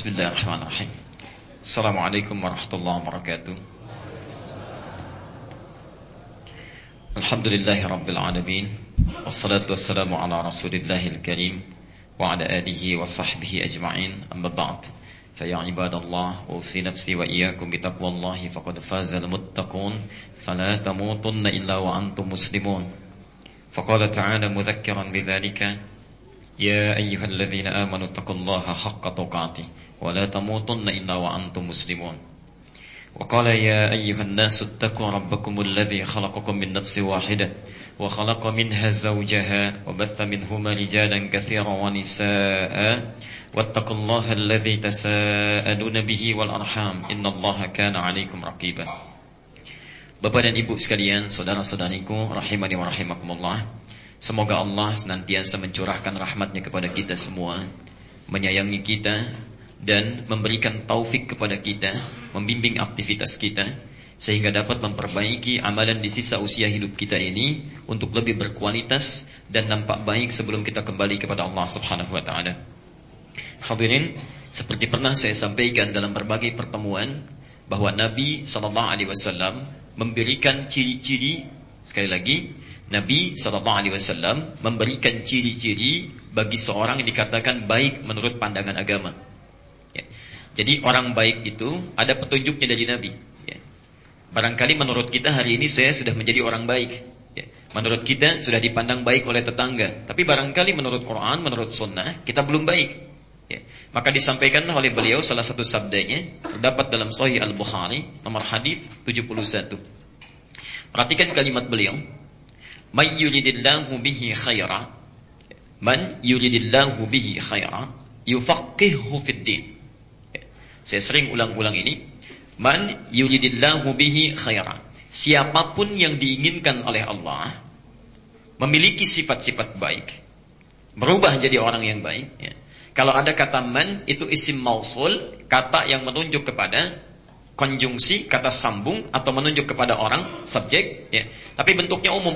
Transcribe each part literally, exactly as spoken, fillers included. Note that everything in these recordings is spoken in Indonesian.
Bismillahirrahmanirrahim. Assalamualaikum warahmatullahi wabarakatuh. Alhamdulillahi rabbil alamin. Wassalatu wassalamu ala rasulillahil karim wa ala alihi wa sahbihi ajma'in. Amma ba'd. Fa ya ibadallah, usi nafsi wa iyyakum bi taqwallahi faqad fazal muttaqun. Fala tamutunna illa wa antum muslimun. Faqala ta'ala mudhakkiran bidzalika يا أيها الذين آمنوا اتقوا الله حق تقاته ولا تموتن إلا وأنتم مسلمون وقال يا أيها الناس اتقوا ربكم الذي خلقكم من نفس واحدة وخلق منها زوجها وبث منهما رجالا كثيرا ونساء واتقوا الله الذي تساءلون به والأرحام إن الله كان عليكم رقيبا. Bapak dan Ibu sekalian, saudara-saudariku rahimani wa rahimakumullah. Semoga Allah senantiasa mencurahkan rahmatnya kepada kita semua, menyayangi kita dan memberikan taufik kepada kita, membimbing aktivitas kita sehingga dapat memperbaiki amalan di sisa usia hidup kita ini untuk lebih berkualitas dan nampak baik sebelum kita kembali kepada Allah Subhanahu wa taala. Hadirin, seperti pernah saya sampaikan dalam berbagai pertemuan bahwa Nabi sallallahu alaihi wasallam memberikan ciri-ciri, sekali lagi Nabi sallallahu alaihi wasallam memberikan ciri-ciri bagi seorang yang dikatakan baik menurut pandangan agama. Ya. Jadi orang baik itu ada petunjuknya dari Nabi. Ya. Barangkali menurut kita hari ini saya sudah menjadi orang baik. Ya. Menurut kita sudah dipandang baik oleh tetangga. Tapi barangkali menurut Quran, menurut Sunnah kita belum baik. Ya. Maka disampaikan oleh beliau salah satu sabdanya terdapat dalam Sahih Al-Bukhari nomor hadis tujuh puluh satu. Perhatikan kalimat beliau. Man yuridillahu bihi khaira Man yuridillahu bihi khaira yufaqqihhu fid din. Saya sering ulang-ulang ini. Man yuridillahu bihi khaira. Siapapun yang diinginkan oleh Allah memiliki sifat-sifat baik, berubah jadi orang yang baik, ya. Kalau ada kata man, itu isim mausul, kata yang menunjuk kepada konjungsi, kata sambung atau menunjuk kepada orang, subjek, ya. Tapi bentuknya umum.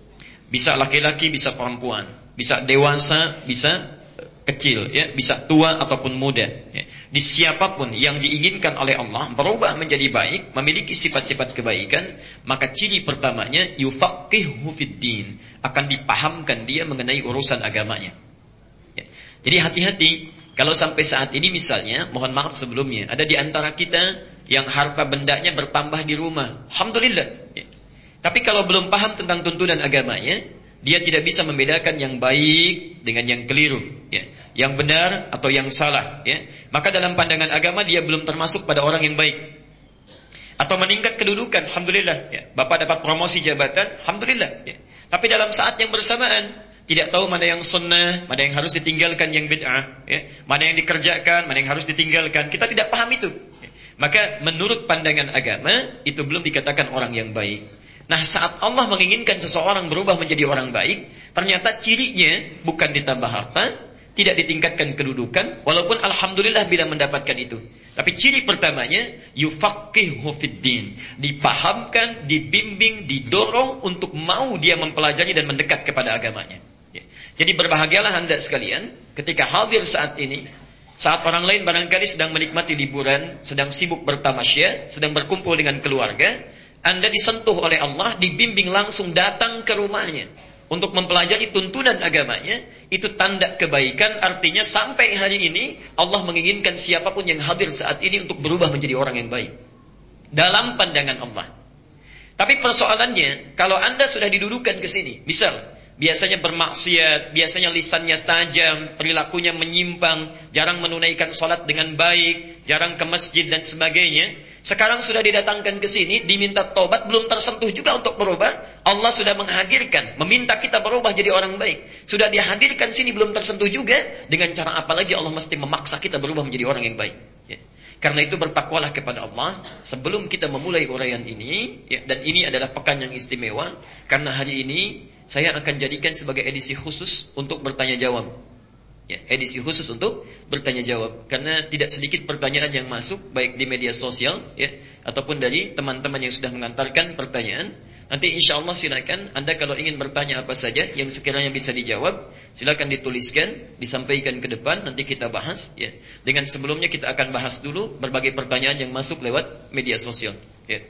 Bisa laki-laki, bisa perempuan, bisa dewasa, bisa kecil, ya, bisa tua ataupun muda. Ya. Di siapapun yang diinginkan oleh Allah berubah menjadi baik, memiliki sifat-sifat kebaikan, maka ciri pertamanya yufaqqihhu fid din, akan dipahamkan dia mengenai urusan agamanya. Ya. Jadi hati-hati kalau sampai saat ini misalnya, mohon maaf sebelumnya, ada di antara kita yang harta bendanya bertambah di rumah, alhamdulillah. Ya. Tapi kalau belum paham tentang tuntunan agamanya, dia tidak bisa membedakan yang baik dengan yang keliru, ya, yang benar atau yang salah, ya. Maka dalam pandangan agama dia belum termasuk pada orang yang baik. Atau meningkat kedudukan, alhamdulillah, ya. Bapak dapat promosi jabatan, alhamdulillah, ya. Tapi dalam saat yang bersamaan tidak tahu mana yang sunnah, mana yang harus ditinggalkan yang bid'ah, ya. Mana yang dikerjakan, mana yang harus ditinggalkan. Kita tidak paham itu, ya. Maka menurut pandangan agama itu belum dikatakan orang yang baik. Nah, saat Allah menginginkan seseorang berubah menjadi orang baik, ternyata cirinya bukan ditambah harta, tidak ditingkatkan kedudukan, walaupun alhamdulillah bila mendapatkan itu. Tapi ciri pertamanya yufaqqihhu fid din, dipahamkan, dibimbing, didorong untuk mau dia mempelajari dan mendekat kepada agamanya. Ya. Jadi berbahagialah Anda sekalian ketika hadir saat ini, saat orang lain barangkali sedang menikmati liburan, sedang sibuk bertamasya, sedang berkumpul dengan keluarga, Anda disentuh oleh Allah, dibimbing langsung datang ke rumahnya untuk mempelajari tuntunan agamanya. Itu tanda kebaikan, artinya sampai hari ini Allah menginginkan siapapun yang hadir saat ini untuk berubah menjadi orang yang baik dalam pandangan Allah. Tapi persoalannya, kalau Anda sudah didudukan ke sini, misal biasanya bermaksiat, biasanya lisannya tajam, perilakunya menyimpang, jarang menunaikan salat dengan baik, jarang ke masjid dan sebagainya. Sekarang sudah didatangkan ke sini, diminta taubat, belum tersentuh juga untuk berubah. Allah sudah menghadirkan, meminta kita berubah jadi orang baik. Sudah dihadirkan sini, belum tersentuh juga. Dengan cara apa lagi Allah mesti memaksa kita berubah menjadi orang yang baik? Ya. Karena itu bertakwalah kepada Allah sebelum kita memulai uraian ini, ya, dan ini adalah pekan yang istimewa karena hari ini saya akan jadikan sebagai edisi khusus untuk bertanya jawab. Ya, edisi khusus untuk bertanya jawab karena tidak sedikit pertanyaan yang masuk baik di media sosial, ya, ataupun dari teman-teman yang sudah mengantarkan pertanyaan. Nanti insya Allah silakan Anda kalau ingin bertanya apa saja yang sekiranya bisa dijawab, Silakan dituliskan, disampaikan ke depan, nanti kita bahas. Ya. Dengan sebelumnya kita akan bahas dulu berbagai pertanyaan yang masuk lewat media sosial. Ya.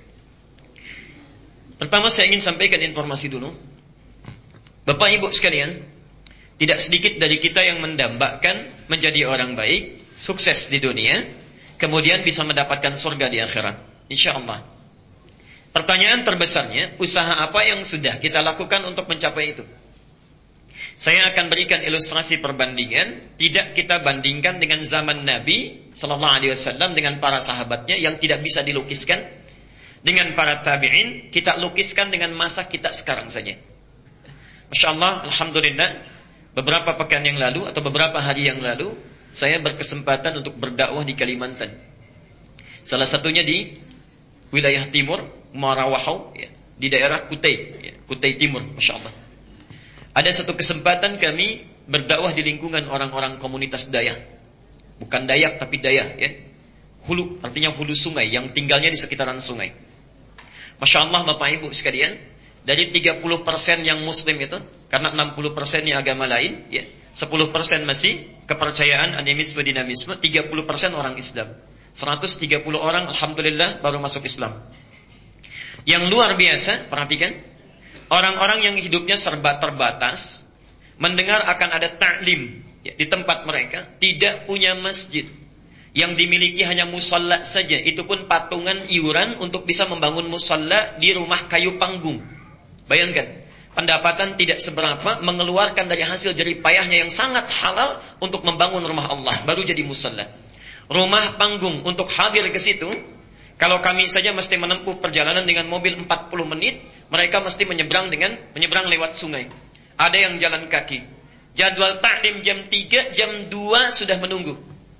Pertama saya ingin sampaikan informasi dulu. Bapak Ibu sekalian, tidak sedikit dari kita yang mendambakan menjadi orang baik, sukses di dunia, kemudian bisa mendapatkan surga di akhirat. InsyaAllah. Pertanyaan terbesarnya, usaha apa yang sudah kita lakukan untuk mencapai itu? Saya akan berikan ilustrasi perbandingan. Tidak kita bandingkan dengan zaman Nabi Sallallahu Alaihi Wasallam dengan para sahabatnya yang tidak bisa dilukiskan. Dengan para tabi'in, kita lukiskan dengan masa kita sekarang saja. Masya Allah, Alhamdulillah, beberapa pekan yang lalu atau beberapa hari yang lalu, saya berkesempatan untuk berdakwah di Kalimantan. Salah satunya di wilayah timur, Marawahau, ya, di daerah Kutai, ya, Kutai Timur, Masya Allah. Ada satu kesempatan kami berdakwah di lingkungan orang-orang komunitas Dayak. Bukan Dayak tapi Dayak, ya. Hulu, artinya hulu sungai, yang tinggalnya di sekitaran sungai. Masya Allah Bapak Ibu sekalian, dari tiga puluh persen yang muslim itu, karena enam puluh persennya agama lain, ya, sepuluh persen masih kepercayaan animisme dinamisme, tiga puluh persen orang Islam. seratus tiga puluh orang Alhamdulillah baru masuk Islam. Yang luar biasa, perhatikan, orang-orang yang hidupnya serba terbatas, mendengar akan ada ta'lim, ya, di tempat mereka, tidak punya masjid, yang dimiliki hanya musalla saja, itu pun patungan iuran untuk bisa membangun musalla di rumah kayu panggung. Bayangkan, pendapatan tidak seberapa, mengeluarkan dari hasil jerih payahnya yang sangat halal untuk membangun rumah Allah, baru jadi musalla. Rumah panggung untuk hadir ke situ, kalau kami saja mesti menempuh perjalanan dengan mobil empat puluh menit, mereka mesti menyeberang dengan menyeberang lewat sungai. Ada yang jalan kaki. Jadwal taklim jam tiga, jam dua sudah menunggu.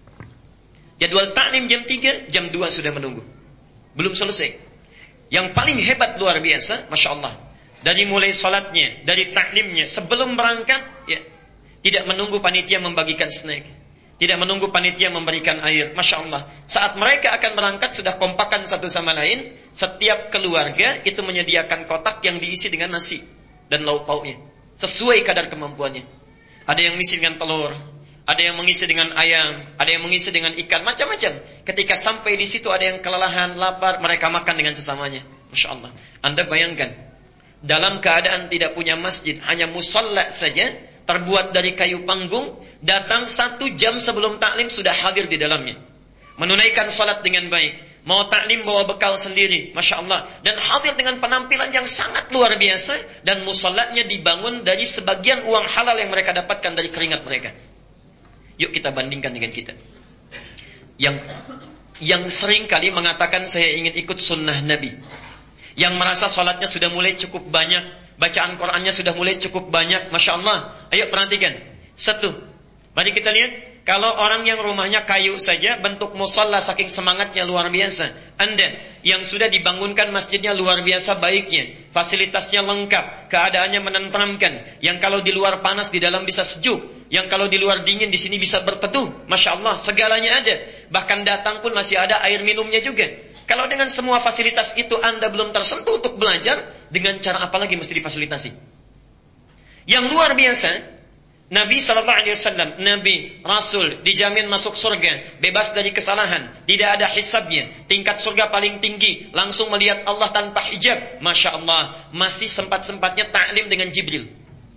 Jadwal taklim jam tiga, jam dua sudah menunggu. Belum selesai. Yang paling hebat luar biasa, Masya Allah, dari mulai salatnya, dari taklimnya, sebelum berangkat, ya, tidak menunggu panitia membagikan snack. Tidak menunggu panitia memberikan air. Masya Allah. Saat mereka akan berangkat sudah kompakan satu sama lain. Setiap keluarga itu menyediakan kotak yang diisi dengan nasi dan lauk pauknya, sesuai kadar kemampuannya. Ada yang mengisi dengan telur, ada yang mengisi dengan ayam, ada yang mengisi dengan ikan, macam-macam. Ketika sampai di situ ada yang kelelahan, lapar, mereka makan dengan sesamanya. Masya Allah. Anda bayangkan, dalam keadaan tidak punya masjid, hanya musalla saja, terbuat dari kayu panggung, datang satu jam sebelum taklim sudah hadir di dalamnya, menunaikan salat dengan baik, mau taklim bawa bekal sendiri, Masya Allah, dan hadir dengan penampilan yang sangat luar biasa, dan musallanya dibangun dari sebagian uang halal yang mereka dapatkan dari keringat mereka. Yuk kita bandingkan dengan kita yang yang sering kali mengatakan saya ingin ikut sunnah Nabi, yang merasa salatnya sudah mulai cukup banyak, bacaan Qur'annya sudah mulai cukup banyak, Masya Allah. Ayo perhatikan. Satu, mari kita lihat, kalau orang yang rumahnya kayu saja, bentuk musalla saking semangatnya luar biasa. Anda yang sudah dibangunkan masjidnya luar biasa baiknya, fasilitasnya lengkap, keadaannya menenteramkan, yang kalau di luar panas di dalam bisa sejuk, yang kalau di luar dingin di sini bisa berteduh, Masya Allah, segalanya ada. Bahkan datang pun masih ada air minumnya juga. Kalau dengan semua fasilitas itu Anda belum tersentuh untuk belajar, dengan cara apa lagi mesti difasilitasi? Yang luar biasa, Nabi Sallallahu Alaihi Wasallam, Nabi, Rasul, dijamin masuk surga, bebas dari kesalahan, tidak ada hisabnya, tingkat surga paling tinggi, langsung melihat Allah tanpa hijab. Masya Allah, masih sempat-sempatnya taklim dengan Jibril.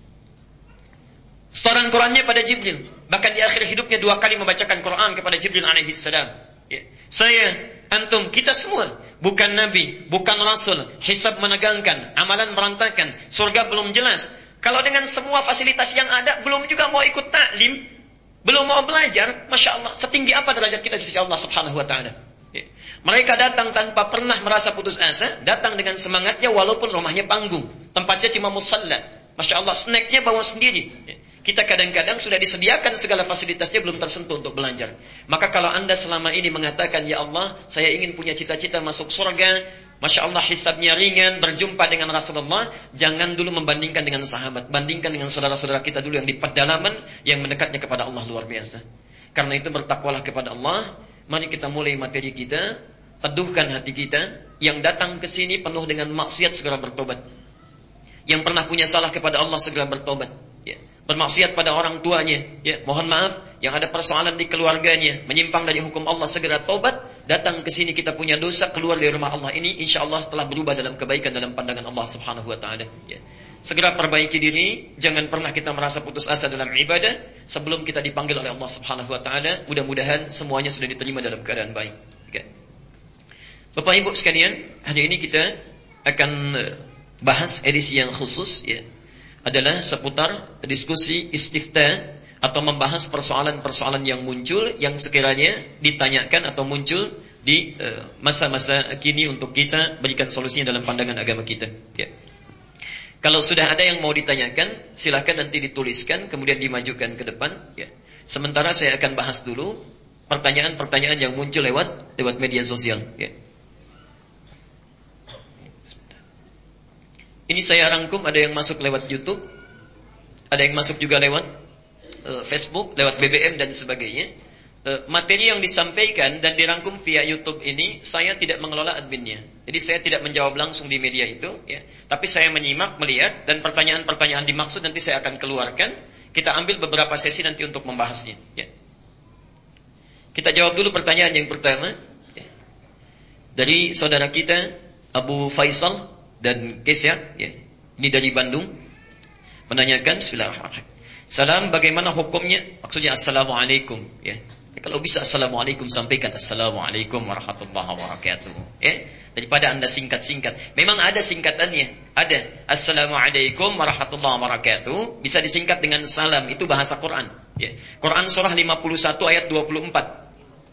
Setoran Qurannya pada Jibril. Bahkan di akhir hidupnya dua kali membacakan Quran kepada Jibril alaihi salam. Ya. Saya, antum, kita semua bukan Nabi, bukan Rasul, hisab menegangkan, amalan berantakan, surga belum jelas. Kalau dengan semua fasilitas yang ada, belum juga mau ikut taklim, belum mau belajar, Masya Allah, setinggi apa derajat kita di sisi Allah Subhanahu Wa Taala. Ya. Mereka datang tanpa pernah merasa putus asa, datang dengan semangatnya walaupun rumahnya panggung, tempatnya cuma musalla. Masya Allah, snacknya bawa sendiri. Ya. Kita kadang-kadang sudah disediakan segala fasilitasnya, belum tersentuh untuk belajar. Maka kalau Anda selama ini mengatakan, ya Allah, saya ingin punya cita-cita masuk surga, Masya Allah hisabnya ringan, berjumpa dengan Rasulullah, jangan dulu membandingkan dengan sahabat, bandingkan dengan saudara-saudara kita dulu yang di pedalaman, yang mendekatnya kepada Allah luar biasa. Karena itu bertakwalah kepada Allah. Mari kita mulai materi kita, teduhkan hati kita. Yang datang ke sini penuh dengan maksiat segera bertobat. Yang pernah punya salah kepada Allah segera bertobat. Ya. bermaksiat pada orang tuanya, ya, mohon maaf, yang ada persoalan di keluarganya, menyimpang dari hukum Allah, segera taubat, datang ke sini kita punya dosa, keluar dari rumah Allah ini, insya Allah telah berubah dalam kebaikan dalam pandangan Allah Subhanahu wa taala, ya. Segera perbaiki diri, jangan pernah kita merasa putus asa dalam ibadah sebelum kita dipanggil oleh Allah Subhanahu wa taala. Mudah-mudahan semuanya sudah diterima dalam keadaan baik. Ya. Bapak Ibu sekalian, hari ini kita akan bahas edisi yang khusus, ya, adalah seputar diskusi istifta atau membahas persoalan-persoalan yang muncul yang sekiranya ditanyakan atau muncul di uh, masa-masa kini untuk kita berikan solusinya dalam pandangan agama kita, ya. Kalau sudah ada yang mau ditanyakan, silakan nanti dituliskan kemudian dimajukan ke depan, ya. Sementara saya akan bahas dulu pertanyaan-pertanyaan yang muncul lewat lewat media sosial, ya. Ini saya rangkum, ada yang masuk lewat YouTube, ada yang masuk juga lewat uh, Facebook, lewat B B M dan sebagainya. Uh, materi yang disampaikan dan dirangkum via YouTube ini, saya tidak mengelola adminnya. Jadi saya tidak menjawab langsung di media itu, ya. Tapi saya menyimak, melihat, dan pertanyaan-pertanyaan dimaksud nanti saya akan keluarkan. Kita ambil beberapa sesi nanti untuk membahasnya, ya. Kita jawab dulu pertanyaan yang pertama, ya, dari saudara kita Abu Faisal dan Kesya, ya, ini dari Bandung, menanyakan, bismillahirrahmanirrahim, salam, bagaimana hukumnya, maksudnya assalamualaikum, ya. Kalau bisa assalamualaikum, sampaikan assalamualaikum warahmatullahi wabarakatuh, ya, daripada anda singkat-singkat. Memang ada singkatannya, ada assalamualaikum warahmatullahi wabarakatuh, bisa disingkat dengan salam, itu bahasa Quran, ya. Quran surah lima puluh satu ayat dua puluh empat.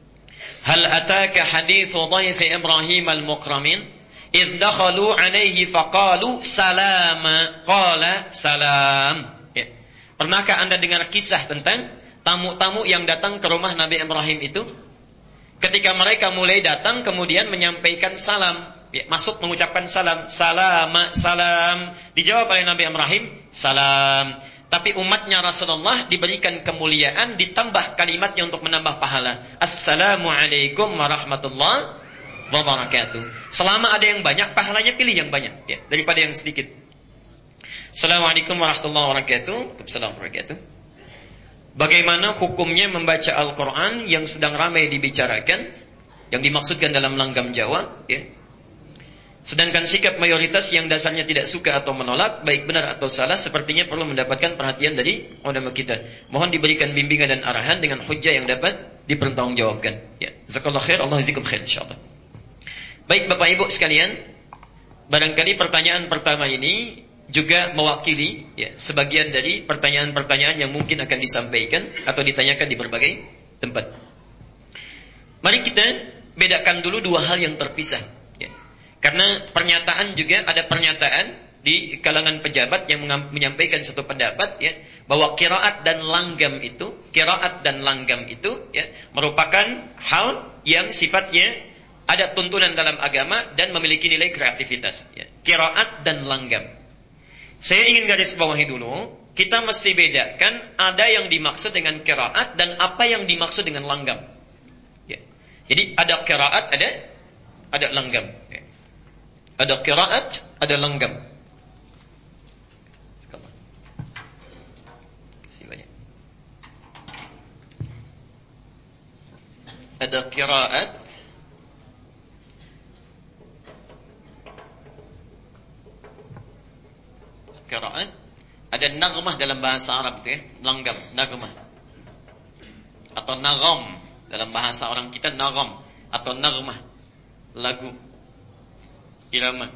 Hal ataka hadithu dhaifi Ibrahim al-mukramin إذ دخلوا عليه فقالوا سلام قال سلام, ya. Pernahkah anda dengar kisah tentang tamu-tamu yang datang ke rumah Nabi Ibrahim itu? Ketika mereka mulai datang kemudian menyampaikan salam, ya, masuk mengucapkan salam, salam, salam. Dijawab oleh Nabi Ibrahim, salam. Tapi umatnya Rasulullah diberikan kemuliaan, ditambah kalimatnya untuk menambah pahala. Assalamualaikum warahmatullahi wabarakatuh. Selama ada yang banyak, pahalanya pilih yang banyak, ya, daripada yang sedikit. Assalamualaikum warahmatullahi wabarakatuh. Assalamualaikum warahmatullahi wabarakatuh. Bagaimana hukumnya membaca Al-Quran yang sedang ramai dibicarakan, yang dimaksudkan dalam langgam Jawa, ya. Sedangkan sikap mayoritas yang dasarnya tidak suka atau menolak, baik benar atau salah, sepertinya perlu mendapatkan perhatian dari ulama kita. Mohon diberikan bimbingan dan arahan dengan hujjah yang dapat dipertanggungjawabkan, ya. Jazakallahu khair, Allah jazakum khair insyaallah. Baik Bapak Ibu sekalian, barangkali pertanyaan pertama ini juga mewakili, ya, sebagian dari pertanyaan-pertanyaan yang mungkin akan disampaikan atau ditanyakan di berbagai tempat. Mari kita bedakan dulu dua hal yang terpisah, ya. Karena pernyataan juga ada pernyataan di kalangan pejabat yang menyampaikan satu pendapat, ya, bahwa qiraat dan langgam itu, qiraat dan langgam itu, ya, merupakan hal yang sifatnya ada tuntunan dalam agama dan memiliki nilai kreativitas, ya. Qiraat dan langgam. Saya ingin garis bawahi dulu, kita mesti bedakan ada yang dimaksud dengan qiraat dan apa yang dimaksud dengan langgam, ya. Jadi ada qiraat, ada ada langgam, ya. Ada qiraat, ada langgam. Terima banyak. Ada qiraat, qiraat, ada naghmah dalam bahasa Arab itu, ya, langgam, naghmah. Atau nagham dalam bahasa orang kita, nagham atau naghmah, lagu, irama.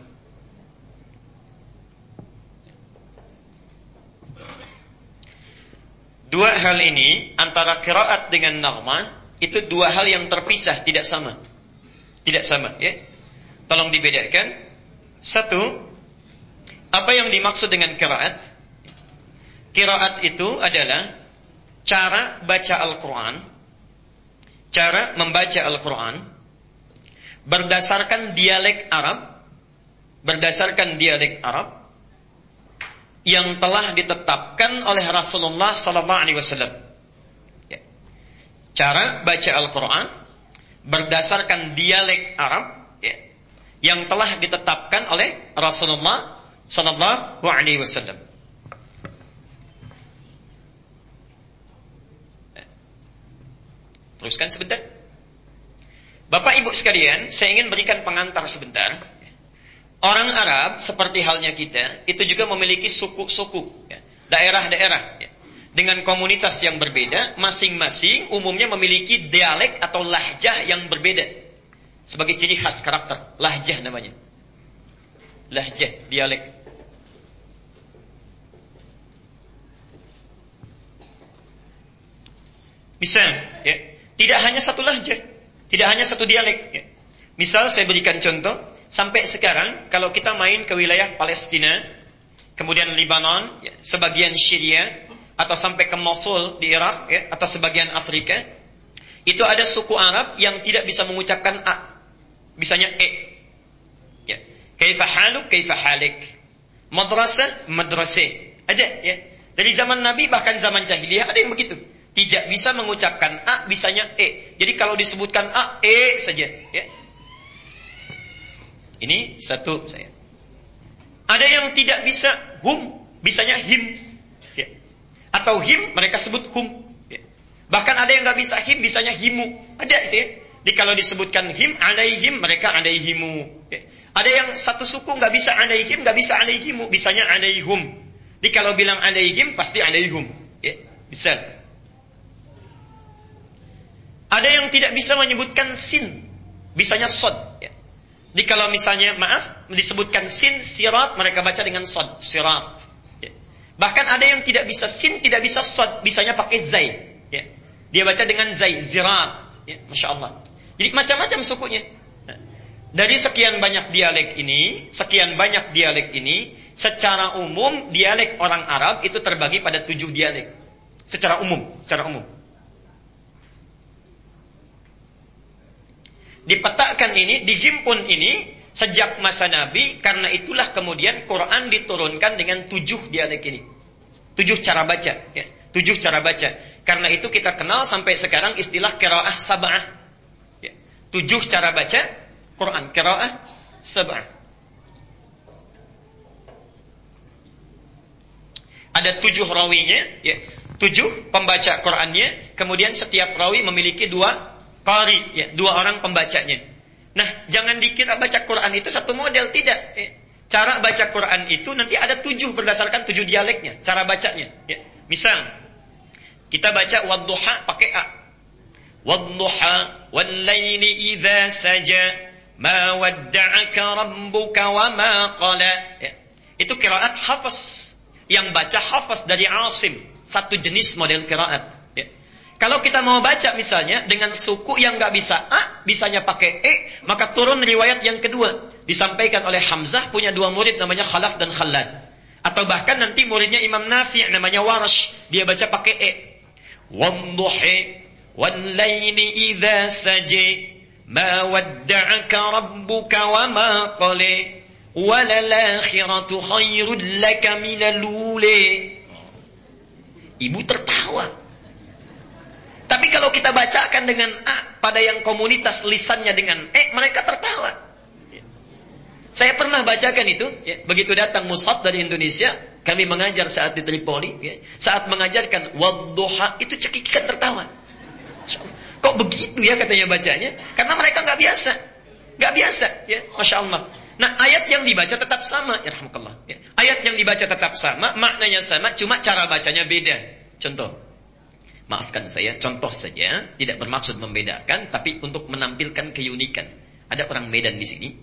Dua hal ini antara qiraat dengan naghmah itu dua hal yang terpisah, tidak sama. Tidak sama, ya. Tolong dibedakan. Satu, apa yang dimaksud dengan qiraat? Qiraat itu adalah cara baca Al-Quran, cara membaca Al-Quran berdasarkan dialek Arab, berdasarkan dialek Arab yang telah ditetapkan oleh Rasulullah sallallahu alaihi wasallam. Ya. Cara baca Al-Quran berdasarkan dialek Arab, ya, yang telah ditetapkan oleh Rasulullah sallallahu alaihi wasallam. Teruskan sebentar. Bapak Ibu sekalian, saya ingin berikan pengantar sebentar. Orang Arab seperti halnya kita, itu juga memiliki suku-suku, ya, daerah-daerah, ya, dengan komunitas yang berbeda, masing-masing umumnya memiliki dialek atau lahjah yang berbeda. Sebagai ciri khas karakter, lahjah namanya. Lahjah, dialek. Misal, ya, tidak hanya satu lahjah, tidak hanya satu dialek. Ya. Misal saya berikan contoh, sampai sekarang kalau kita main ke wilayah Palestina, kemudian Lebanon, ya, sebagian Syria, atau sampai ke Mosul di Irak, ya, atau sebagian Afrika, itu ada suku Arab yang tidak bisa mengucapkan a, bisanya e. Ya. Kaifa haluk, kaifa halik. Madrasah, madrasah. Ada, ya. Dari zaman Nabi bahkan zaman jahiliyah ada yang begitu. Tidak bisa mengucapkan a, bisanya e. Jadi kalau disebutkan a, e saja. Ya. Ini satu saya. Ada yang tidak bisa hum, bisanya him. Ya. Atau him, mereka sebut hum. Ya. Bahkan ada yang nggak bisa him, bisanya himu. Ada itu ya. Jadi kalau disebutkan him, alaihim, mereka alaihimu. Ya. Ada yang satu suku nggak bisa alaihim, nggak bisa alaihimu, bisanya alaihum. Jadi kalau bilang alaihim, pasti alaihum. Ya. Bisa. Ada yang tidak bisa menyebutkan sin, bisanya sod. Ya. Jadi kalau misalnya, maaf, disebutkan sin, sirat, mereka baca dengan sod, sirat. Ya. Bahkan ada yang tidak bisa sin, tidak bisa sod, bisanya pakai zai. Ya. Dia baca dengan zai, zirat. Ya. Masya Allah. Jadi macam-macam sukunya. Nah, dari sekian banyak dialek ini, sekian banyak dialek ini, secara umum, dialek orang Arab itu terbagi pada tujuh dialek. Secara umum, secara umum. Dipetakan ini, dihimpun ini sejak masa Nabi, karena itulah kemudian Quran diturunkan dengan tujuh dialek ini. Tujuh cara baca. Ya. Tujuh cara baca. Karena itu kita kenal sampai sekarang istilah qiraah sab'ah. Ya. Tujuh cara baca Quran. Qiraah sab'ah. Ada tujuh rawinya. Ya. Tujuh pembaca Qurannya. Kemudian setiap rawi memiliki dua qari, ya, dua orang pembacanya. Nah, jangan dikira baca Quran itu satu model, tidak. Ya. Cara baca Quran itu nanti ada tujuh berdasarkan tujuh dialeknya, cara bacanya. Ya. Misal, kita baca wadduha pakai a. Wadduha wal laili idza saja ma wadda'aka rabbuka wa ma qala. Ya. Itu qiraat hafaz. Yang baca hafaz dari Asim, satu jenis model qiraat. Ya. Kalau kita mau baca misalnya dengan suku yang nggak bisa a, bisanya pakai e, maka turun riwayat yang kedua. Disampaikan oleh Hamzah, punya dua murid namanya Khalaf dan Khallad. Atau bahkan nanti muridnya Imam Nafi' namanya Warsh, dia baca pakai e. Wadduhi wal laili idza saja ma wadda'aka rabbuka wa ma qala walal akhiratu khairul laka minal ula. Ibu tertawa. Tapi kalau kita bacakan dengan A pada yang komunitas lisannya dengan E, mereka tertawa. Saya pernah bacakan itu, ya, begitu datang mushaf dari Indonesia, kami mengajar saat di Tripoli, ya, saat mengajarkan wadduha, itu cekikikan tertawa. Kok begitu ya katanya bacanya? Karena mereka nggak biasa, nggak biasa, ya, masya Allah. Nah, ayat yang dibaca tetap sama, ya rahmatullah. Ya. Ayat yang dibaca tetap sama, maknanya sama, cuma cara bacanya beda. Contoh. Maafkan saya, contoh saja, tidak bermaksud membedakan, tapi untuk menampilkan keunikan. Ada orang Medan di sini.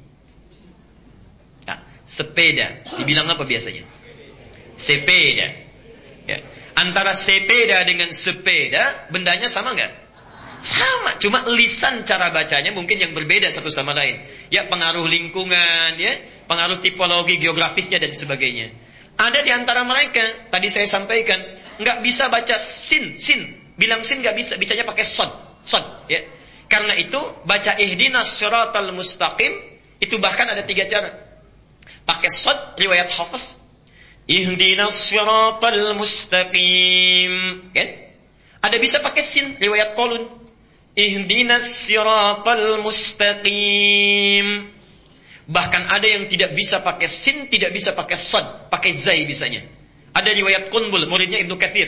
Nah, sepeda, dibilang apa biasanya? Sepeda. Ya. Antara sepeda dengan sepeda, bendanya sama nggak? Sama, cuma lisan cara bacanya mungkin yang berbeda satu sama lain. Ya, pengaruh lingkungan, ya, pengaruh tipologi geografisnya dan sebagainya. Ada di antara mereka, tadi saya sampaikan, nggak bisa baca sin, sin. Bilang sin nggak bisa, bisanya pakai sod, sod. Ya. Karena itu, baca ihdinas siratal mustaqim, itu bahkan ada tiga cara. Pakai sod, riwayat Hafiz. Ihdinas siratal mustaqim. Kan? Ada bisa pakai sin, riwayat Qalun. Ihdinas siratal mustaqim. Bahkan ada yang tidak bisa pakai sin, tidak bisa pakai sod, pakai zai bisanya. Ada riwayat Qunbul, muridnya Ibnu Katsir.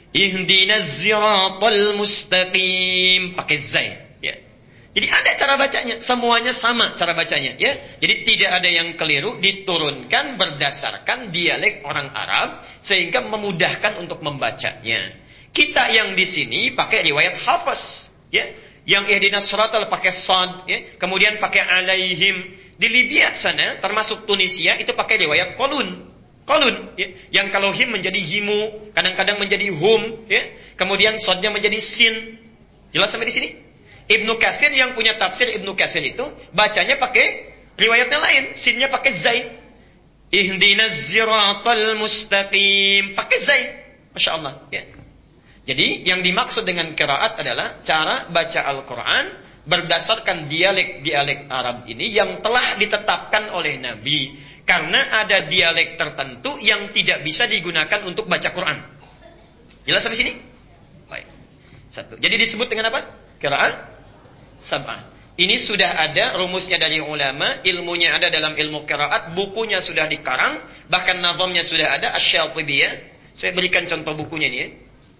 Ihdinas siratal mustaqim, pakai zai, ya. Jadi ada cara bacanya, semuanya sama cara bacanya, ya. Jadi tidak ada yang keliru, diturunkan berdasarkan dialek orang Arab sehingga memudahkan untuk membacanya. Kita yang di sini pakai riwayat Hafs, ya. Yang ihdinas siratal pakai sad, ya. Kemudian pakai alaihim. Di Libya sana, termasuk Tunisia itu pakai riwayat Qalun. Qalun, ya. Yang kalau him menjadi himu, kadang-kadang menjadi hum, ya. Kemudian sadnya menjadi sin. Jelas sampai di sini? Ibnu Katsir yang punya tafsir Ibnu Katsir itu bacanya pakai riwayatnya lain, sinnya pakai zai. Ihdinas siratal mustaqim, pakai zai. Masya Allah, ya. Jadi yang dimaksud dengan qiraat adalah cara baca Al-Quran berdasarkan dialek-dialek Arab ini yang telah ditetapkan oleh Nabi. Karena ada dialek tertentu yang tidak bisa digunakan untuk baca Quran. Jelas sampai sini? Baik. Satu. Jadi disebut dengan apa? Qiraat sab'ah. Ini sudah ada rumusnya dari ulama, ilmunya ada dalam ilmu qiraat, bukunya sudah dikarang, bahkan nazamnya sudah ada, Asy-Syatibiyah. Saya berikan contoh bukunya ini ya.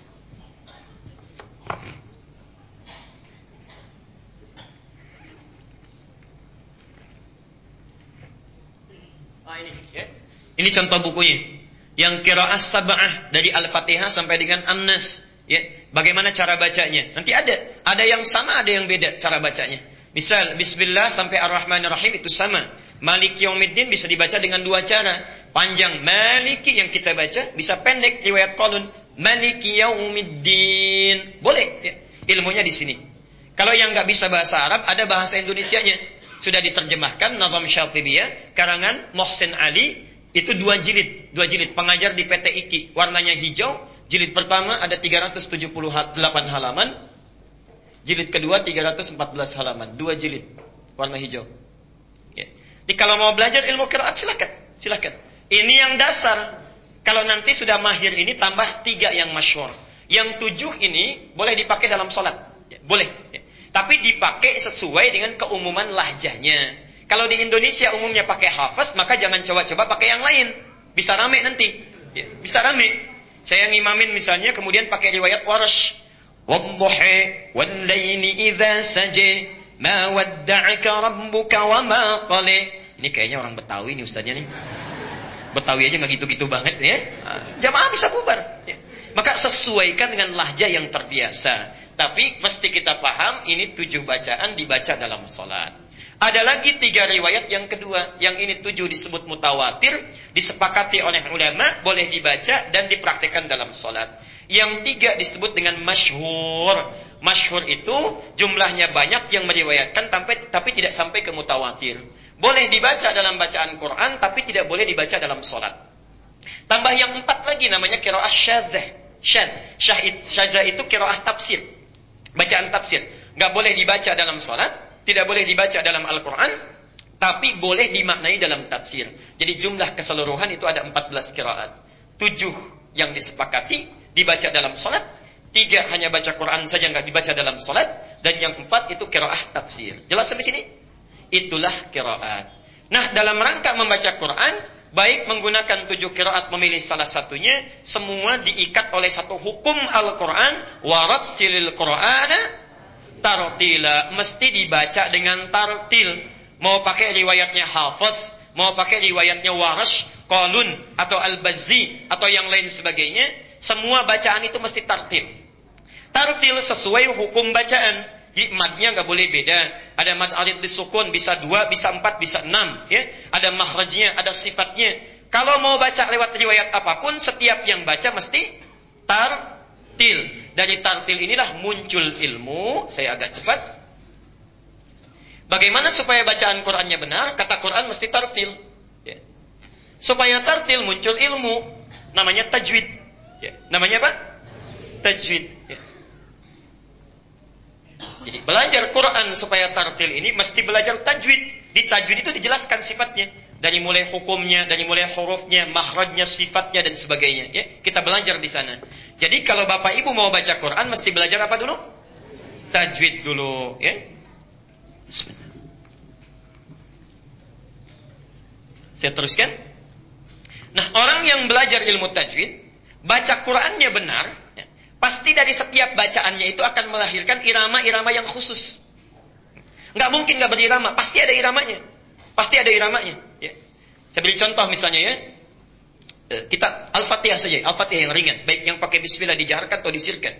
Ini, ya. Ini contoh bukunya. Yang qiraah sab'ah dari Al-Fatihah sampai dengan An-Nas, ya. Bagaimana cara bacanya? Nanti ada, ada yang sama, ada yang beda cara bacanya. Misal Bismillah sampai Ar-Rahmanir-Rahim itu sama. Maliki Yaumiddin bisa dibaca dengan dua cara. Panjang Maliki yang kita baca, bisa pendek riwayat Qalun Maliki Yaumiddin. Boleh, ya. Ilmunya di sini. Kalau yang nggak bisa bahasa Arab, ada bahasa Indonesianya. Sudah diterjemahkan Nazam Syatibiyah karangan Mohsen Ali, itu dua jilid, dua jilid pengajar di P T I K I, warnanya hijau. Jilid pertama ada tiga ratus tujuh puluh delapan halaman, jilid kedua tiga ratus empat belas halaman, dua jilid warna hijau. Ya. Jadi kalau mau belajar ilmu qiraat silakan, silakan. Ini yang dasar. Kalau nanti sudah mahir ini tambah tiga yang masyhur. Yang tujuh ini boleh dipakai dalam sholat, ya, boleh. Ya. Tapi dipakai sesuai dengan keumuman lahjahnya. Kalau di Indonesia umumnya pakai hafaz, maka jangan coba-coba pakai yang lain. Bisa rame nanti. Ya, bisa rame. Saya ngimamin misalnya, kemudian pakai riwayat Warsh. Wadduhi wal-laili idza saja ma wadda'aka rabbuka wa ma qala. Ini kayaknya orang Betawi nih ustaznya nih. Betawi aja nggak gitu-gitu banget ya. Jamaah bisa bubar. Ya. Maka sesuaikan dengan lahjah yang terbiasa. Tapi mesti kita paham ini tujuh bacaan dibaca dalam sholat. Ada lagi tiga riwayat yang kedua. Yang ini tujuh disebut mutawatir. Disepakati oleh ulama. Boleh dibaca dan dipraktikkan dalam sholat. Yang tiga disebut dengan masyhur. Masyhur itu jumlahnya banyak yang meriwayatkan tapi, tapi tidak sampai ke mutawatir. Boleh dibaca dalam bacaan Quran tapi tidak boleh dibaca dalam sholat. Tambah yang empat lagi namanya qiraah syadzah. Syad. Syadzah itu qiraah tafsir. Bacaan tafsir. Nggak boleh dibaca dalam sholat, tidak boleh dibaca dalam Al-Quran, tapi boleh dimaknai dalam tafsir. Jadi jumlah keseluruhan itu ada empat belas qiraat. tujuh yang disepakati dibaca dalam sholat, tiga hanya baca Quran saja nggak dibaca dalam sholat, dan yang empat itu qiraah tafsir. Jelas sampai sini? Itulah qiraat. Nah, dalam rangka membaca Quran, baik menggunakan tujuh qiraat memilih salah satunya, semua diikat oleh satu hukum Al-Quran. Warattilil Qur'ana tartila. Mesti dibaca dengan tartil. Mau pakai riwayatnya Hafs, mau pakai riwayatnya Warsh, Qalun, atau Al-Bazzi, atau yang lain sebagainya, semua bacaan itu mesti tartil. Tartil sesuai hukum bacaan. Jadi madnya nggak boleh beda. Ada mad arid disukun bisa dua, bisa empat, bisa enam. Ya, ada makhrajnya, ada sifatnya. Kalau mau baca lewat riwayat apapun, setiap yang baca mesti tartil. Dari tartil inilah muncul ilmu. Saya agak cepat. Bagaimana supaya bacaan Qurannya benar? Kata Quran mesti tartil. Ya. Supaya tartil muncul ilmu, namanya tajwid. Ya. Namanya apa? Tajwid. Ya. Jadi belajar Quran supaya tartil ini mesti belajar tajwid. Di tajwid itu dijelaskan sifatnya. Dari mulai hukumnya, dari mulai hurufnya, makhrajnya, sifatnya, dan sebagainya. Ya, kita belajar di sana. Jadi kalau bapak ibu mau baca Quran mesti belajar apa dulu? Tajwid dulu. Ya. Bismillah. Saya teruskan. Nah, orang yang belajar ilmu tajwid, baca Qurannya benar, ya, pasti dari setiap bacaannya itu akan melahirkan irama-irama yang khusus. Nggak mungkin nggak berirama, pasti ada iramanya. Pasti ada iramanya. Ya. Saya beri contoh misalnya ya. Kita Al-Fatihah saja, Al-Fatihah yang ringan. Baik yang pakai bismillah dijaharkan atau disirkan.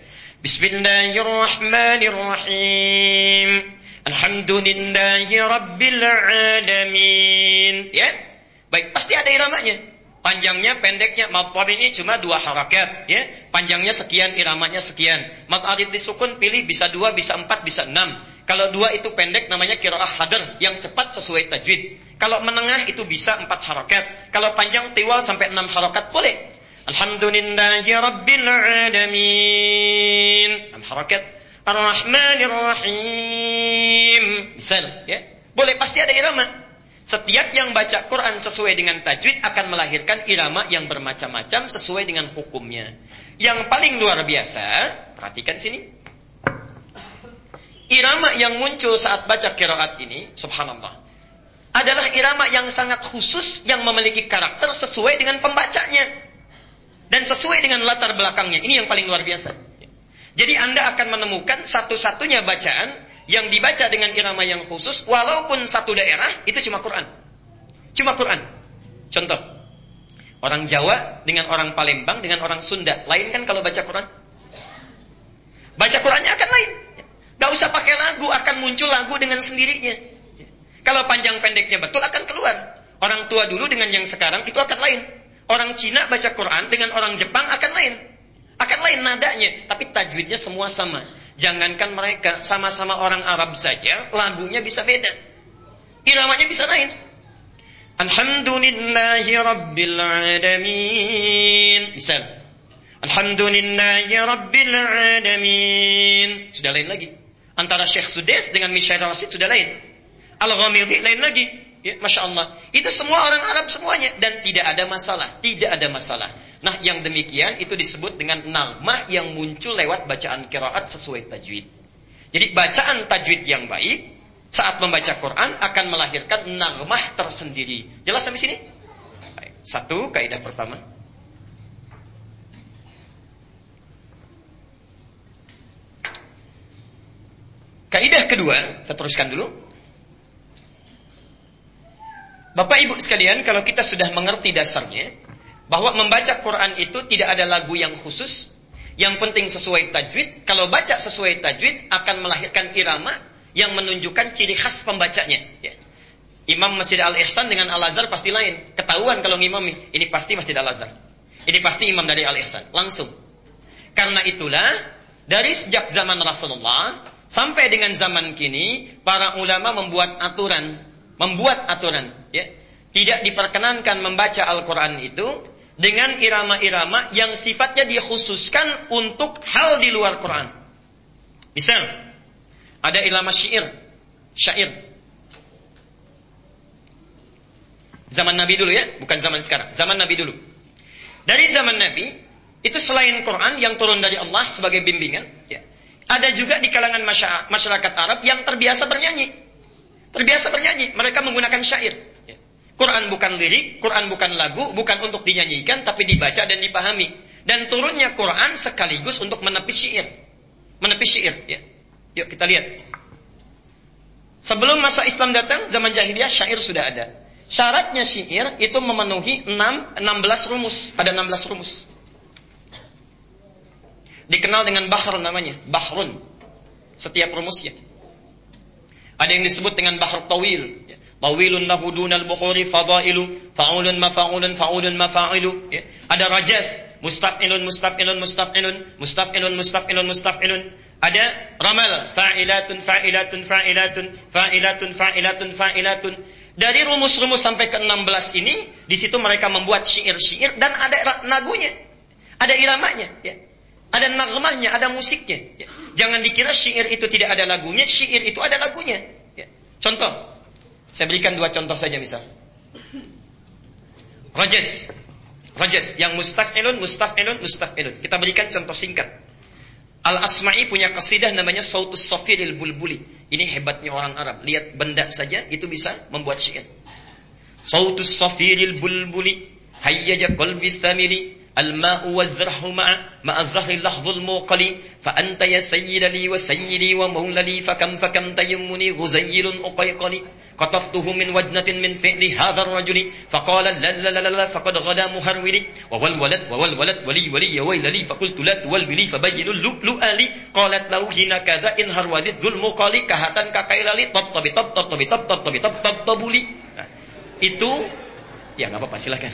Bismillahirrahmanirrahim. Alhamdulillahi Rabbil Alamin. Ya. Baik, pasti ada iramanya. Panjangnya, pendeknya, mad ini cuma dua harakat. Ya. Panjangnya sekian, iramanya sekian. Mad arid disukun pilih bisa dua, bisa empat, bisa enam. Kalau dua itu pendek namanya qiraah hadar, yang cepat sesuai tajwid. Kalau menengah itu bisa empat harakat. Kalau panjang tiwal sampai enam harakat boleh. Alhamdulillahi Rabbil Alamin. enam harakat. Ar-Rahmanir-Rahim. Misal, ya. Boleh, pasti ada irama. Setiap yang baca Quran sesuai dengan tajwid akan melahirkan irama yang bermacam-macam sesuai dengan hukumnya. Yang paling luar biasa, perhatikan sini. Irama yang muncul saat baca qiraat ini, subhanallah, adalah irama yang sangat khusus yang memiliki karakter sesuai dengan pembacanya dan sesuai dengan latar belakangnya. Ini yang paling luar biasa. Jadi Anda akan menemukan satu-satunya bacaan yang dibaca dengan irama yang khusus walaupun satu daerah itu cuma Quran. Cuma Quran. Contoh, orang Jawa dengan orang Palembang dengan orang Sunda lain kan kalau baca Quran? Baca Qurannya akan lain. Gak usah pakai lagu, akan muncul lagu dengan sendirinya. Kalau panjang pendeknya betul akan keluar. Orang tua dulu dengan yang sekarang itu akan lain. Orang Cina baca Quran dengan orang Jepang akan lain. Akan lain nadanya, tapi tajwidnya semua sama. Jangankan mereka, sama-sama orang Arab saja, lagunya bisa beda. Iramanya bisa lain. Alhamdulillahi Rabbil Alamin. Misal. Alhamdulillahi Rabbil Alamin. Sudah lain lagi. Antara Syekh Sudais dengan Mishair Rasid sudah lain. Al-Ghamidi lain lagi. Ya, Masya Allah. Itu semua orang Arab semuanya. Dan tidak ada masalah. Tidak ada masalah. Nah, yang demikian itu disebut dengan nagmah yang muncul lewat bacaan qiraat sesuai tajwid. Jadi bacaan tajwid yang baik saat membaca Quran akan melahirkan nagmah tersendiri. Jelas sampai sini? Baik. Satu, kaidah pertama. Kaidah kedua, kita teruskan dulu. Bapak Ibu sekalian, kalau kita sudah mengerti dasarnya, bahwa membaca Quran itu tidak ada lagu yang khusus, yang penting sesuai tajwid. Kalau baca sesuai tajwid akan melahirkan irama yang menunjukkan ciri khas pembacanya. Ya. Imam Masjid Al-Ihsan dengan Al-Azhar pasti lain. Ketahuan kalau ngimami, ini pasti Masjid Al-Azhar. Ini pasti imam dari Al-Ihsan, langsung. Karena itulah, dari sejak zaman Rasulullah sampai dengan zaman kini, para ulama membuat aturan. Membuat aturan, ya. Tidak diperkenankan membaca Al-Quran itu dengan irama-irama yang sifatnya dikhususkan untuk hal di luar Quran. Misal, ada irama syair, syair. Zaman Nabi dulu ya, bukan zaman sekarang. Zaman Nabi dulu. Dari zaman Nabi, itu selain Quran yang turun dari Allah sebagai bimbingan, ya. Ada juga di kalangan masyarakat Arab yang terbiasa bernyanyi. Terbiasa bernyanyi, mereka menggunakan syair. Quran bukan lirik, Quran bukan lagu, bukan untuk dinyanyikan, tapi dibaca dan dipahami. Dan turunnya Quran sekaligus untuk menepis syair. Menepis syair. Ya. Yuk kita lihat. Sebelum masa Islam datang, zaman jahiliyah syair sudah ada. Syaratnya syair itu memenuhi enam, enam belas rumus. Ada enam belas rumus. Dikenal dengan bahr namanya. Bahrun. Setiap rumusnya. Ada yang disebut dengan bahr tawil. Tawilun lahu dunal bukhuri fadailu. Fa'ulun mafa'ulun fa'ulun mafa'ilu. Ya. Ada rajas. Mustaf'ilun mustaf'ilun mustaf'ilun. Mustaf'ilun mustaf'ilun mustaf'ilun. Ada ramal. Fa'ilatun fa'ilatun fa'ilatun. Fa'ilatun fa'ilatun fa'ilatun. Dari rumus-rumus sampai ke enam belas ini, di situ mereka membuat syair-syair dan ada lagunya. Ada iramanya. Ya. Ada nagmahnya, ada musiknya. Ya. Jangan dikira syair itu tidak ada lagunya, syair itu ada lagunya. Ya. Contoh, saya berikan dua contoh saja misal. Rajas, rajas yang mustaf'ilun, mustaf'ilun, mustaf'ilun. Kita berikan contoh singkat. Al-Asma'i punya qasidah namanya Sautus Safiril Bulbuli. Ini hebatnya orang Arab. Lihat benda saja itu bisa membuat syair. Sautus Safiril Bulbuli hayyaja qalbi thamili Al-ma'u waz-zarhu ma'a ma'a zahri lahzul muqali fa anta ya sayyida li wa sayyidi wa maulali fa kam fa kam tayammuni ghuzayyirun uqayqali qataftuhu min wajnatin min fi'li hadha ar-rajuli fa qala la la la la faqad ghada muharwili wa wal walad wa wal walad wali wali ya waylali fa qultu la tuwalwili fa bayyinu lu'lu'ali qalat lahu hina kadha in harwadid dhul muqali kahatan kakailali tab tabi tab tab tabi tab tab tabi tab tab tabuli. Itu ya enggak apa-apa, silakan.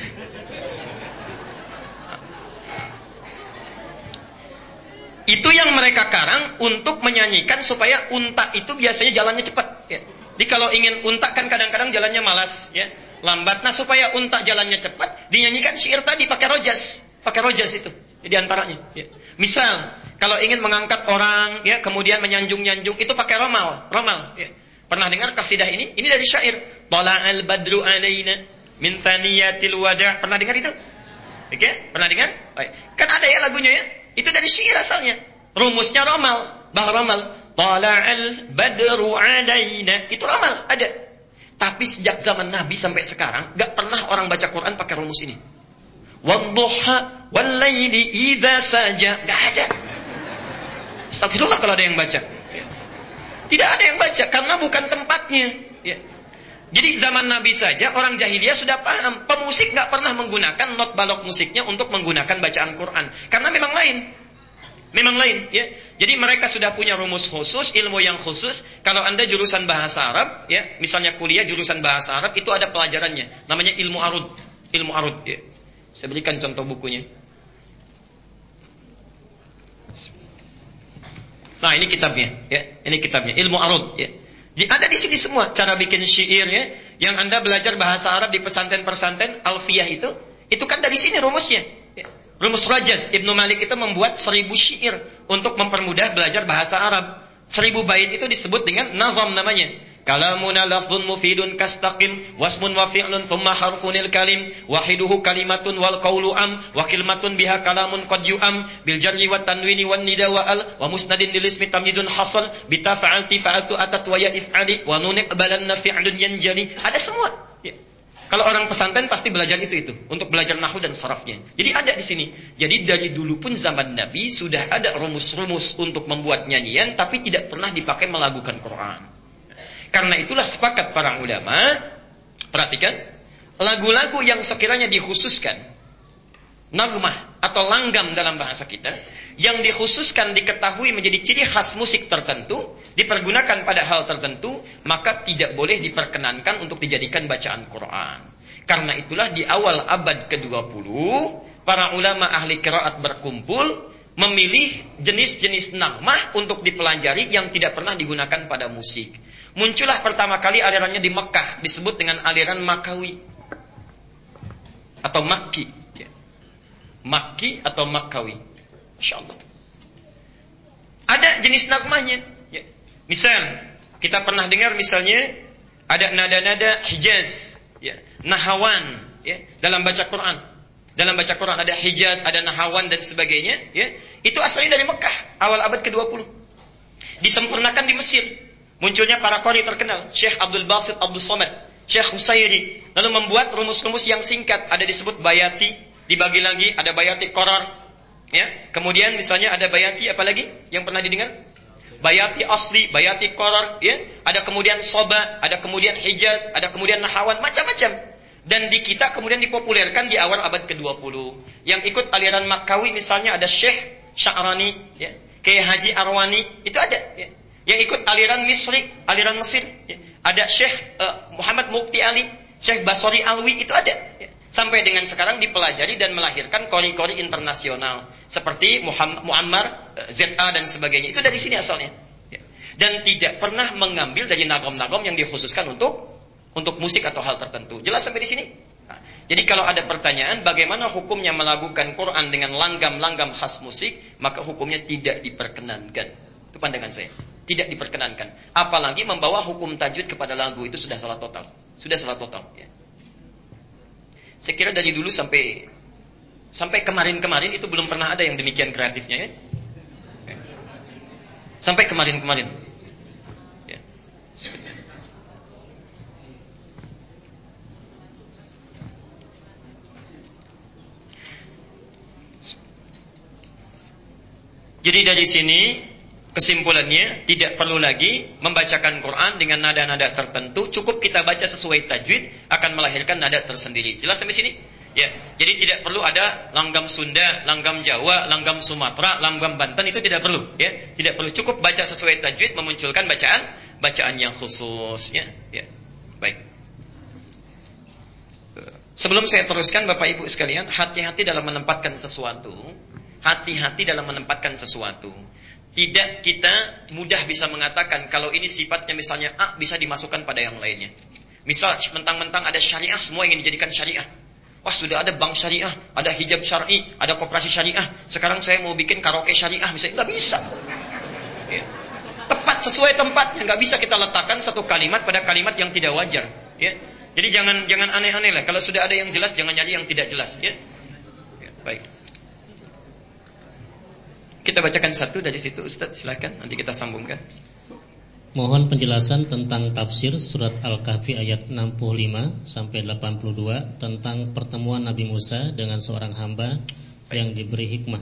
Itu yang mereka karang untuk menyanyikan supaya unta itu biasanya jalannya cepat. Ya. Jadi kalau ingin unta kan kadang-kadang jalannya malas, ya, lambat. Nah supaya unta jalannya cepat, dinyanyikan syair tadi pakai rojas, pakai rojas itu. Di antaranya. Ya. Misal kalau ingin mengangkat orang, ya, kemudian menyanjung-nyanjung itu pakai romal, romal. Ya. Pernah dengar kasidah ini? Ini dari syair. Tala'al badru alaina min thaniyatil wada'. Pernah dengar itu? Oke, okay? Pernah dengar? Baik. Kan ada ya lagunya ya? Itu dari syair asalnya. Rumusnya romal. Bah romal. Tala'al badru alaina. Itu romal. Ada. Tapi sejak zaman Nabi sampai sekarang, gak pernah orang baca Quran pakai rumus ini. Wadduha wallayli idha saja. Gak ada. Astagfirullah kalau ada yang baca. Tidak ada yang baca. Karena bukan tempatnya. Ya. Jadi zaman Nabi saja orang jahiliyah sudah paham. Pemusik gak pernah menggunakan not balok musiknya untuk menggunakan bacaan Quran. Karena memang lain. Memang lain. Ya. Jadi mereka sudah punya rumus khusus, ilmu yang khusus. Kalau Anda jurusan bahasa Arab, ya, misalnya kuliah jurusan bahasa Arab, itu ada pelajarannya. Namanya ilmu arud. Ilmu arud. Ya. Saya berikan contoh bukunya. Nah ini kitabnya. Ya. Ini kitabnya. Ilmu arud. Ya. Ada di sini semua cara bikin syair ya. Yang Anda belajar bahasa Arab di pesantren-pesantren alfiyah itu, itu kan dari sini rumusnya. Ya. Rumus Rajaz Ibnu Malik itu membuat seribu syair untuk mempermudah belajar bahasa Arab. Seribu bait itu disebut dengan nazam namanya. Kalamuna lafdhun mufidun kastaqim wasmun wa fi'lun thumma harfunil kalim wahiduhu kalimatun wal qawlu am wa kalimatun biha kalamun qad yu'am bil jarri wat tanwini wan nida wa al wa musnadin lil ismi tamyizun hasal bi tafa'alti fa'altu atat wa ya if'ali wa nun iqbalanna fi'lun yanjali. Ada semua. Ya. Kalau orang pesantren pasti belajar itu itu untuk belajar nahwu dan sarafnya. Jadi ada di sini. Jadi dari dulu pun zaman Nabi sudah ada rumus-rumus untuk membuat nyanyian tapi tidak pernah dipakai melagukan Quran. Karena itulah sepakat para ulama, perhatikan, lagu-lagu yang sekiranya dikhususkan, nagmah atau langgam dalam bahasa kita, yang dikhususkan diketahui menjadi ciri khas musik tertentu, dipergunakan pada hal tertentu, maka tidak boleh diperkenankan untuk dijadikan bacaan Quran. Karena itulah di awal abad ke dua puluh, para ulama ahli qiraat berkumpul, memilih jenis-jenis nagmah untuk dipelajari yang tidak pernah digunakan pada musik. Muncullah pertama kali alirannya di Mekah, disebut dengan aliran Makawi atau Makki. Makki atau Makawi. Insyaallah. Ada jenis nagmahnya. Ya. Misal, kita pernah dengar misalnya ada nada-nada Hijaz, ya, Nahawan, ya, dalam baca Quran. Dalam baca Quran ada Hijaz, ada Nahawan dan sebagainya, ya. Itu asalnya dari Mekah, awal abad ke dua puluh. Disempurnakan di Mesir. Munculnya para qari terkenal, Syekh Abdul Basit Abdul Somad, Syekh Husairi, lalu membuat rumus-rumus yang singkat, ada disebut bayati, dibagi lagi ada bayati qarar, ya. Kemudian misalnya ada bayati apa lagi yang pernah didengar? Bayati asli, bayati qarar, ya. Ada kemudian soba, ada kemudian Hijaz, ada kemudian Nahawan, macam-macam. Dan di kita kemudian dipopulerkan di awal abad ke dua puluh. Yang ikut aliran Makawi misalnya ada Syekh Sya'rani, ya. Kiai Haji Arwani, itu ada, ya. Yang ikut aliran Misri, aliran Mesir, ya. Ada Syekh uh, Muhammad Mukti Ali, Syekh Basori Alwi, itu ada, ya. Sampai dengan sekarang dipelajari dan melahirkan qori-qori internasional seperti Muhammad, Muammar, uh, Z A dan sebagainya. Itu dari sini asalnya, ya. Dan tidak pernah mengambil dari nagom-nagom yang dikhususkan untuk untuk musik atau hal tertentu. Jelas sampai di sini? Nah, jadi kalau ada pertanyaan bagaimana hukumnya melakukan Quran dengan langgam-langgam khas musik, maka hukumnya tidak diperkenankan. Itu pandangan saya. Tidak diperkenankan. Apalagi membawa hukum tajwid kepada lagu, itu sudah salah total. Sudah salah total. Ya. Saya kira dari dulu sampai sampai kemarin-kemarin itu belum pernah ada yang demikian kreatifnya, ya. Sampai kemarin-kemarin. Ya. Jadi dari sini kesimpulannya tidak perlu lagi membacakan Quran dengan nada-nada tertentu, cukup kita baca sesuai tajwid akan melahirkan nada tersendiri. Jelas sampai sini? Ya. Jadi tidak perlu ada langgam Sunda, langgam Jawa, langgam Sumatera, langgam Banten, itu tidak perlu, ya. Tidak perlu, cukup baca sesuai tajwid memunculkan bacaan bacaan yang khusus, ya. Ya. Baik. Sebelum saya teruskan Bapak Ibu sekalian, hati-hati dalam menempatkan sesuatu. Hati-hati dalam menempatkan sesuatu. Tidak kita mudah bisa mengatakan kalau ini sifatnya misalnya A bisa dimasukkan pada yang lainnya. Misal mentang-mentang ada syariah, semua ingin dijadikan syariah. Wah, sudah ada bank syariah, ada hijab syar'i, ada koperasi syariah. Sekarang saya mau bikin karaoke syariah misalnya, nggak bisa. Ya. Tepat sesuai tempatnya, nggak bisa kita letakkan satu kalimat pada kalimat yang tidak wajar. Ya. Jadi jangan jangan aneh-aneh lah. Kalau sudah ada yang jelas, jangan nyari yang tidak jelas. Ya. Ya, baik. Kita bacakan satu dari situ, Ustaz, silakan. Nanti kita sambungkan. Mohon penjelasan tentang tafsir surat Al-Kahfi ayat enam puluh lima sampai delapan puluh dua tentang pertemuan Nabi Musa dengan seorang hamba yang diberi hikmah.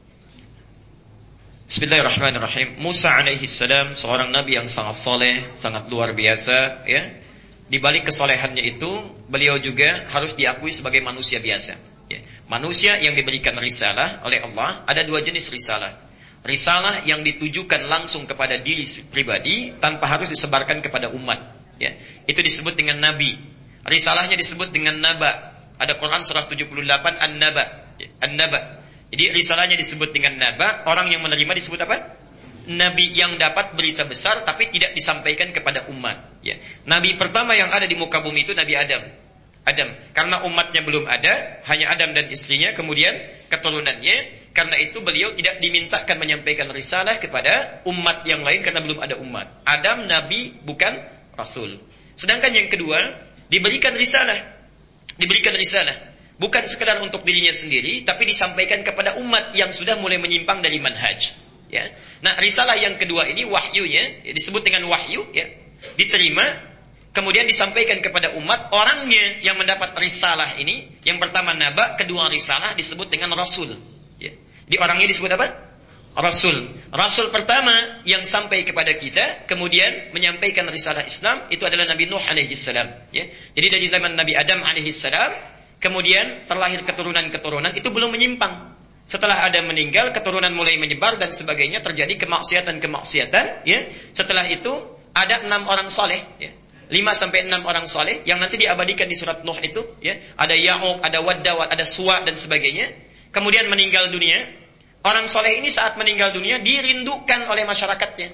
Bismillahirrahmanirrahim. Musa alaihi salam seorang nabi yang sangat soleh, sangat luar biasa, ya. Di balik kesolehannya itu, beliau juga harus diakui sebagai manusia biasa, ya. Manusia yang diberikan risalah oleh Allah, ada dua jenis risalah. Risalah yang ditujukan langsung kepada diri pribadi tanpa harus disebarkan kepada umat, ya. Itu disebut dengan nabi. Risalahnya disebut dengan naba. Ada Quran surah tujuh puluh delapan An-Naba, ya. An-Naba. Jadi risalahnya disebut dengan naba. Orang yang menerima disebut apa? Nabi yang dapat berita besar tapi tidak disampaikan kepada umat, ya. Nabi pertama yang ada di muka bumi itu Nabi Adam. Adam, karena umatnya belum ada, hanya Adam dan istrinya, kemudian keturunannya. Karena itu beliau tidak dimintakan menyampaikan risalah kepada umat yang lain karena belum ada umat. Adam nabi, bukan rasul. Sedangkan yang kedua, diberikan risalah. Diberikan risalah. Bukan sekedar untuk dirinya sendiri, tapi disampaikan kepada umat yang sudah mulai menyimpang dari manhaj, ya. Nah, risalah yang kedua ini wahyunya, ya, disebut dengan wahyu, ya. Diterima, kemudian disampaikan kepada umat. Orangnya yang mendapat risalah ini, yang pertama naba, kedua risalah, disebut dengan rasul, ya. Di orangnya disebut apa? Rasul. Rasul pertama yang sampai kepada kita, kemudian menyampaikan risalah Islam, itu adalah Nabi Nuh alaihi salam, ya. Jadi dari zaman Nabi Adam alaihi salam, kemudian terlahir keturunan-keturunan, itu belum menyimpang. Setelah Adam meninggal, keturunan mulai menyebar dan sebagainya, terjadi kemaksiatan-kemaksiatan, ya. Setelah itu ada enam orang soleh, ya. Lima sampai enam orang soleh yang nanti diabadikan di surat Nuh itu, ya. Ada Ya'uq, ada Waddawat, ada Suwa dan sebagainya. Kemudian meninggal dunia. Orang soleh ini saat meninggal dunia dirindukan oleh masyarakatnya.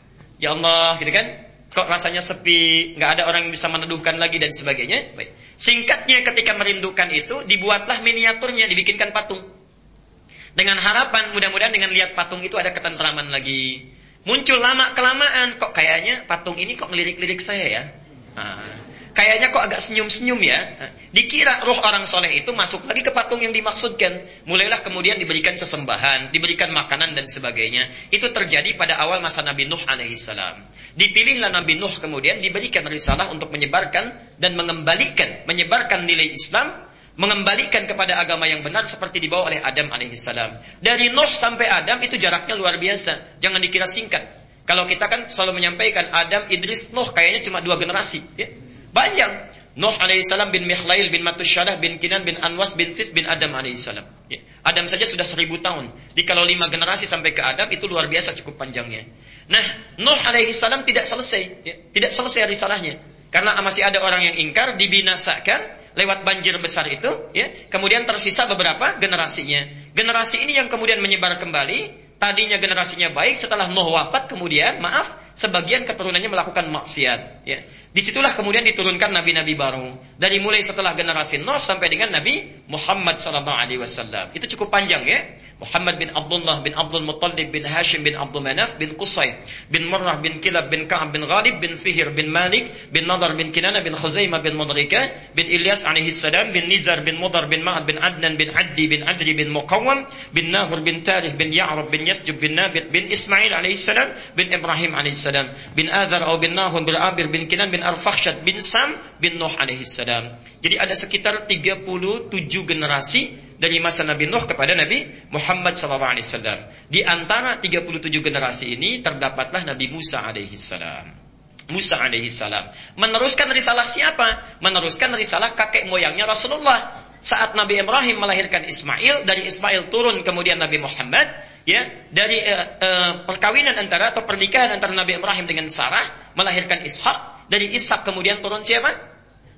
Ya Allah, gitu kan? Kok rasanya sepi, nggak ada orang yang bisa meneduhkan lagi dan sebagainya. Baik. Singkatnya, ketika merindukan itu, dibuatlah miniaturnya, dibikinkan patung. Dengan harapan mudah-mudahan dengan lihat patung itu ada ketentraman lagi. Muncul lama kelamaan, kok kayaknya patung ini kok ngelirik-lirik saya ya. Nah, kayaknya kok agak senyum-senyum ya. Dikira roh orang soleh itu masuk lagi ke patung yang dimaksudkan. Mulailah kemudian diberikan sesembahan, diberikan makanan dan sebagainya. Itu terjadi pada awal masa Nabi Nuh alaihi salam. Dipilihlah Nabi Nuh kemudian diberikan risalah untuk menyebarkan dan mengembalikan, menyebarkan nilai Islam, mengembalikan kepada agama yang benar seperti dibawa oleh Adam alaihi salam. Dari Nuh sampai Adam itu jaraknya luar biasa. Jangan dikira singkat. Kalau kita kan selalu menyampaikan Adam, Idris, Nuh kayaknya cuma dua generasi, ya. Banyak. Nuh alaihissalam bin Mikhlail bin Matusyadah bin Kinan bin Anwas bin Fis bin Adam alaihissalam. Ya. Adam saja sudah seribu tahun. Jadi kalau lima generasi sampai ke Adam itu luar biasa cukup panjangnya. Nah, Nuh alaihissalam tidak selesai, ya. Tidak selesai risalahnya. Karena masih ada orang yang ingkar, dibinasakan lewat banjir besar itu, ya. Kemudian tersisa beberapa generasinya. Generasi ini yang kemudian menyebar kembali. Tadinya generasinya baik, setelah Nuh wafat kemudian, maaf, sebagian keturunannya melakukan maksiat, ya. Disitulah kemudian diturunkan nabi-nabi baru. Dari mulai setelah generasi Nuh sampai dengan Nabi Muhammad sallallahu alaihi wasallam. Itu cukup panjang, ya. Muhammad bin Abdullah bin Abdul Muttalib bin Hashim bin Abdul Manaf bin Qusay bin Murrah bin Kilab bin Ka'ab bin Ghalib bin Fihir bin Malik bin Nadar bin Kinana bin Khuzaimah bin Mudrika bin Ilyas alaihi salam bin Nizar bin Mudar bin Ma'ad bin Adnan bin Addi bin Adri bin Muqawwam bin Nahur bin Tarih bin Ya'rab bin Yasjub bin Nabit bin Ismail alaihi salam bin Ibrahim alaihi salam bin Azar atau bin Nahun bin Abir bin Kinan bin Arfakhshad bin Sam bin Nuh alaihi salam. Jadi ada sekitar tiga puluh tujuh generasi dari masa Nabi Nuh kepada Nabi Muhammad sallallahu alaihi wasallam. Di antara tiga puluh tujuh generasi ini terdapatlah Nabi Musa alaihi salam. Musa alaihi salam meneruskan risalah siapa? Meneruskan risalah kakek moyangnya Rasulullah. Saat Nabi Ibrahim melahirkan Ismail, dari Ismail turun kemudian Nabi Muhammad, ya, dari uh, uh, perkawinan antara atau pernikahan antara Nabi Ibrahim dengan Sarah melahirkan Ishak, dari Ishak kemudian turun siapa?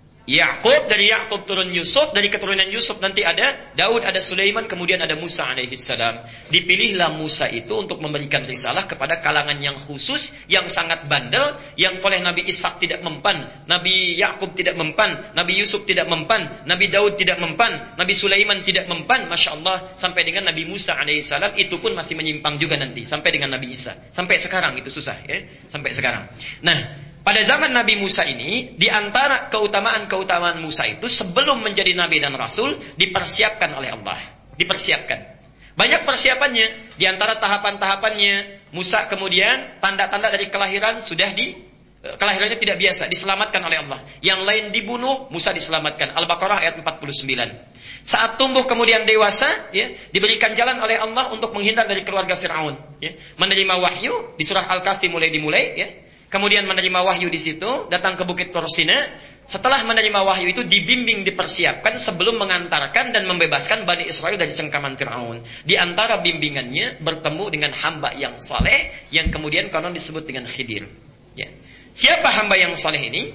Yakub, dari Yakub turun Yusuf, dari keturunan Yusuf nanti ada Daud, ada Sulaiman, kemudian ada Musa alaihi salam. Dipilihlah Musa itu untuk memberikan risalah kepada kalangan yang khusus, yang sangat bandel, yang oleh Nabi Ishak tidak mempan, Nabi Yakub tidak mempan, Nabi Yusuf tidak mempan, Nabi Daud tidak mempan, Nabi Sulaiman tidak mempan, Masya Allah, sampai dengan Nabi Musa alaihi salam itu pun masih menyimpang juga nanti, sampai dengan Nabi Isa. Sampai sekarang itu susah, ya, sampai sekarang. Nah, pada zaman Nabi Musa ini, di antara keutamaan-keutamaan Musa itu sebelum menjadi Nabi dan Rasul, dipersiapkan oleh Allah. Dipersiapkan. Banyak persiapannya. Di antara tahapan-tahapannya, Musa kemudian, tanda-tanda dari kelahiran sudah di, kelahirannya tidak biasa, diselamatkan oleh Allah. Yang lain dibunuh, Musa diselamatkan. Al-Baqarah ayat empat puluh sembilan. Saat tumbuh kemudian dewasa, ya, diberikan jalan oleh Allah untuk menghindar dari keluarga Fir'aun. Ya. Menerima wahyu, di surah Al-Kahfi mulai dimulai, ya. Kemudian menerima wahyu di situ, datang ke Bukit Tursina. Setelah menerima wahyu itu dibimbing, dipersiapkan sebelum mengantarkan dan membebaskan Bani Israel dari cengkaman Fir'aun. Di antara bimbingannya bertemu dengan hamba yang saleh yang kemudian konon disebut dengan Khidir. Ya. Siapa hamba yang saleh ini?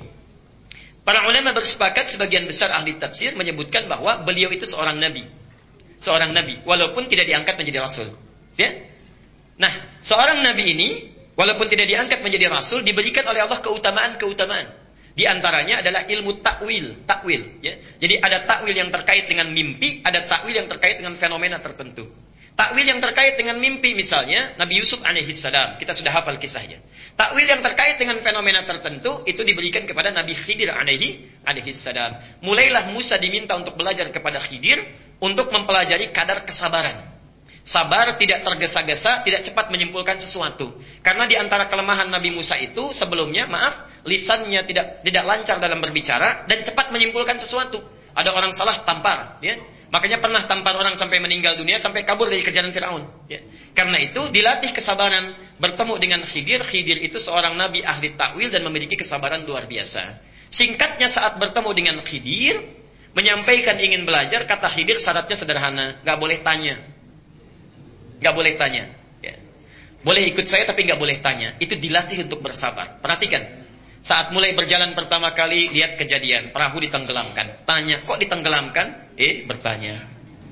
Para ulama bersepakat, sebagian besar ahli tafsir menyebutkan bahwa beliau itu seorang nabi. Seorang nabi, walaupun tidak diangkat menjadi rasul. Ya? Nah, seorang nabi ini walaupun tidak diangkat menjadi rasul, diberikan oleh Allah keutamaan-keutamaan. Di antaranya adalah ilmu takwil, takwil. Ya. Jadi ada takwil yang terkait dengan mimpi, ada takwil yang terkait dengan fenomena tertentu. Takwil yang terkait dengan mimpi misalnya, Nabi Yusuf alaihi salam, kita sudah hafal kisahnya. Takwil yang terkait dengan fenomena tertentu, itu diberikan kepada Nabi Khidir alaihi, alaihi salam. Mulailah Musa diminta untuk belajar kepada Khidir, untuk mempelajari kadar kesabaran. Sabar, tidak tergesa-gesa, tidak cepat menyimpulkan sesuatu. Karena di antara kelemahan Nabi Musa itu sebelumnya, maaf, lisannya tidak tidak lancar dalam berbicara dan cepat menyimpulkan sesuatu. Ada orang salah tampar, ya. Makanya pernah tampar orang sampai meninggal dunia, sampai kabur dari kejaran Firaun. Ya. Karena itu dilatih kesabaran, bertemu dengan Khidir. Khidir itu seorang nabi ahli takwil dan memiliki kesabaran luar biasa. Singkatnya, saat bertemu dengan Khidir, menyampaikan ingin belajar, kata Khidir syaratnya sederhana, nggak boleh tanya. Gak boleh tanya, ya. Boleh ikut saya tapi gak boleh tanya. Itu dilatih untuk bersabar. Perhatikan, saat mulai berjalan pertama kali, lihat kejadian, perahu ditenggelamkan. Tanya, kok ditenggelamkan? Eh, bertanya.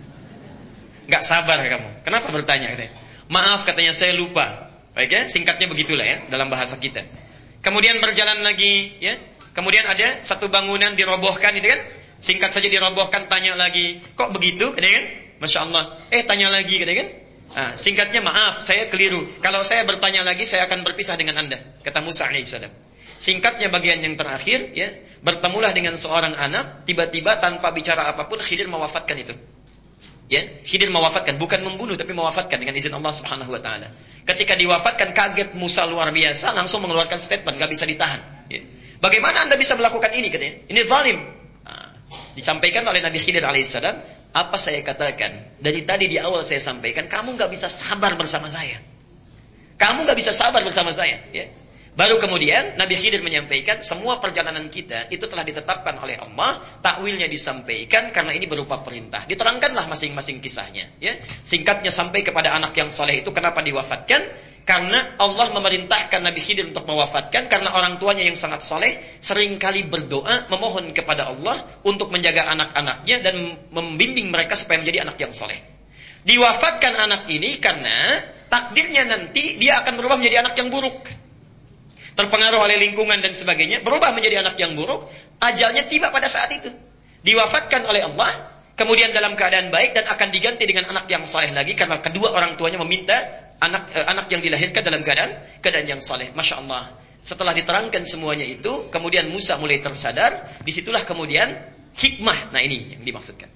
Gak sabar kamu. Kenapa bertanya? Maaf, katanya, saya lupa. Baik ya, singkatnya begitulah ya, dalam bahasa kita. Kemudian berjalan lagi, ya. Kemudian ada satu bangunan dirobohkan, gitu kan? Singkat saja dirobohkan, tanya lagi, kok begitu? Gitu kan? Masya Allah. Eh, tanya lagi, gitu kan? Nah, singkatnya, maaf, saya keliru. Kalau saya bertanya lagi, saya akan berpisah dengan Anda, kata Musa alaihissalam. Singkatnya bagian yang terakhir, ya, bertemulah dengan seorang anak, tiba-tiba tanpa bicara apapun, Khidir mewafatkan itu. Ya, Khidir mewafatkan, bukan membunuh, tapi mewafatkan dengan izin Allah Subhanahu Wa Taala. Ketika diwafatkan, kaget Musa luar biasa, langsung mengeluarkan statement, gak bisa ditahan. Ya. Bagaimana Anda bisa melakukan ini, katanya? Ini zalim. Nah, disampaikan oleh Nabi Khidir alaihissalam. Apa saya katakan? Dari tadi di awal saya sampaikan, kamu gak bisa sabar bersama saya. Kamu gak bisa sabar bersama saya. Ya. Baru kemudian Nabi Khidir menyampaikan, semua perjalanan kita itu telah ditetapkan oleh Allah. Takwilnya disampaikan karena ini berupa perintah. Diterangkanlah masing-masing kisahnya. Ya. Singkatnya sampai kepada anak yang saleh itu kenapa diwafatkan? Karena Allah memerintahkan Nabi Khidir untuk mewafatkan. Karena orang tuanya yang sangat saleh seringkali berdoa memohon kepada Allah untuk menjaga anak-anaknya dan membimbing mereka supaya menjadi anak yang saleh. Diwafatkan anak ini karena takdirnya nanti dia akan berubah menjadi anak yang buruk. Terpengaruh oleh lingkungan dan sebagainya, berubah menjadi anak yang buruk. Ajalnya tiba pada saat itu. Diwafatkan oleh Allah, kemudian dalam keadaan baik dan akan diganti dengan anak yang saleh lagi karena kedua orang tuanya meminta anak eh, anak yang dilahirkan dalam keadaan keadaan yang saleh. Masya Allah. Setelah diterangkan semuanya itu, kemudian Musa mulai tersadar. Disitulah kemudian hikmah. Nah, ini yang dimaksudkan.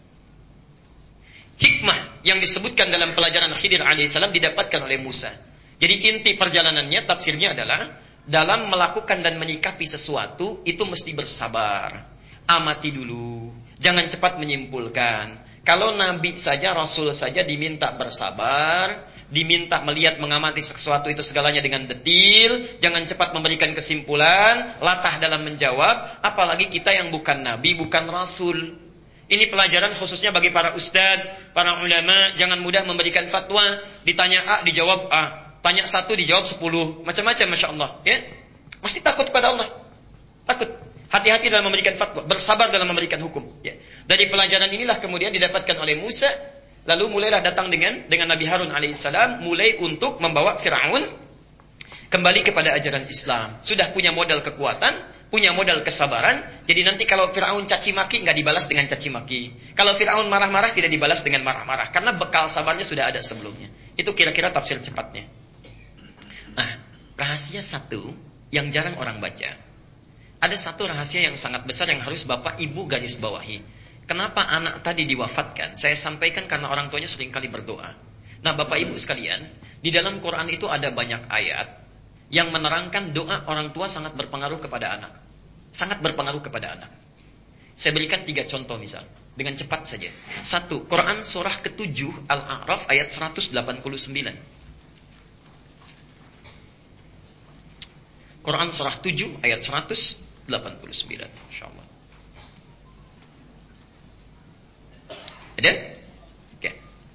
Hikmah yang disebutkan dalam pelajaran Khidir alaihissalam didapatkan oleh Musa. Jadi inti perjalanannya, tafsirnya adalah dalam melakukan dan menyikapi sesuatu itu mesti bersabar. Amati dulu, jangan cepat menyimpulkan. Kalau Nabi saja, Rasul saja diminta bersabar, diminta melihat, mengamati sesuatu itu segalanya dengan detil, jangan cepat memberikan kesimpulan, latah dalam menjawab, apalagi kita yang bukan Nabi, bukan Rasul. Ini pelajaran khususnya bagi para ustadz, para ulama, jangan mudah memberikan fatwa, ditanya A, dijawab A, tanya satu, dijawab sepuluh, macam-macam, Masya Allah. Ya? Mesti takut kepada Allah. Takut. Hati-hati dalam memberikan fatwa, bersabar dalam memberikan hukum. Ya. Dari pelajaran inilah kemudian didapatkan oleh Musa, lalu mulailah datang dengan dengan Nabi Harun alaihissalam, mulai untuk membawa Fir'aun kembali kepada ajaran Islam. Sudah punya modal kekuatan, punya modal kesabaran, jadi nanti kalau Fir'aun caci maki, nggak dibalas dengan caci maki. Kalau Fir'aun marah-marah, tidak dibalas dengan marah-marah, karena bekal sabarnya sudah ada sebelumnya. Itu kira-kira tafsir cepatnya. Nah, rahasia satu yang jarang orang baca. Ada satu rahasia yang sangat besar yang harus Bapak Ibu garis bawahi. Kenapa anak tadi diwafatkan? Saya sampaikan karena orang tuanya seringkali berdoa. Nah, Bapak Ibu sekalian, di dalam Quran itu ada banyak ayat yang menerangkan doa orang tua sangat berpengaruh kepada anak. Sangat berpengaruh kepada anak. Saya berikan tiga contoh misal, dengan cepat saja. Satu, Quran surah ketujuh Al-A'raf ayat seratus delapan puluh sembilan. Quran surah tujuh ayat seratus delapan puluh sembilan. Insyaallah. Ada? Oke.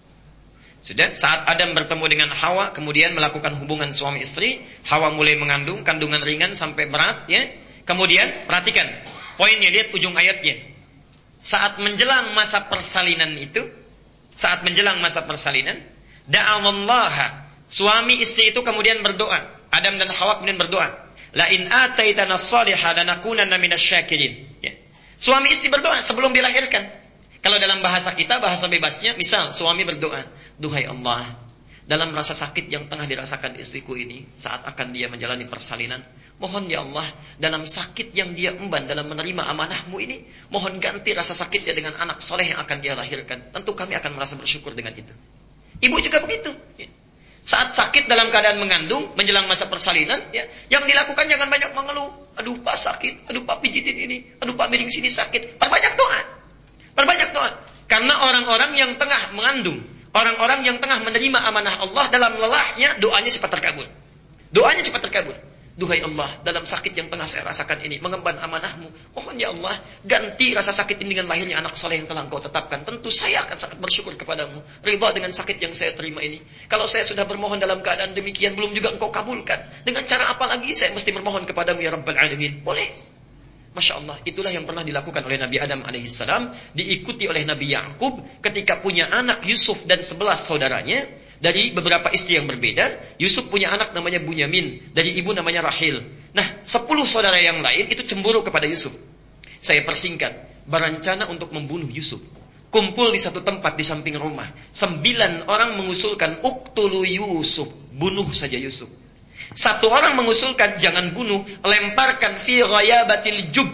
Sudah, saat Adam bertemu dengan Hawa, kemudian melakukan hubungan suami istri, Hawa mulai mengandung, kandungan ringan sampai berat, ya. Kemudian, perhatikan, poinnya, lihat ujung ayatnya. Saat menjelang masa persalinan itu, saat menjelang masa persalinan, da'awallaha, suami istri itu kemudian berdoa. Adam dan Hawa kemudian berdoa. La in ataitana as-salihah lanakunanna minasyakirin. Ya. Suami istri berdoa sebelum dilahirkan. Kalau dalam bahasa kita, bahasa bebasnya, misal suami berdoa, duhai Allah, dalam rasa sakit yang tengah dirasakan istriku ini saat akan dia menjalani persalinan, mohon ya Allah, dalam sakit yang dia emban dalam menerima amanahmu ini, mohon ganti rasa sakitnya dengan anak soleh yang akan dia lahirkan. Tentu kami akan merasa bersyukur dengan itu. Ibu juga begitu. Ya. Saat sakit dalam keadaan mengandung, menjelang masa persalinan, ya, yang dilakukan jangan banyak mengeluh. Aduh Pak sakit, aduh Pak pijitin ini, aduh Pak miring sini sakit. Perbanyak doa, perbanyak doa. Karena orang-orang yang tengah mengandung, orang-orang yang tengah menerima amanah Allah dalam lelahnya, doanya cepat terkabul. Doanya cepat terkabul. Duhai Allah, dalam sakit yang tengah saya rasakan ini, mengemban amanahmu, mohon ya Allah, ganti rasa sakit ini dengan lahirnya anak soleh yang telah Engkau tetapkan. Tentu saya akan sangat bersyukur kepadamu, ridha dengan sakit yang saya terima ini. Kalau saya sudah bermohon dalam keadaan demikian, belum juga Engkau kabulkan, dengan cara apa lagi saya mesti bermohon kepadamu ya Rabbal Alamin? Boleh. Masya Allah, itulah yang pernah dilakukan oleh Nabi Adam alaihissalam, diikuti oleh Nabi Yakub ketika punya anak Yusuf dan sebelas saudaranya, dari beberapa istri yang berbeda. Yusuf punya anak namanya Bunyamin, dari ibu namanya Rahil. Nah, sepuluh saudara yang lain itu cemburu kepada Yusuf. Saya persingkat, berencana untuk membunuh Yusuf. Kumpul di satu tempat di samping rumah. Sembilan orang mengusulkan, uqtulu Yusuf, bunuh saja Yusuf. Satu orang mengusulkan, jangan bunuh, lemparkan fi ghayabatil jub.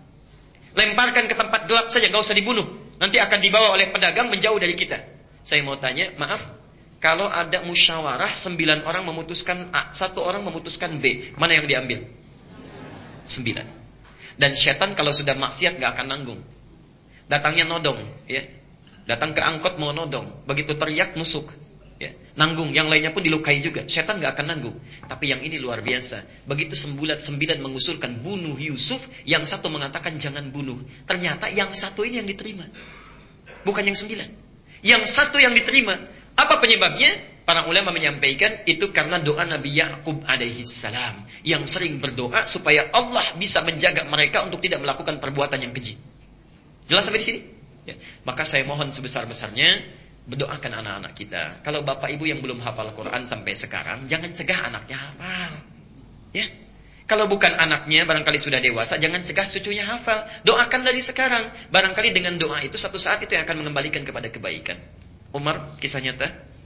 Lemparkan ke tempat gelap saja, gak usah dibunuh. Nanti akan dibawa oleh pedagang menjauh dari kita. Saya mau tanya, maaf, kalau ada musyawarah, sembilan orang memutuskan A, satu orang memutuskan B, mana yang diambil? Sembilan. Dan setan kalau sudah maksiat gak akan nanggung. Datangnya nodong, ya. Datang ke angkot mau nodong, begitu teriak nusuk, ya. Nanggung, yang lainnya pun dilukai juga. Setan gak akan nanggung. Tapi yang ini luar biasa. Begitu sembilan, sembilan mengusulkan bunuh Yusuf, yang satu mengatakan jangan bunuh. Ternyata yang satu ini yang diterima, bukan yang sembilan. Yang satu yang diterima. Apa penyebabnya? Para ulama menyampaikan itu karena doa Nabi Yakub alaihi salam yang sering berdoa supaya Allah bisa menjaga mereka untuk tidak melakukan perbuatan yang keji. Jelas sampai di sini? Ya. Maka saya mohon sebesar-besarnya berdoakan anak-anak kita. Kalau bapak ibu yang belum hafal Quran sampai sekarang, jangan cegah anaknya hafal. Ya. Kalau bukan anaknya, barangkali sudah dewasa, jangan cegah cucunya hafal. Doakan dari sekarang. Barangkali dengan doa itu satu saat itu yang akan mengembalikan kepada kebaikan. Umar, kisah nyata,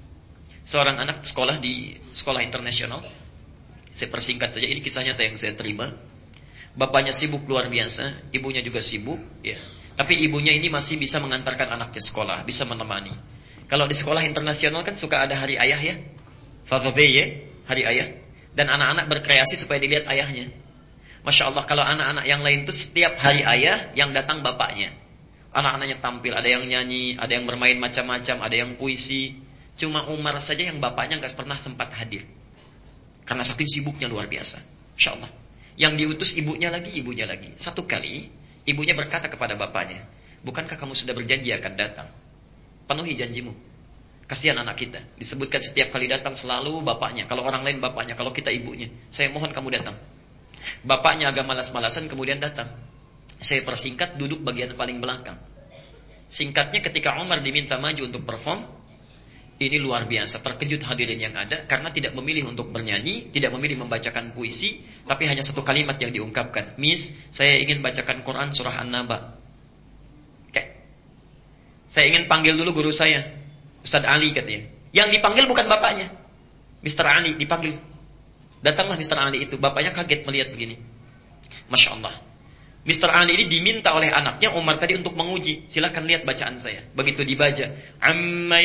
seorang anak sekolah di sekolah internasional. Saya persingkat saja, ini kisah nyata yang saya terima. Bapaknya sibuk luar biasa, ibunya juga sibuk, ya. Tapi ibunya ini masih bisa mengantarkan anaknya sekolah, bisa menemani. Kalau di sekolah internasional kan suka ada hari ayah ya, Father Day ya, hari ayah. Dan anak-anak berkreasi supaya dilihat ayahnya. Masya Allah, kalau anak-anak yang lain itu setiap hari ayah yang datang bapaknya. Anak-anaknya tampil, ada yang nyanyi, ada yang bermain macam-macam, ada yang puisi. Cuma Umar saja yang bapaknya nggak pernah sempat hadir. Karena saking sibuknya luar biasa. Insya Allah. Yang diutus ibunya lagi, ibunya lagi. Satu kali, ibunya berkata kepada bapaknya, bukankah kamu sudah berjanji akan datang? Penuhi janjimu. Kasihan anak kita. Disebutkan setiap kali datang selalu bapaknya. Kalau orang lain bapaknya, kalau kita ibunya. Saya mohon kamu datang. Bapaknya agak malas-malasan kemudian datang. Saya persingkat, duduk bagian paling belakang. Singkatnya, ketika Umar diminta maju untuk perform, ini luar biasa. Terkejut hadirin yang ada, karena tidak memilih untuk bernyanyi, tidak memilih membacakan puisi, tapi hanya satu kalimat yang diungkapkan. Miss, saya ingin bacakan Quran surah An-Naba. Oke. Saya ingin panggil dulu guru saya, Ustadz Ali katanya. Yang dipanggil bukan bapaknya, Mister Ali dipanggil. Datanglah Mister Ali itu. Bapaknya kaget melihat begini. Masya Allah. Mister Ali ini diminta oleh anaknya Umar tadi untuk menguji. Silahkan lihat bacaan saya. Begitu dibaca, amma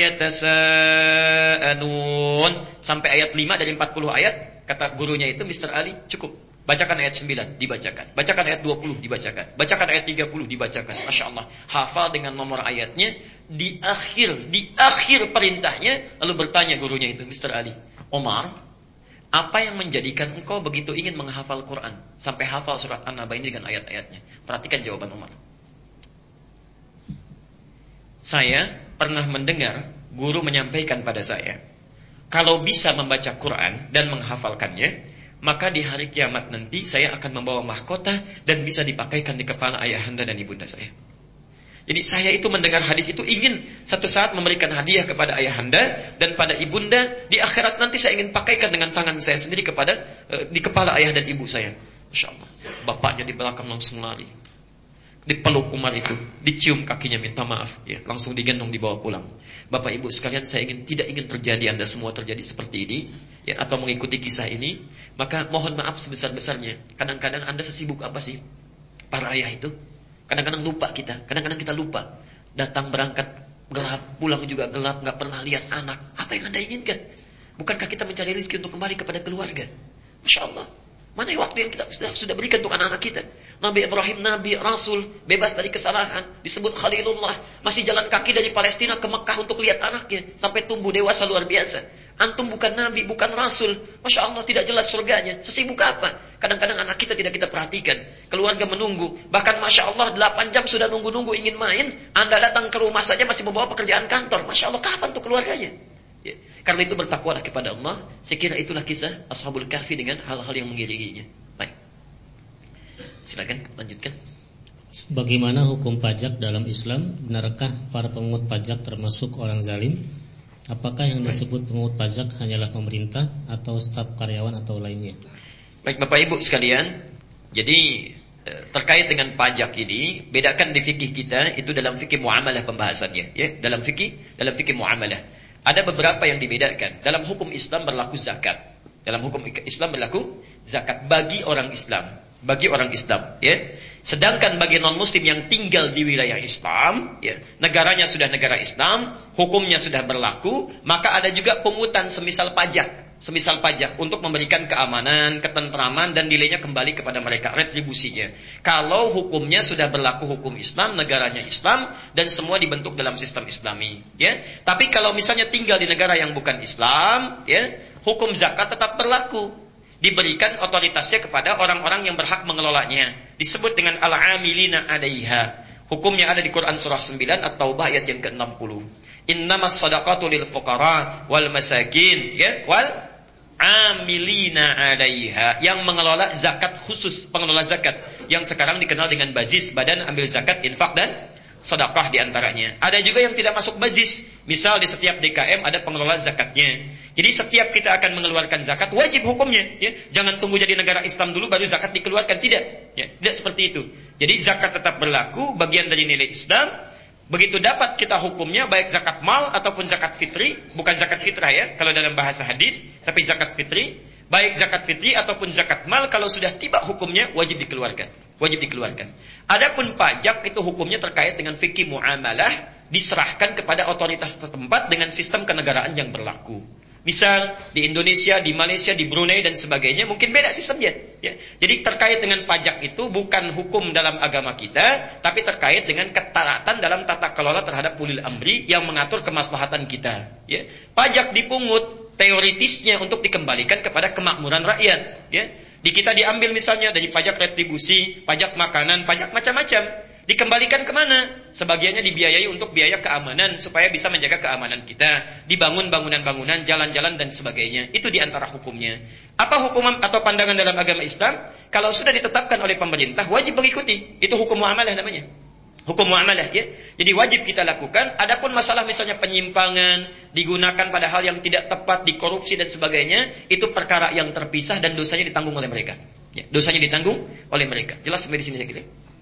yatasa'anun, sampai ayat lima dari empat puluh ayat, kata gurunya itu, Mister Ali, cukup. Bacakan ayat sembilan, dibacakan. Bacakan ayat dua puluh, dibacakan. Bacakan ayat tiga puluh, dibacakan. Masya Allah. Hafal dengan nomor ayatnya. Di akhir, di akhir perintahnya, lalu bertanya gurunya itu, Mister Ali, Umar, apa yang menjadikan engkau begitu ingin menghafal Quran sampai hafal surat An-Naba ini dengan ayat-ayatnya? Perhatikan jawaban Umar. Saya pernah mendengar guru menyampaikan pada saya, kalau bisa membaca Quran dan menghafalkannya, maka di hari kiamat nanti saya akan membawa mahkota dan bisa dipakaikan di kepala ayahanda dan ibunda saya. Jadi saya itu mendengar hadis itu ingin satu saat memberikan hadiah kepada ayahanda dan pada ibunda. Di akhirat nanti saya ingin pakaikan dengan tangan saya sendiri kepada uh, di kepala ayah dan ibu saya. Masya Allah. Bapaknya di belakang langsung lari. Dipeluk Umar itu, dicium kakinya minta maaf, ya, langsung digendong dibawa pulang. Bapak ibu sekalian, saya ingin tidak ingin terjadi Anda semua terjadi seperti ini, ya, atau mengikuti kisah ini. Maka mohon maaf sebesar-besarnya. Kadang-kadang Anda sesibuk apa sih para ayah itu? Kadang-kadang lupa kita, kadang-kadang kita lupa. Datang berangkat gelap, pulang juga gelap, nggak pernah lihat anak. Apa yang Anda inginkan? Bukankah kita mencari rezeki untuk kembali kepada keluarga? Masya Allah. Mana waktu yang kita sudah, sudah berikan untuk anak-anak kita? Nabi Ibrahim, Nabi, Rasul, bebas dari kesalahan, disebut Khalilullah, masih jalan kaki dari Palestina ke Mekah untuk lihat anaknya, sampai tumbuh dewasa luar biasa. Antum bukan Nabi, bukan Rasul. Masya Allah, tidak jelas surganya. Sesibuk apa? Kadang-kadang anak kita tidak kita perhatikan. Keluarga menunggu. Bahkan Masya Allah, delapan jam sudah nunggu-nunggu ingin main. Anda datang ke rumah saja masih membawa pekerjaan kantor. Masya Allah, kapan tuh keluarganya? Ya. Karena itu bertakwalah kepada Allah. Saya kira itulah kisah Ashabul Kahfi dengan hal-hal yang mengiringinya. Baik. Silakan lanjutkan. Bagaimana hukum pajak dalam Islam? Benarkah para pemungut pajak termasuk orang zalim? Apakah yang disebut pemungut pajak hanyalah pemerintah atau staf karyawan atau lainnya? Baik Bapak Ibu sekalian, jadi terkait dengan pajak ini, bedakan di fikih kita itu dalam fikih muamalah pembahasannya, ya, dalam fikih dalam fikih muamalah. Ada beberapa yang dibedakan. Dalam hukum Islam berlaku zakat. Dalam hukum Islam berlaku zakat bagi orang Islam. Bagi orang Islam, ya. Sedangkan bagi non-muslim yang tinggal di wilayah Islam, ya, negaranya sudah negara Islam, hukumnya sudah berlaku, maka ada juga pungutan semisal pajak, semisal pajak untuk memberikan keamanan, ketentraman dan nilainya kembali kepada mereka, retribusinya. Kalau hukumnya sudah berlaku hukum Islam, negaranya Islam dan semua dibentuk dalam sistem Islami, ya. Tapi kalau misalnya tinggal di negara yang bukan Islam, ya, hukum zakat tetap berlaku. Diberikan otoritasnya kepada orang-orang yang berhak mengelolanya. Disebut dengan al-amilina 'alaiha. Hukumnya ada di Quran surah sembilan At-Taubah ayat yang ke enam puluh. Innamas shadaqatu lil fuqara wal masakin, ya, wal amilina 'alaiha, yang mengelola zakat khusus, pengelola zakat yang sekarang dikenal dengan bazis, badan ambil zakat, infak dan sedekah di antaranya. Ada juga yang tidak masuk bazis. Misal di setiap D K M ada pengelola zakatnya. Jadi setiap kita akan mengeluarkan zakat wajib hukumnya, ya. Jangan tunggu jadi negara Islam dulu baru zakat dikeluarkan, tidak. Ya, tidak seperti itu. Jadi zakat tetap berlaku, bagian dari nilai Islam. Begitu dapat kita hukumnya, baik zakat mal ataupun zakat fitri, bukan zakat fitrah ya, kalau dalam bahasa hadis, tapi zakat fitri. Baik zakat fitri ataupun zakat mal, kalau sudah tiba hukumnya wajib dikeluarkan, wajib dikeluarkan. Adapun pajak itu hukumnya terkait dengan fikih muamalah, diserahkan kepada otoritas setempat dengan sistem kenegaraan yang berlaku. Misal di Indonesia, di Malaysia, di Brunei dan sebagainya mungkin beda sistemnya. Ya. Jadi terkait dengan pajak itu bukan hukum dalam agama kita, tapi terkait dengan ketaatan dalam tata kelola terhadap ulil amri yang mengatur kemaslahatan kita. Ya. Pajak dipungut teoritisnya untuk dikembalikan kepada kemakmuran rakyat. Ya. Di kita diambil misalnya dari pajak retribusi, pajak makanan, pajak macam-macam. Dikembalikan kemana? Sebagiannya dibiayai untuk biaya keamanan supaya bisa menjaga keamanan kita. Dibangun bangunan-bangunan, jalan-jalan dan sebagainya. Itu diantara hukumnya. Apa hukum atau pandangan dalam agama Islam? Kalau sudah ditetapkan oleh pemerintah, wajib mengikuti. Itu hukum muamalah namanya. Hukum muamalah ya. Jadi wajib kita lakukan. Adapun masalah misalnya penyimpangan, digunakan pada hal yang tidak tepat, dikorupsi dan sebagainya, itu perkara yang terpisah dan dosanya ditanggung oleh mereka. Ya, dosanya ditanggung oleh mereka. Jelas sampai di sini saya kira.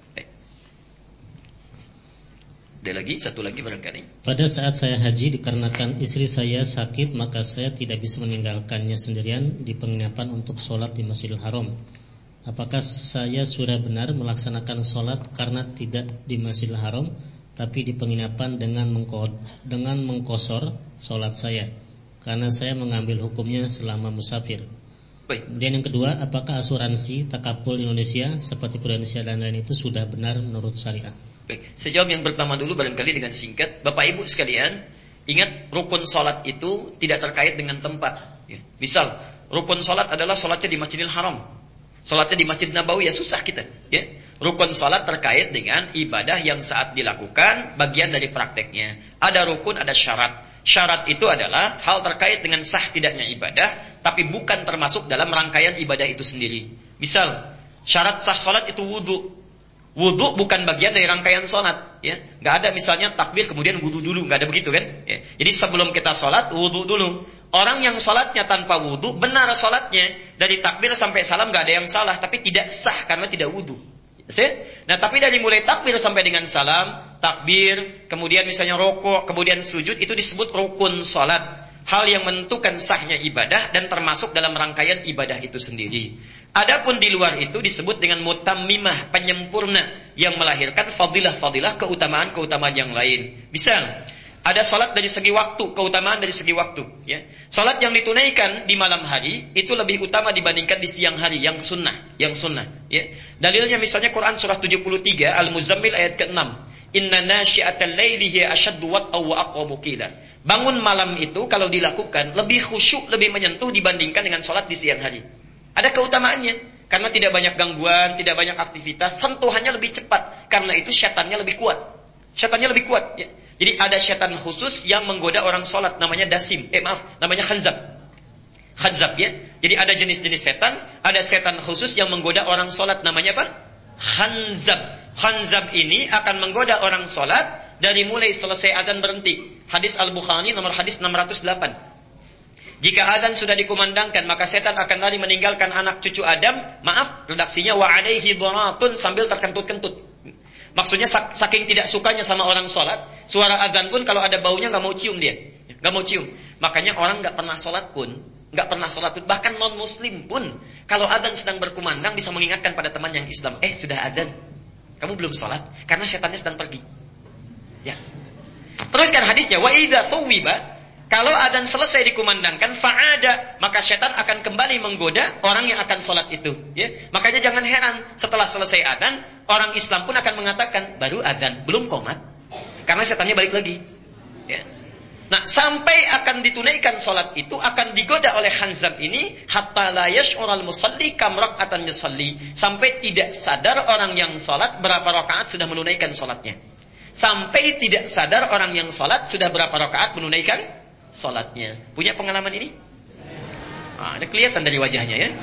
Ada lagi, satu lagi barangkali. Pada saat saya haji dikarenakan istri saya sakit, maka saya tidak bisa meninggalkannya sendirian di penginapan untuk sholat di Masjidil Haram. Apakah saya sudah benar melaksanakan sholat karena tidak di Masjidil Haram, tapi di penginapan dengan mengko, dengan mengkosor sholat saya, karena saya mengambil hukumnya selama musafir. Baik. Kemudian yang kedua, apakah asuransi takaful Indonesia seperti Prudential dan lain itu sudah benar menurut syariah? Baik, saya jawab yang pertama dulu barangkali dengan singkat. Bapak Ibu sekalian, ingat rukun salat itu tidak terkait dengan tempat. Ya. Misal, rukun salat adalah salatnya di Masjidil Haram, salatnya di Masjid Nabawi, ya susah kita. Ya. Rukun salat terkait dengan ibadah yang saat dilakukan, bagian dari prakteknya. Ada rukun, ada syarat. Syarat itu adalah hal terkait dengan sah tidaknya ibadah, tapi bukan termasuk dalam rangkaian ibadah itu sendiri. Misal, syarat sah salat itu wudu. Wudu bukan bagian dari rangkaian sholat, ya. Nggak ada misalnya takbir kemudian wudu dulu, nggak ada begitu kan? Ya. Jadi sebelum kita sholat wudu dulu. Orang yang sholatnya tanpa wudu benar sholatnya dari takbir sampai salam nggak ada yang salah, tapi tidak sah karena tidak wudu. Nah tapi dari mulai takbir sampai dengan salam, takbir, kemudian misalnya rokok, kemudian sujud itu disebut rukun sholat. Hal yang menentukan sahnya ibadah dan termasuk dalam rangkaian ibadah itu sendiri. Adapun di luar itu disebut dengan mutammimah, penyempurna yang melahirkan fadilah-fadilah, keutamaan-keutamaan yang lain. Misal, ada salat dari segi waktu, keutamaan dari segi waktu. Ya. Salat yang ditunaikan di malam hari itu lebih utama dibandingkan di siang hari, yang sunnah, yang sunnah. Ya. Dalilnya misalnya Quran surah tujuh puluh tiga Al-Muzammil ayat keenam. Inna nasyi'atal laili hiya asyaddu wat'aw wa aqwamu qila. Bangun malam itu kalau dilakukan lebih khusyuk, lebih menyentuh dibandingkan dengan sholat di siang hari. Ada keutamaannya. Karena tidak banyak gangguan, tidak banyak aktivitas, sentuhannya lebih cepat. Karena itu syaitannya lebih kuat. Syaitannya lebih kuat. Ya. Jadi ada syaitan khusus yang menggoda orang sholat. Namanya dasim. Eh maaf, namanya khanzab. Khanzab ya. Jadi ada jenis-jenis setan. Ada setan khusus yang menggoda orang sholat. Namanya apa? Khanzab. Khanzab ini akan menggoda orang sholat dari mulai selesai azan berhenti. Hadis Al-Bukhari nomor hadis enam ratus delapan. Jika azan sudah dikumandangkan, maka setan akan lari meninggalkan anak cucu Adam. Maaf, redaksinya wa alaihi dharatun, sambil terkentut-kentut. Maksudnya saking tidak sukanya sama orang sholat, suara azan pun kalau ada baunya nggak mau cium dia, nggak mau cium. Makanya orang nggak pernah sholat pun, nggak pernah sholat pun, bahkan non Muslim pun, kalau azan sedang berkumandang bisa mengingatkan pada teman yang Islam, eh sudah azan, kamu belum sholat, karena setannya sedang pergi. Ya. Teruskan hadisnya, wa idza thuwiba, kalau adzan selesai dikumandangkan, fa'ada, maka syaitan akan kembali menggoda orang yang akan sholat itu. Ya. Makanya jangan heran, setelah selesai adzan, orang Islam pun akan mengatakan, baru adzan, belum qomat. Karena syaitannya balik lagi. Ya. Nah, sampai akan ditunaikan sholat itu, akan digoda oleh Khanzab ini, hatta la yash'ural musalli kam rak'atan yusalli. Sampai tidak sadar orang yang sholat berapa rakaat sudah menunaikan sholatnya. Sampai tidak sadar orang yang sholat sudah berapa rakaat menunaikan sholatnya. Punya pengalaman ini? Nah, ini kelihatan dari wajahnya ya.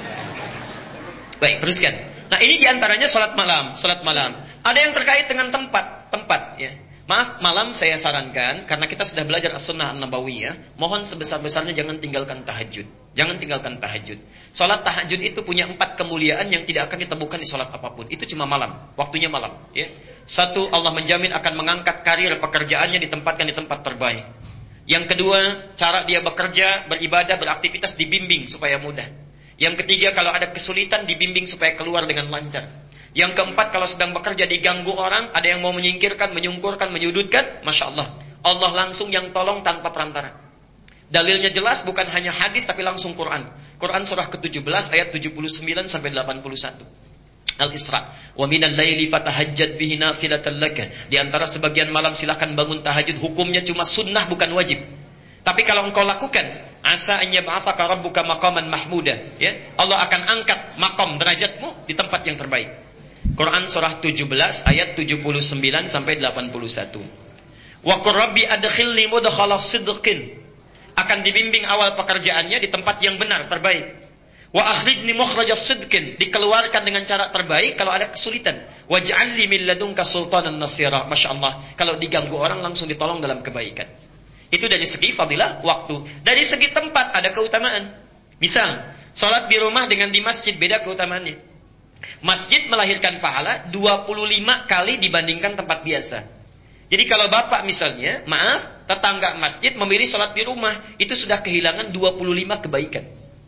Baik, teruskan. Nah, ini diantaranya sholat malam, sholat malam. Ada yang terkait dengan tempat, tempat ya. Maaf, malam saya sarankan karena kita sudah belajar as-sunnah an-nabawiyah, mohon sebesar-besarnya jangan tinggalkan tahajud. Jangan tinggalkan tahajud. Sholat tahajud itu punya empat kemuliaan yang tidak akan ditemukan di sholat apapun. Itu cuma malam, waktunya malam. Ya. Satu, Allah menjamin akan mengangkat karir pekerjaannya, ditempatkan di tempat terbaik. Yang kedua, cara dia bekerja, beribadah, beraktivitas dibimbing supaya mudah. Yang ketiga, kalau ada kesulitan dibimbing supaya keluar dengan lancar. Yang keempat, kalau sedang bekerja diganggu orang, ada yang mau menyingkirkan, menyungkurkan, menyudutkan, Masya Allah, Allah langsung yang tolong tanpa perantara. Dalilnya jelas, bukan hanya hadis tapi langsung Quran. Quran surah ke tujuh belas ayat tujuh puluh sembilan sampai delapan puluh satu. Al-Isra. Wa minal laili fatahajjad bihi nafilatan laka. Di antara sebagian malam silakan bangun tahajud. Hukumnya cuma sunnah bukan wajib. Tapi kalau engkau lakukan, asa an yab'atsaka rabbuka maqaman mahmuda, ya. Allah akan angkat maqam derajatmu di tempat yang terbaik. Quran surah tujuh belas ayat tujuh puluh sembilan sampai delapan puluh satu. Wa qur rabbi adkhilni mudkhala sidqin. Akan dibimbing awal pekerjaannya di tempat yang benar, terbaik. Wa akhrijni mukhrajas sidqin, dikeluarkan dengan cara terbaik kalau ada kesulitan. Waj'alni min ladunka sultanan nasira. Masyaallah, kalau diganggu orang langsung ditolong dalam kebaikan. Itu dari segi fadilah waktu. Dari segi tempat ada keutamaan. Misal, salat di rumah dengan di masjid beda keutamaannya. Masjid melahirkan pahala dua puluh lima kali dibandingkan tempat biasa. Jadi kalau bapak misalnya, maaf, tetangga masjid memilih salat di rumah, itu sudah kehilangan dua puluh lima kebaikan.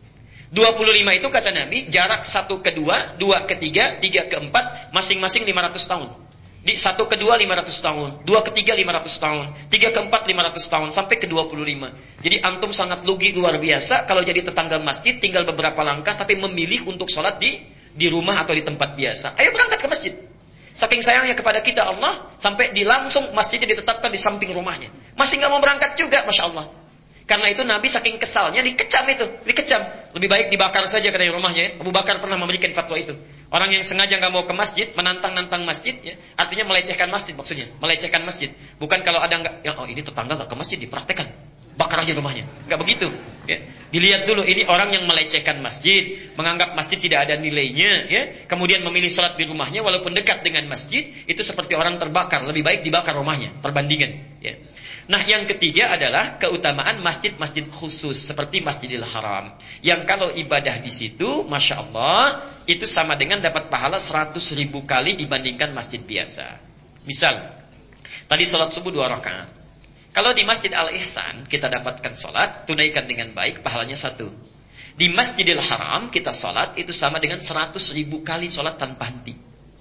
dua puluh lima itu kata Nabi, jarak satu ke dua, dua ke tiga, tiga ke empat, masing-masing lima ratus tahun. Di satu ke dua lima ratus tahun, dua ke tiga lima ratus tahun, tiga ke empat lima ratus tahun, sampai ke dua puluh lima. Jadi antum sangat lugi luar biasa kalau jadi tetangga masjid, tinggal beberapa langkah tapi memilih untuk sholat di di rumah atau di tempat biasa. Ayo berangkat ke masjid. Saking sayangnya kepada kita Allah, sampai di langsung masjidnya ditetapkan di samping rumahnya. Masih nggak mau berangkat juga, Masya Allah. Karena itu Nabi saking kesalnya dikecam itu, dikecam. Lebih baik dibakar saja katanya rumahnya. Ya. Abu Bakar pernah memberikan fatwa itu. Orang yang sengaja nggak mau ke masjid, menantang-nantang masjid, ya, artinya melecehkan masjid maksudnya, melecehkan masjid. Bukan kalau ada nggak, ya oh ini tetangga nggak ke masjid dipraktekkan, bakar aja rumahnya. Nggak begitu. Ya. Dilihat dulu ini orang yang melecehkan masjid, menganggap masjid tidak ada nilainya, ya. Kemudian memilih sholat di rumahnya walaupun dekat dengan masjid, itu seperti orang terbakar. Lebih baik dibakar rumahnya. Perbandingan. Ya. Nah yang ketiga adalah keutamaan masjid-masjid khusus seperti Masjidil Haram. Yang kalau ibadah di situ, Masya Allah, itu sama dengan dapat pahala seratus ribu kali dibandingkan masjid biasa. Misal, tadi sholat subuh dua rakaat. Kalau di Masjid Al-Ihsan kita dapatkan sholat, tunaikan dengan baik, pahalanya satu. Di Masjidil Haram kita sholat, itu sama dengan seratus ribu kali sholat tanpa henti.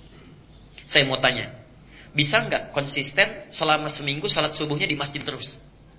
Saya mau tanya, bisa nggak konsisten selama seminggu salat subuhnya di masjid terus?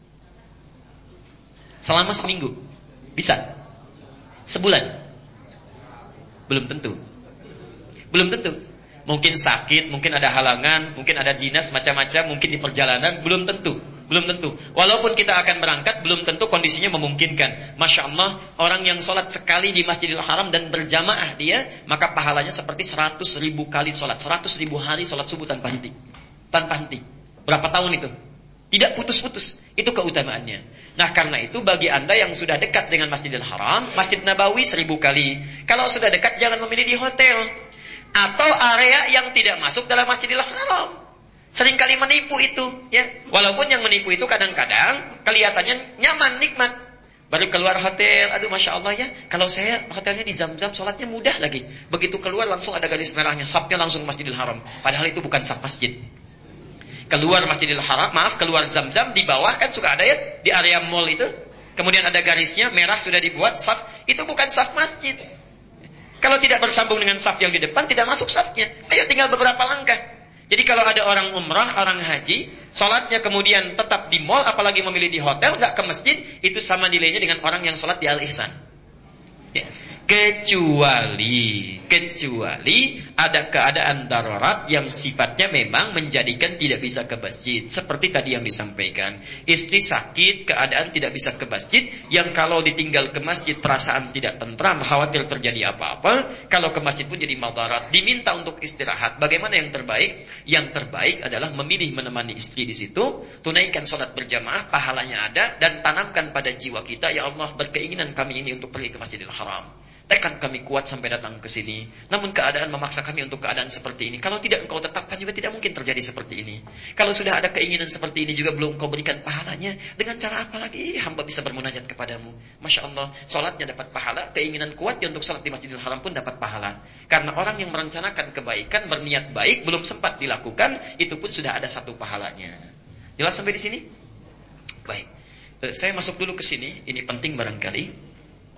Selama seminggu? Bisa? Sebulan? Belum tentu. Belum tentu. Mungkin sakit, mungkin ada halangan, mungkin ada dinas macam-macam, mungkin di perjalanan, belum tentu. Belum tentu. Walaupun kita akan berangkat, belum tentu kondisinya memungkinkan. Masya Allah, orang yang sholat sekali di Masjidil Haram dan berjamaah dia, maka pahalanya seperti seratus ribu kali sholat. Seratus ribu hari sholat subuh tanpa henti. Tanpa henti. Berapa tahun itu? Tidak putus-putus. Itu keutamaannya. Nah karena itu bagi anda yang sudah dekat dengan Masjidil Haram, Masjid Nabawi seribu kali. Kalau sudah dekat jangan memilih di hotel. Atau area yang tidak masuk dalam Masjidil Haram. Seringkali menipu itu, ya. Walaupun yang menipu itu kadang-kadang kelihatannya nyaman, nikmat. Baru keluar hotel, aduh Masya Allah ya. Kalau saya hotelnya di Zam-Zam, sholatnya mudah lagi. Begitu keluar langsung ada garis merahnya, sapnya langsung Masjidil Haram. Padahal itu bukan sap masjid. Keluar Masjidil Haram, maaf, keluar Zam-Zam, di bawah kan suka ada ya, di area mall itu. Kemudian ada garisnya, merah sudah dibuat, saf. Itu bukan saf masjid. Kalau tidak bersambung dengan saf yang di depan, tidak masuk safnya. Ayo tinggal beberapa langkah. Jadi kalau ada orang umrah, orang haji, sholatnya kemudian tetap di mall, apalagi memilih di hotel, nggak ke masjid, itu sama nilainya dengan orang yang sholat di Al-Ihsan. Ya. Kecuali, kecuali ada keadaan darurat yang sifatnya memang menjadikan tidak bisa ke masjid. Seperti tadi yang disampaikan. Istri sakit, keadaan tidak bisa ke masjid. Yang kalau ditinggal ke masjid perasaan tidak tentram, khawatir terjadi apa-apa. Kalau ke masjid pun jadi madarat. Diminta untuk istirahat. Bagaimana yang terbaik? Yang terbaik adalah memilih menemani istri di situ. Tunaikan sholat berjamaah, pahalanya ada. Dan tanamkan pada jiwa kita, ya Allah berkeinginan kami ini untuk pergi ke Masjidil Haram. Tekad kami kuat sampai datang ke sini. Namun keadaan memaksa kami untuk keadaan seperti ini. Kalau tidak engkau tetapkan juga tidak mungkin terjadi seperti ini. Kalau sudah ada keinginan seperti ini juga belum engkau berikan pahalanya. Dengan cara apa lagi hamba bisa bermunajat kepadamu? Masya Allah, sholatnya dapat pahala. Keinginan kuat untuk sholat di Masjidil Haram pun dapat pahala. Karena orang yang merencanakan kebaikan, berniat baik, belum sempat dilakukan, itu pun sudah ada satu pahalanya. Jelas sampai di sini? Baik, saya masuk dulu ke sini. Ini penting barangkali.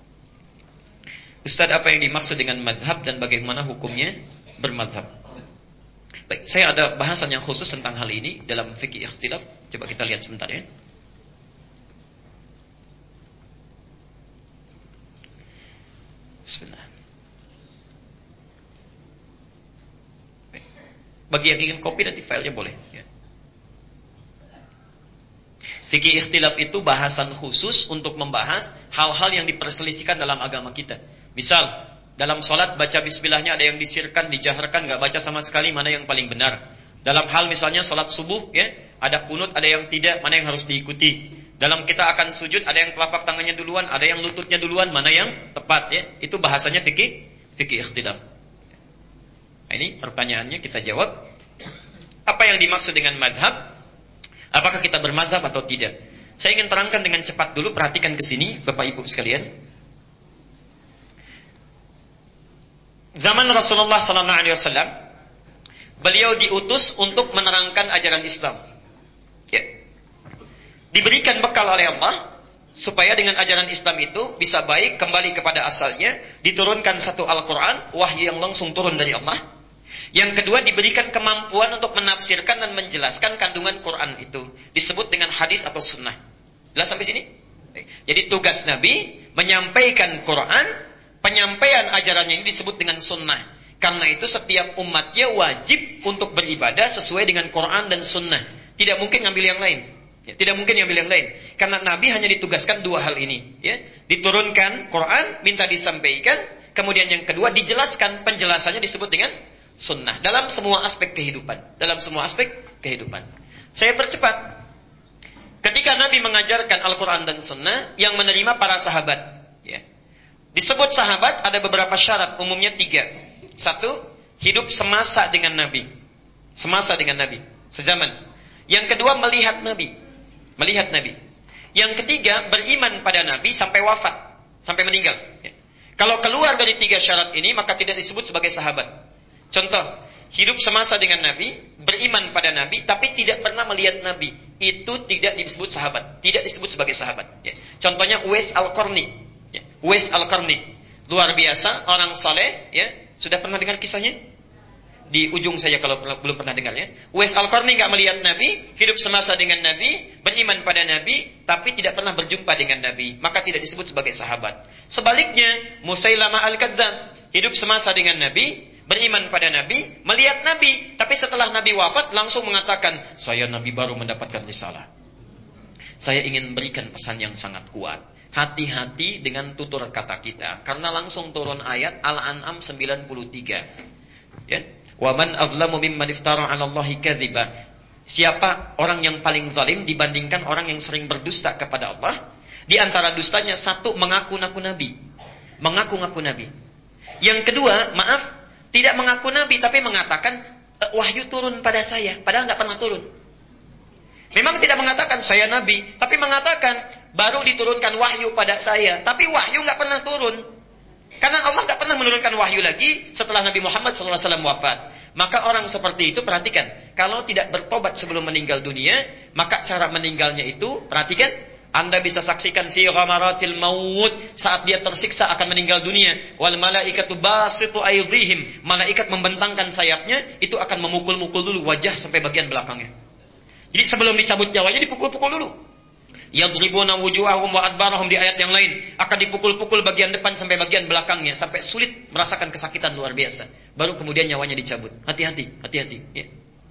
Ustaz, apa yang dimaksud dengan madhab dan bagaimana hukumnya bermadhab? Baik, saya ada bahasan yang khusus tentang hal ini dalam fikih ikhtilaf. Coba kita lihat sebentar ya. Bismillah. Bagi yang ingin kopi nanti filenya boleh. Ya. Fikih ikhtilaf itu bahasan khusus untuk membahas hal-hal yang diperselisihkan dalam agama kita. Misal, dalam sholat baca bismillahnya ada yang disirkan, dijaharkan, nggak baca sama sekali, mana yang paling benar. Dalam hal misalnya sholat subuh, ya, ada kunut, ada yang tidak, mana yang harus diikuti. Dalam kita akan sujud, ada yang telapak tangannya duluan, ada yang lututnya duluan, mana yang tepat. Ya. Itu bahasanya fikih, fikih ikhtilaf. Nah, ini pertanyaannya kita jawab. Apa yang dimaksud dengan madhab? Apakah kita bermadhab atau tidak? Saya ingin terangkan dengan cepat dulu. Perhatikan ke sini, Bapak Ibu sekalian. Zaman Rasulullah sallallahu alaihi wasallam, beliau diutus untuk menerangkan ajaran Islam. Ya. Diberikan bekal oleh Allah supaya dengan ajaran Islam itu bisa baik, kembali kepada asalnya. Diturunkan satu Al-Quran, wahyu yang langsung turun dari Allah. Yang kedua, diberikan kemampuan untuk menafsirkan dan menjelaskan kandungan Quran itu. Disebut dengan hadis atau sunnah. Jelas sampai sini? Jadi tugas Nabi menyampaikan Quran, penyampaian ajarannya ini disebut dengan sunnah. Karena itu setiap umatnya wajib untuk beribadah sesuai dengan Quran dan sunnah. Tidak mungkin ngambil yang lain. Ya, tidak mungkin ngambil yang lain. Karena Nabi hanya ditugaskan dua hal ini. Ya. Diturunkan Quran, minta disampaikan. Kemudian yang kedua, dijelaskan. Penjelasannya disebut dengan sunnah. Dalam semua aspek kehidupan. Dalam semua aspek kehidupan. Saya percepat. Ketika Nabi mengajarkan Al-Quran dan sunnah, yang menerima para sahabat. Ya. Disebut sahabat ada beberapa syarat. Umumnya tiga. Satu, hidup semasa dengan Nabi. Semasa dengan Nabi. Sezaman. Yang kedua, melihat Nabi. Melihat Nabi. Yang ketiga, beriman pada Nabi sampai wafat. Sampai meninggal. Ya. Kalau keluar dari tiga syarat ini, maka tidak disebut sebagai sahabat. Contoh, hidup semasa dengan Nabi, beriman pada Nabi, tapi tidak pernah melihat Nabi. Itu tidak disebut sahabat. Tidak disebut sebagai sahabat. Ya. Contohnya Uwais Al-Qarni. Ya. Uwais Al-Qarni. Luar biasa, orang saleh. Ya. Sudah pernah dengar kisahnya? Di ujung saya kalau belum pernah dengarnya. Uwais Al-Qarni nggak melihat Nabi, hidup semasa dengan Nabi, beriman pada Nabi, tapi tidak pernah berjumpa dengan Nabi. Maka tidak disebut sebagai sahabat. Sebaliknya, Musailamah Al-Kadzdzab, hidup semasa dengan Nabi, beriman pada Nabi, melihat Nabi, tapi setelah Nabi wafat langsung mengatakan, saya Nabi baru mendapatkan risalah. Saya ingin berikan pesan yang sangat kuat. Hati-hati dengan tutur kata kita, karena langsung turun ayat Al-An'am sembilan puluh tiga. Ya. Wa man azlamu mimman iftara 'ala Allahi kadziba. Siapa orang yang paling zalim dibandingkan orang yang sering berdusta kepada Allah? Di antara dustanya satu, mengaku-ngaku Nabi. Mengaku-ngaku Nabi. Yang kedua, maaf, tidak mengaku Nabi, tapi mengatakan, wahyu turun pada saya. Padahal nggak pernah turun. Memang tidak mengatakan, saya Nabi. Tapi mengatakan, baru diturunkan wahyu pada saya. Tapi wahyu nggak pernah turun. Karena Allah nggak pernah menurunkan wahyu lagi setelah Nabi Muhammad shallallahu alaihi wasallam wafat. Maka orang seperti itu, perhatikan. Kalau tidak bertobat sebelum meninggal dunia, maka cara meninggalnya itu, perhatikan, Anda bisa saksikan fi ghamaratil maut, saat dia tersiksa akan meninggal dunia. Wal malaikatu basitu aydihim, malaikat membentangkan sayapnya, itu akan memukul-mukul dulu wajah sampai bagian belakangnya. Jadi sebelum dicabut nyawanya dipukul-pukul dulu. Yadribuna wujuhahum wa adbarahum, di ayat yang lain akan dipukul-pukul bagian depan sampai bagian belakangnya sampai sulit merasakan kesakitan luar biasa. Baru kemudian nyawanya dicabut. Hati-hati, hati-hati. Ya.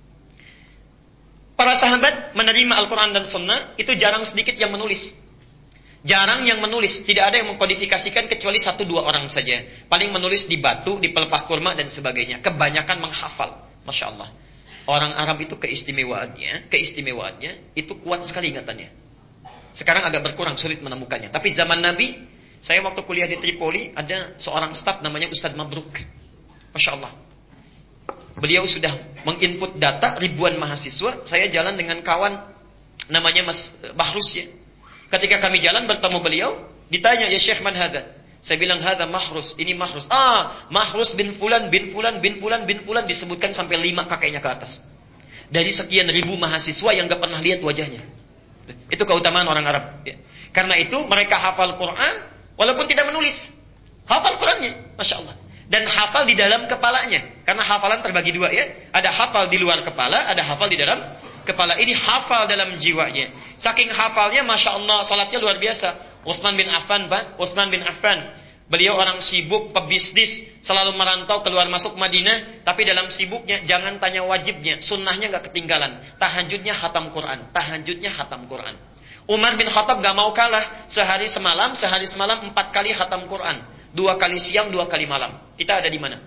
Para sahabat menerima Al-Quran dan Sunnah itu jarang sedikit yang menulis. Jarang yang menulis. Tidak ada yang mengkodifikasikan kecuali satu dua orang saja. Paling menulis di batu, di pelepah kurma dan sebagainya. Kebanyakan menghafal. Masya Allah. Orang Arab itu keistimewaannya, keistimewaannya itu kuat sekali ingatannya. Sekarang agak berkurang, sulit menemukannya. Tapi zaman Nabi, saya waktu kuliah di Tripoli, ada seorang staf namanya Ustadz Mabruk. Masya Allah. Beliau sudah menginput data ribuan mahasiswa. Saya jalan dengan kawan namanya Mas Bahrus ya. Ketika kami jalan bertemu beliau, ditanya, ya Syekh man hadha? Saya bilang hadha Mahrus, ini Mahrus. Ah, Mahrus bin Fulan, bin Fulan, bin Fulan, bin Fulan, disebutkan sampai lima kakeknya ke atas. Dari sekian ribu mahasiswa yang gak pernah lihat wajahnya. Itu keutamaan orang Arab ya. Karena itu mereka hafal Quran walaupun tidak menulis. Hafal Qurannya, Masya Allah. Dan hafal di dalam kepalanya. Karena hafalan terbagi dua ya. Ada hafal di luar kepala, ada hafal di dalam kepala. Ini hafal dalam jiwanya. Saking hafalnya, Masya Allah, salatnya luar biasa. Utsman bin Affan, Pak, Utsman bin Affan Beliau orang sibuk, pebisnis, selalu merantau keluar masuk Madinah, tapi dalam sibuknya jangan tanya wajibnya, sunnahnya nggak ketinggalan. Tahajudnya khatam Quran, tahajudnya khatam Quran. Umar bin Khattab gak mau kalah, sehari semalam, sehari semalam empat kali khatam Quran, dua kali siang, dua kali malam. Kita ada di mana?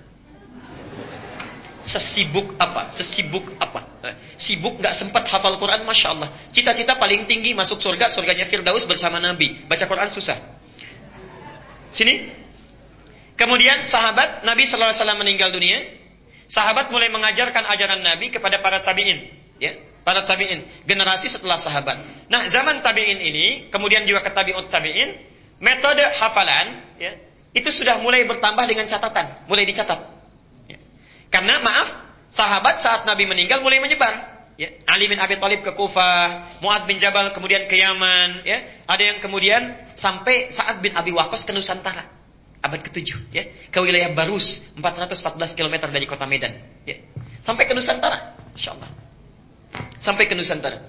Sesibuk apa? Sesibuk apa? Sibuk gak sempat hafal Quran, masya Allah. Cita-cita paling tinggi masuk surga, surganya Firdaus bersama Nabi. Baca Quran susah. Sini. Kemudian sahabat Nabi Sallallahu Alaihi Wasallam meninggal dunia. Sahabat mulai mengajarkan ajaran Nabi kepada para tabiin, ya, para tabiin, generasi setelah sahabat. Nah, zaman tabiin ini, kemudian juga ke tabiut tabiin, metode hafalan, ya, itu sudah mulai bertambah dengan catatan, mulai dicatat. Ya. Karena maaf, sahabat saat Nabi meninggal mulai menyebar. Ya, Ali bin Abi Thalib ke Kufah, Mu'adz bin Jabal kemudian ke Yaman, ya. Ada yang kemudian sampai Sa'ad bin Abi Waqqas ke Nusantara, abad ketujuh, ya, ke wilayah Barus, empat ratus empat belas kilometer dari kota Medan, ya. Sampai ke Nusantara, insyaallah. Sampai ke Nusantara.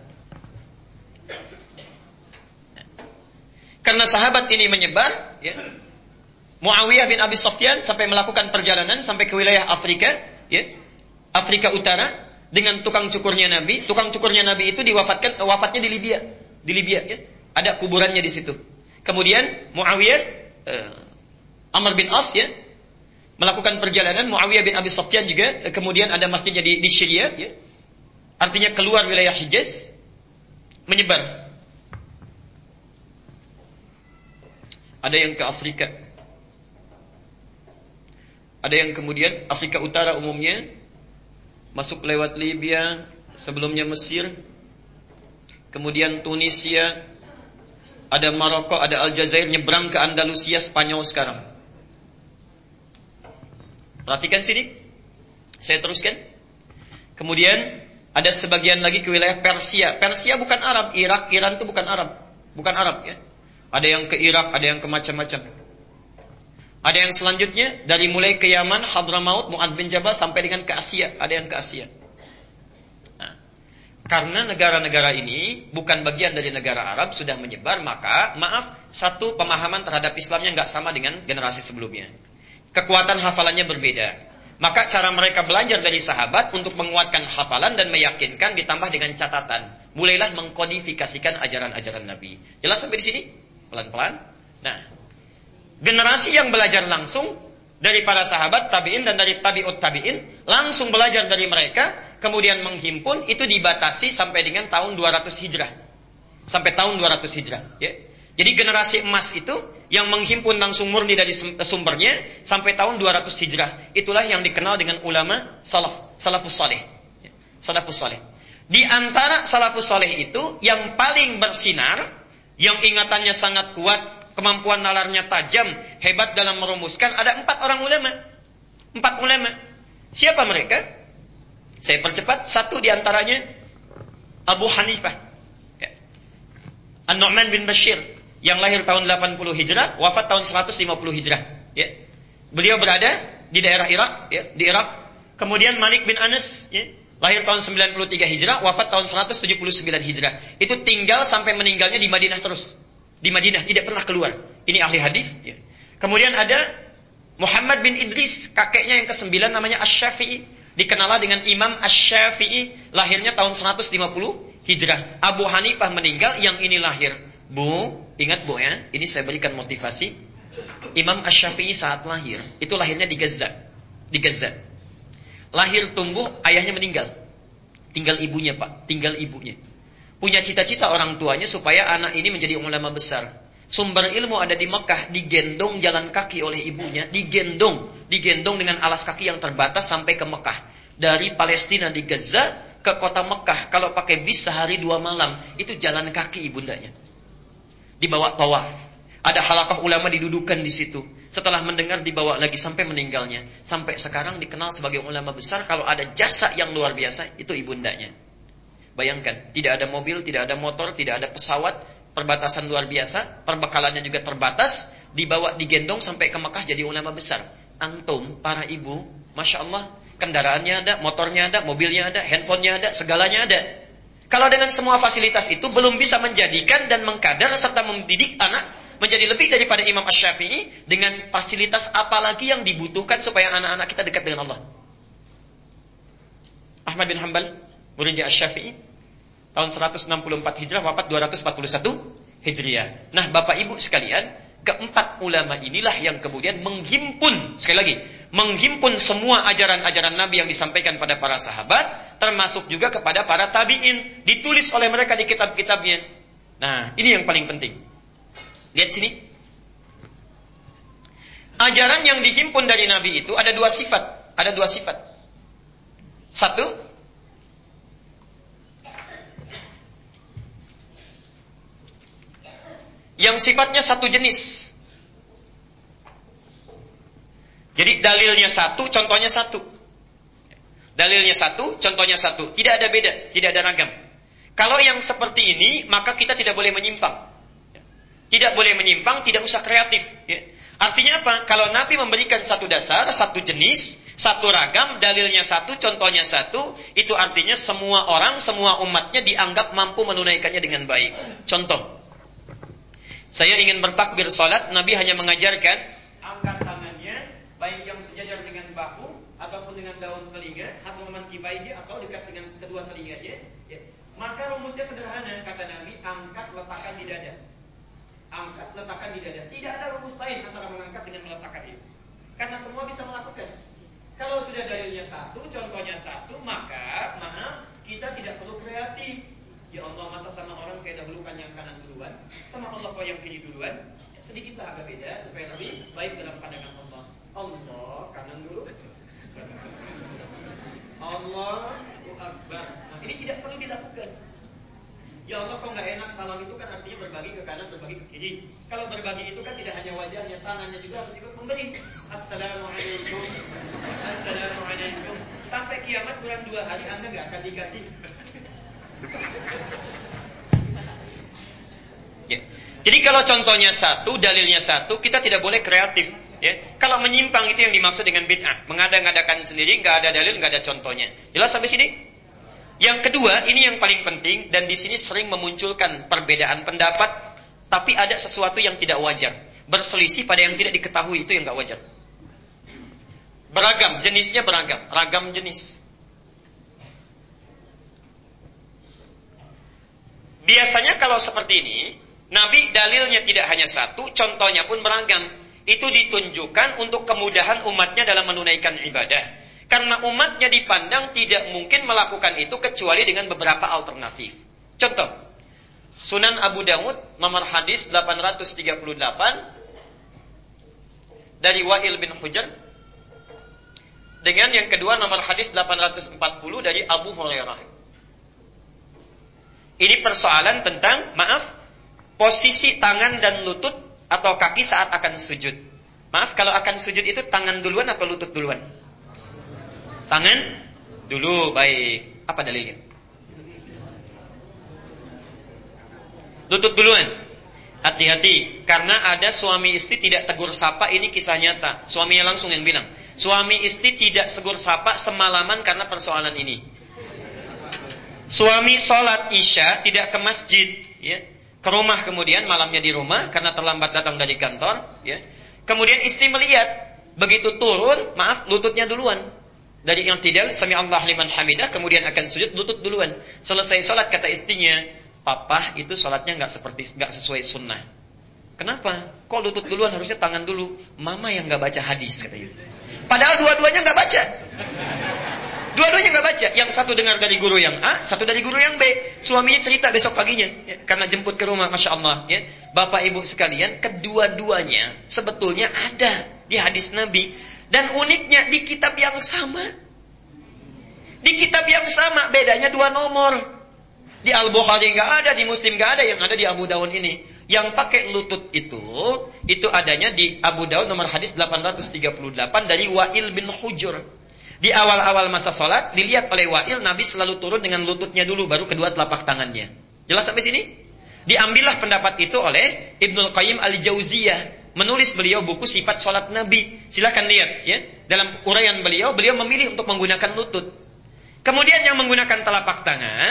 Karena sahabat ini menyebar, ya. Muawiyah bin Abi Sufyan sampai melakukan perjalanan sampai ke wilayah Afrika, ya. Afrika Utara. Dengan tukang cukurnya Nabi, tukang cukurnya Nabi itu diwafatkan, wafatnya di Libya, di Libya, ya. Ada kuburannya di situ. Kemudian Muawiyah, uh, Amr bin As, ya, melakukan perjalanan. Muawiyah bin Abi Sufyan juga, uh, kemudian ada masjidnya di, di Syria, ya. Artinya keluar wilayah Hijaz, menyebar. Ada yang ke Afrika, ada yang kemudian Afrika Utara umumnya. Masuk lewat Libya, sebelumnya Mesir, kemudian Tunisia, ada Maroko, ada Aljazair, nyebrang ke Andalusia, Spanyol sekarang. Perhatikan sini, saya teruskan. Kemudian ada sebagian lagi ke wilayah Persia. Persia bukan Arab, Irak, Iran itu bukan Arab, bukan Arab, ya. Ada yang ke Irak, ada yang ke macam-macam. Ada yang selanjutnya dari mulai ke Yaman, Hadramaut, Mu'adz bin Jabal sampai dengan ke Asia, ada yang ke Asia. Nah, karena negara-negara ini bukan bagian dari negara Arab, sudah menyebar, maka maaf, satu pemahaman terhadap Islamnya nggak sama dengan generasi sebelumnya. Kekuatan hafalannya berbeda. Maka cara mereka belajar dari sahabat untuk menguatkan hafalan dan meyakinkan ditambah dengan catatan. Mulailah mengkodifikasikan ajaran-ajaran Nabi. Jelas sampai di sini? Pelan-pelan. Nah, generasi yang belajar langsung dari para sahabat, tabi'in dan dari tabi'ut tabi'in, langsung belajar dari mereka, kemudian menghimpun, itu dibatasi sampai dengan tahun dua ratus Hijrah. Sampai tahun dua ratus Hijrah, ya. Jadi generasi emas itu yang menghimpun langsung murni dari sumbernya sampai tahun dua ratus Hijrah. Itulah yang dikenal dengan ulama salaf, salafus saleh. Ya. Salafus saleh. Di antara salafus saleh itu yang paling bersinar, yang ingatannya sangat kuat, kemampuan nalarnya tajam, hebat dalam merumuskan, ada empat orang ulama. Empat ulama. Siapa mereka? Saya percepat. Satu diantaranya Abu Hanifah, ya. An-Nu'man bin Bashir, yang lahir tahun delapan puluh Hijrah, wafat tahun seratus lima puluh Hijrah, ya. Beliau berada di daerah Irak, ya, di Irak. Kemudian Malik bin Anas, ya, lahir tahun sembilan puluh tiga Hijrah, wafat tahun seratus tujuh puluh sembilan Hijrah. Itu tinggal sampai meninggalnya di Madinah terus. Di Madinah, tidak pernah keluar. Ini ahli hadis, ya. Kemudian ada Muhammad bin Idris, kakeknya yang kesembilan namanya Asy-Syafi'i, dikenal dengan Imam Asy-Syafi'i, lahirnya tahun seratus lima puluh Hijrah. Abu Hanifah meninggal, yang ini lahir. Bu, ingat Bu, ya, ini saya berikan motivasi. Imam Asy-Syafi'i saat lahir, itu lahirnya di Gaza. Di Gaza. Lahir tumbuh, ayahnya meninggal. Tinggal ibunya, Pak, tinggal ibunya. Punya cita-cita orang tuanya supaya anak ini menjadi ulama besar. Sumber ilmu ada di Mekah, digendong jalan kaki oleh ibunya, digendong, digendong dengan alas kaki yang terbatas sampai ke Mekah. Dari Palestina di Gaza ke kota Mekah, kalau pakai bis sehari dua malam, itu jalan kaki ibundanya. Dibawa tawaf. Ada halaqah ulama didudukan di situ. Setelah mendengar dibawa lagi sampai meninggalnya. Sampai sekarang dikenal sebagai ulama besar. Kalau ada jasa yang luar biasa, itu ibundanya. Bayangkan, tidak ada mobil, tidak ada motor, tidak ada pesawat, perbatasan luar biasa, perbekalannya juga terbatas, dibawa, digendong sampai ke Mekah jadi ulama besar. Antum, para ibu, Masya Allah, kendaraannya ada, motornya ada, mobilnya ada, handphonenya ada, segalanya ada. Kalau dengan semua fasilitas itu belum bisa menjadikan dan mengkadar serta mendidik anak, menjadi lebih daripada Imam Asy-Syafi'i, dengan fasilitas apa lagi yang dibutuhkan supaya anak-anak kita dekat dengan Allah? Ahmad bin Hanbal, muridnya Asy-Syafi'i, tahun seratus enam puluh empat Hijrah, wafat dua ratus empat puluh satu Hijriah. Nah, Bapak Ibu sekalian, keempat ulama inilah yang kemudian menghimpun, sekali lagi, menghimpun semua ajaran-ajaran Nabi yang disampaikan pada para sahabat, termasuk juga kepada para tabi'in, ditulis oleh mereka di kitab-kitabnya. Nah, ini yang paling penting. Lihat sini. Ajaran yang dihimpun dari Nabi itu ada dua sifat, ada dua sifat. Satu, yang sifatnya satu jenis. Jadi dalilnya satu, contohnya satu. Dalilnya satu, contohnya satu. Tidak ada beda, tidak ada ragam. Kalau yang seperti ini, maka kita tidak boleh menyimpang. Tidak boleh menyimpang, tidak usah kreatif. Artinya apa? Kalau Nabi memberikan satu dasar, satu jenis, satu ragam, dalilnya satu, contohnya satu, itu artinya semua orang, semua umatnya dianggap mampu menunaikannya dengan baik. Contoh, saya ingin bertakbir salat, Nabi hanya mengajarkan angkat tangannya, baik yang sejajar dengan bahu ataupun dengan daun telinga, atau mankibaihi atau dekat dengan kedua telinganya. Ya. Maka rumusnya sederhana, kata Nabi, angkat letakkan di dada. Angkat letakkan di dada. Tidak ada rumus lain antara mengangkat dengan meletakkan itu. Karena semua bisa melakukan. Kalau sudah dalilnya satu, contohnya satu, maka maaf, kita tidak perlu kreatif. Ya Allah, masa sama orang saya dahulukan yang kanan duluan, sama Allah kok yang kiri duluan? Ya, sedikitlah agak beda supaya lebih baik dalam pandangan Allah. Allah kanan dulu. Allahu Akbar. Nah, ini tidak perlu dilakukan. Ya Allah, kok nggak enak, salam itu kan artinya berbagi ke kanan, berbagi ke kiri. Kalau berbagi itu kan tidak hanya wajahnya, tangannya juga harus ikut memberi. Assalamualaikum, Assalamualaikum. Sampai kiamat kurang dua hari Anda nggak akan dikasih. Ya. Jadi kalau contohnya satu, dalilnya satu, kita tidak boleh kreatif. Ya. Kalau menyimpang itu yang dimaksud dengan bid'ah, mengada-ngadakan sendiri, nggak ada dalil, nggak ada contohnya. Jelas sampai sini? Yang kedua, ini yang paling penting, dan di sini sering memunculkan perbedaan pendapat, tapi ada sesuatu yang tidak wajar, berselisih pada yang tidak diketahui, itu yang nggak wajar. Beragam, jenisnya beragam, ragam jenis. Biasanya kalau seperti ini, Nabi dalilnya tidak hanya satu, contohnya pun beragam. Itu ditunjukkan untuk kemudahan umatnya dalam menunaikan ibadah. Karena umatnya dipandang tidak mungkin melakukan itu kecuali dengan beberapa alternatif. Contoh, Sunan Abu Dawud nomor hadis delapan ratus tiga puluh delapan dari Wa'il bin Hujr. Dengan yang kedua nomor hadis delapan ratus empat puluh dari Abu Hurairah. Ini persoalan tentang, maaf, posisi tangan dan lutut atau kaki saat akan sujud. Maaf, kalau akan sujud itu tangan duluan atau lutut duluan? Tangan dulu, baik. Apa dalilnya? Lutut duluan. Hati-hati, karena ada suami istri tidak tegur sapa, ini kisah nyata. Suaminya langsung yang bilang, suami istri tidak tegur sapa semalaman karena persoalan ini. Suami sholat isya tidak ke masjid, ya, ke rumah, kemudian malamnya di rumah karena terlambat datang dari kantor, ya. Kemudian istri melihat, begitu turun, maaf, lututnya duluan. Dari i'tidal, sami Allah liman hamidah, kemudian akan sujud, lutut duluan. Selesai sholat, kata istrinya, papa itu sholatnya nggak seperti, nggak sesuai sunnah. Kenapa? Kok lutut duluan, harusnya tangan dulu? Mama yang nggak baca hadis, katanya. Padahal dua-duanya nggak baca. Dua-duanya nggak baca. Yang satu dengar dari guru yang A, satu dari guru yang B. Suaminya cerita besok paginya, ya, karena jemput ke rumah, masya Allah. Ya. Bapak ibu sekalian, kedua-duanya sebetulnya ada di hadis Nabi. Dan uniknya di kitab yang sama. Di kitab yang sama, bedanya dua nomor. Di Al-Bukhari nggak ada, di Muslim nggak ada, yang ada di Abu Dawud ini. Yang pakai lutut itu, itu adanya di Abu Dawud nomor hadis delapan ratus tiga puluh delapan dari Wa'il bin Hujr. Di awal-awal masa sholat, dilihat oleh Wa'il, Nabi selalu turun dengan lututnya dulu, baru kedua telapak tangannya. Jelas sampai sini? Diambillah pendapat itu oleh Ibnul Qayyim Al-Jauziyah. Menulis beliau buku sifat sholat Nabi. Silakan lihat, ya. Dalam uraian beliau, beliau memilih untuk menggunakan lutut. Kemudian yang menggunakan telapak tangan,